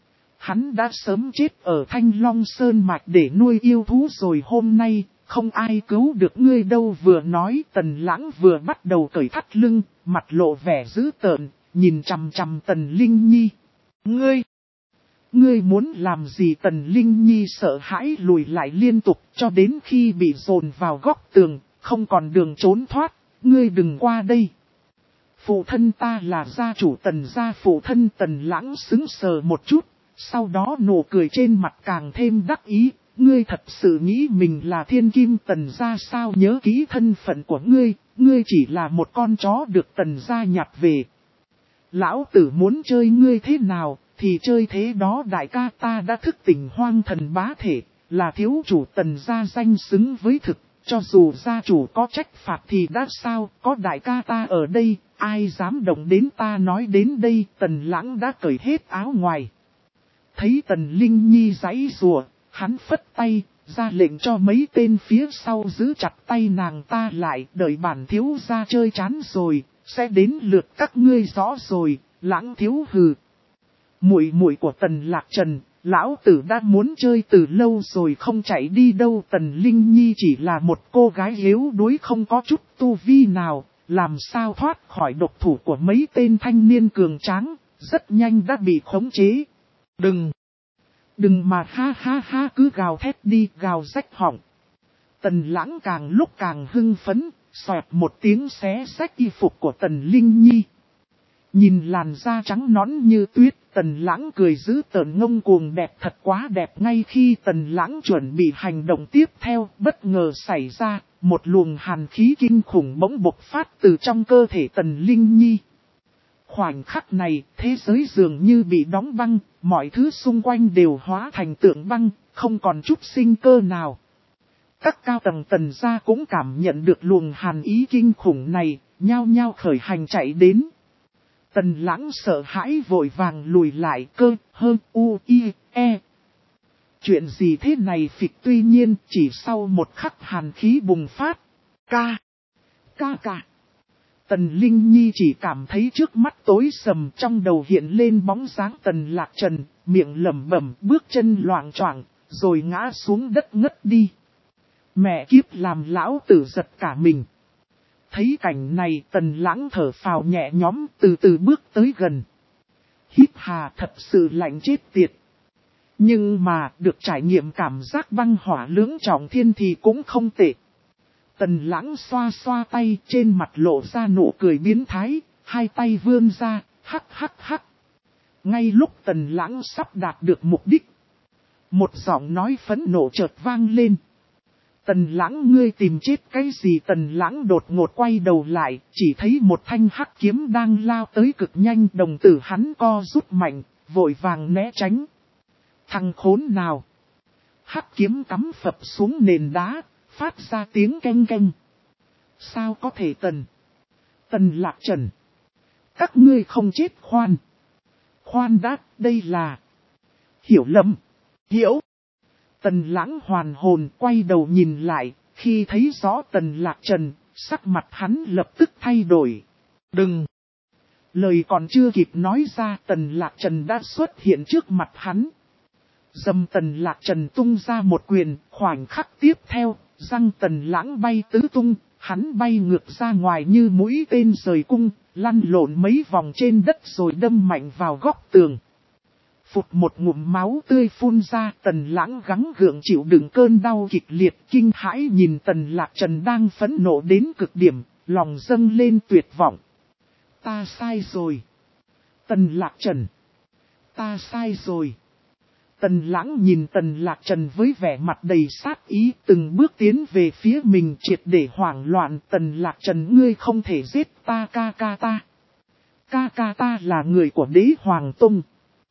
Hắn đã sớm chết ở Thanh Long Sơn Mạch để nuôi yêu thú rồi hôm nay, không ai cứu được ngươi đâu. Vừa nói Tần Lãng vừa bắt đầu cởi thắt lưng, mặt lộ vẻ dữ tợn, nhìn chằm chằm Tần Linh Nhi. Ngươi! Ngươi muốn làm gì? Tần Linh Nhi sợ hãi lùi lại liên tục cho đến khi bị dồn vào góc tường, không còn đường trốn thoát, ngươi đừng qua đây. Phụ thân ta là gia chủ Tần gia. Phụ thân Tần Lãng sững sờ một chút, sau đó nụ cười trên mặt càng thêm đắc ý. Ngươi thật sự nghĩ mình là thiên kim Tần gia sao? Nhớ kỹ thân phận của ngươi, ngươi chỉ là một con chó được Tần gia nhặt về. Lão tử muốn chơi ngươi thế nào, thì chơi thế đó. Đại ca, ta đã thức tỉnh hoang thần bá thể, là thiếu chủ Tần gia danh xứng với thực. Cho dù gia chủ có trách phạt thì đã sao, có đại ca ta ở đây, ai dám động đến ta. Nói đến đây, Tần Lãng đã cởi hết áo ngoài. Thấy Tần Linh Nhi giãy giụa, hắn phất tay, ra lệnh cho mấy tên phía sau giữ chặt tay nàng ta lại. Đợi bản thiếu gia chơi chán rồi, sẽ đến lượt các ngươi rõ rồi. Lãng thiếu hừ. Muội muội của Tần Lạc Trần, lão tử đã muốn chơi từ lâu rồi, không chạy đi đâu. Tần Linh Nhi chỉ là một cô gái yếu đuối không có chút tu vi nào, làm sao thoát khỏi độc thủ của mấy tên thanh niên cường tráng, rất nhanh đã bị khống chế. Đừng! Đừng mà ha ha ha, cứ gào thét đi, gào rách họng. Tần Lãng càng lúc càng hưng phấn, xoẹt một tiếng xé rách y phục của Tần Linh Nhi. Nhìn làn da trắng nõn như tuyết, Tần Lãng cười dữ tợn ngông cuồng, đẹp thật quá đẹp. Ngay khi Tần Lãng chuẩn bị hành động tiếp theo, bất ngờ xảy ra, một luồng hàn khí kinh khủng bỗng bộc phát từ trong cơ thể Tần Linh Nhi. Khoảnh khắc này, thế giới dường như bị đóng băng, mọi thứ xung quanh đều hóa thành tượng băng, không còn chút sinh cơ nào. Các cao tầng Tần gia cũng cảm nhận được luồng hàn ý kinh khủng này, nhao nhao khởi hành chạy đến. Tần Lãng sợ hãi vội vàng lùi lại, cơ, hơ, u, i, e. Chuyện gì thế này phịch? Tuy nhiên, chỉ sau một khắc hàn khí bùng phát. Ca, ca ca. Tần Linh Nhi chỉ cảm thấy trước mắt tối sầm, trong đầu hiện lên bóng dáng Tần Lạc Trần, miệng lẩm bẩm, bước chân loạng choạng, rồi ngã xuống đất ngất đi. Mẹ kiếp, làm lão tử giật cả mình. Thấy cảnh này, Tần Lãng thở phào nhẹ nhõm, từ từ bước tới gần. Hít hà, thật sự lạnh chết tiệt. Nhưng mà, được trải nghiệm cảm giác băng hỏa lưỡng trọng thiên thì cũng không tệ. Tần Lãng xoa xoa tay, trên mặt lộ ra nụ cười biến thái, hai tay vươn ra, hắc hắc hắc. Ngay lúc Tần Lãng sắp đạt được mục đích, một giọng nói phẫn nộ chợt vang lên. Tần Lãng, ngươi tìm chết cái gì? Tần Lãng đột ngột quay đầu lại, chỉ thấy một thanh hắc kiếm đang lao tới cực nhanh. Đồng tử hắn co rút mạnh, vội vàng né tránh. Thằng khốn nào! Hắc kiếm cắm phập xuống nền đá, phát ra tiếng keng keng. Sao có thể? Tần Tần Lạc Trần, các ngươi không chết khoan. Khoan đã, đây là hiểu lầm. Hiểu. Tần Lãng hoàn hồn quay đầu nhìn lại, khi thấy rõ Tần Lạc Trần, sắc mặt hắn lập tức thay đổi. Đừng! Lời còn chưa kịp nói ra, Tần Lạc Trần đã xuất hiện trước mặt hắn. Dầm, Tần Lạc Trần tung ra một quyền, khoảnh khắc tiếp theo, răng Tần Lãng bay tứ tung, hắn bay ngược ra ngoài như mũi tên rời cung, lăn lộn mấy vòng trên đất rồi đâm mạnh vào góc tường. Phụt một ngụm máu tươi phun ra, Tần Lãng gắng gượng chịu đựng cơn đau kịch liệt, kinh hãi nhìn Tần Lạc Trần đang phẫn nộ đến cực điểm, lòng dâng lên tuyệt vọng. Ta sai rồi. Tần Lạc Trần. Ta sai rồi. Tần Lãng nhìn Tần Lạc Trần với vẻ mặt đầy sát ý, từng bước tiến về phía mình, triệt để hoảng loạn. Tần Lạc Trần, ngươi không thể giết ta. Ca ca ta. Ca ca ta là người của Đế Hoàng Tông.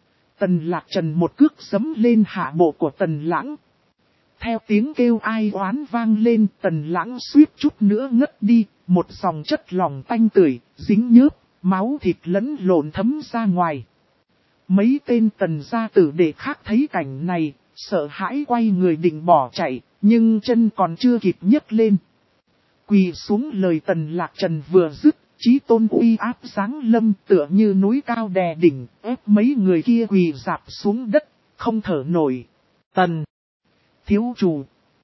Tần Lạc Trần một cước giẫm lên hạ bộ của Tần Lãng. Theo tiếng kêu ai oán vang lên, Tần Lãng suýt chút nữa ngất đi, một dòng chất lỏng tanh tưởi, dính nhớp, máu thịt lẫn lộn thấm ra ngoài. Mấy tên Tần gia tử đệ khác thấy cảnh này, sợ hãi quay người định bỏ chạy, nhưng chân còn chưa kịp nhấc lên. Quỳ xuống, lời Tần Lạc Trần vừa dứt, chí tôn uy áp giáng lâm tựa như núi cao đè đỉnh, ép mấy người kia quỳ rạp xuống đất, không thở nổi. Tần thiếu chủ,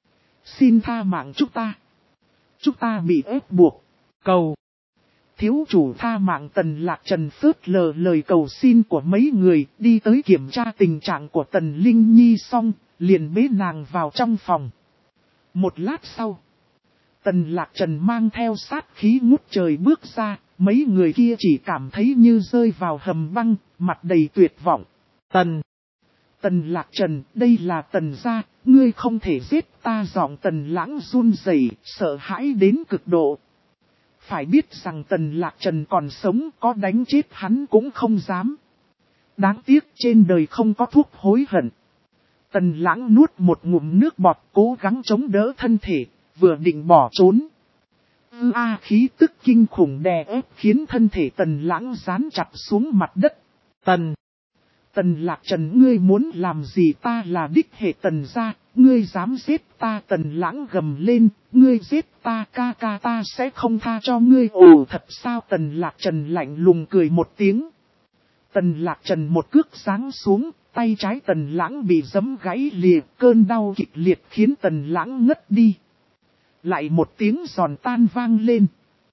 xin tha mạng chúng ta. Chúng ta bị ép buộc, cầu thiếu chủ tha mạng. Tần Lạc Trần phớt lờ lời cầu xin của mấy người, đi tới kiểm tra tình trạng của Tần Linh Nhi xong, liền bế nàng vào trong phòng. Một lát sau, Tần Lạc Trần mang theo sát khí ngút trời bước ra, mấy người kia chỉ cảm thấy như rơi vào hầm băng, mặt đầy tuyệt vọng. Tần! Tần Lạc Trần, đây là Tần gia, ngươi không thể giết ta. Giọng Tần Lãng run rẩy, sợ hãi đến cực độ. Phải biết rằng Tần Lạc Trần còn sống, có đánh chết hắn cũng không dám. Đáng tiếc trên đời không có thuốc hối hận. Tần Lãng nuốt một ngụm nước bọt, cố gắng chống đỡ thân thể, vừa định bỏ trốn. Ư a khí tức kinh khủng đè ép khiến thân thể Tần Lãng dán chặt xuống mặt đất. Tần! Tần Lạc Trần, ngươi muốn làm gì? Ta là đích hệ Tần gia, ngươi dám giết ta? Tần Lãng gầm lên, ngươi giết ta ca ca ta sẽ không tha cho ngươi. Ồ thật sao? Tần Lạc Trần lạnh lùng cười một tiếng. Tần Lạc Trần một cước giáng xuống, tay trái Tần Lãng bị giẫm gãy lìa, cơn đau kịch liệt khiến Tần Lãng ngất đi. Lại một tiếng giòn tan vang lên.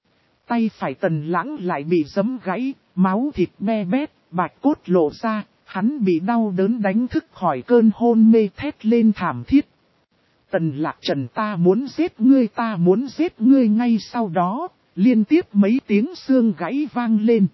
Tay phải Tần Lãng lại bị giẫm gãy, máu thịt me bét, bạch cốt lộ ra, hắn bị đau đớn đánh thức khỏi cơn hôn mê, thét lên thảm thiết. Tần Lạc Trần, ta muốn giết ngươi, ta muốn giết ngươi. Ngay sau đó, liên tiếp mấy tiếng xương gãy vang lên.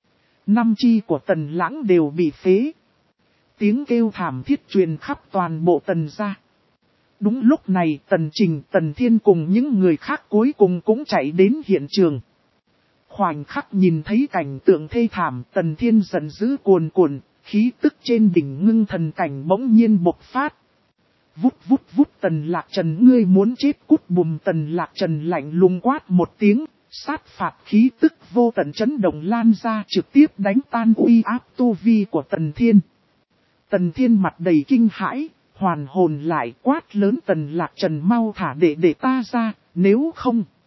Năm chi của Tần Lãng đều bị phế. Tiếng kêu thảm thiết truyền khắp toàn bộ Tần gia. Đúng lúc này Tần Trình, Tần Thiên cùng những người khác cuối cùng cũng chạy đến hiện trường. Khoảnh khắc nhìn thấy cảnh tượng thê thảm, Tần Thiên giận dữ cuồn cuộn, khí tức trên đỉnh ngưng thần cảnh bỗng nhiên bộc phát. Vút vút vút. Tần Lạc Trần, ngươi muốn chết cút bùm. Tần Lạc Trần lạnh lùng quát một tiếng, sát phạt khí tức vô tận chấn động lan ra, trực tiếp đánh tan uy áp tu vi của Tần Thiên. Tần Thiên mặt đầy kinh hãi, hoàn hồn lại quát lớn, Tần Lạc Trần mau thả đệ đệ ta ra, nếu không...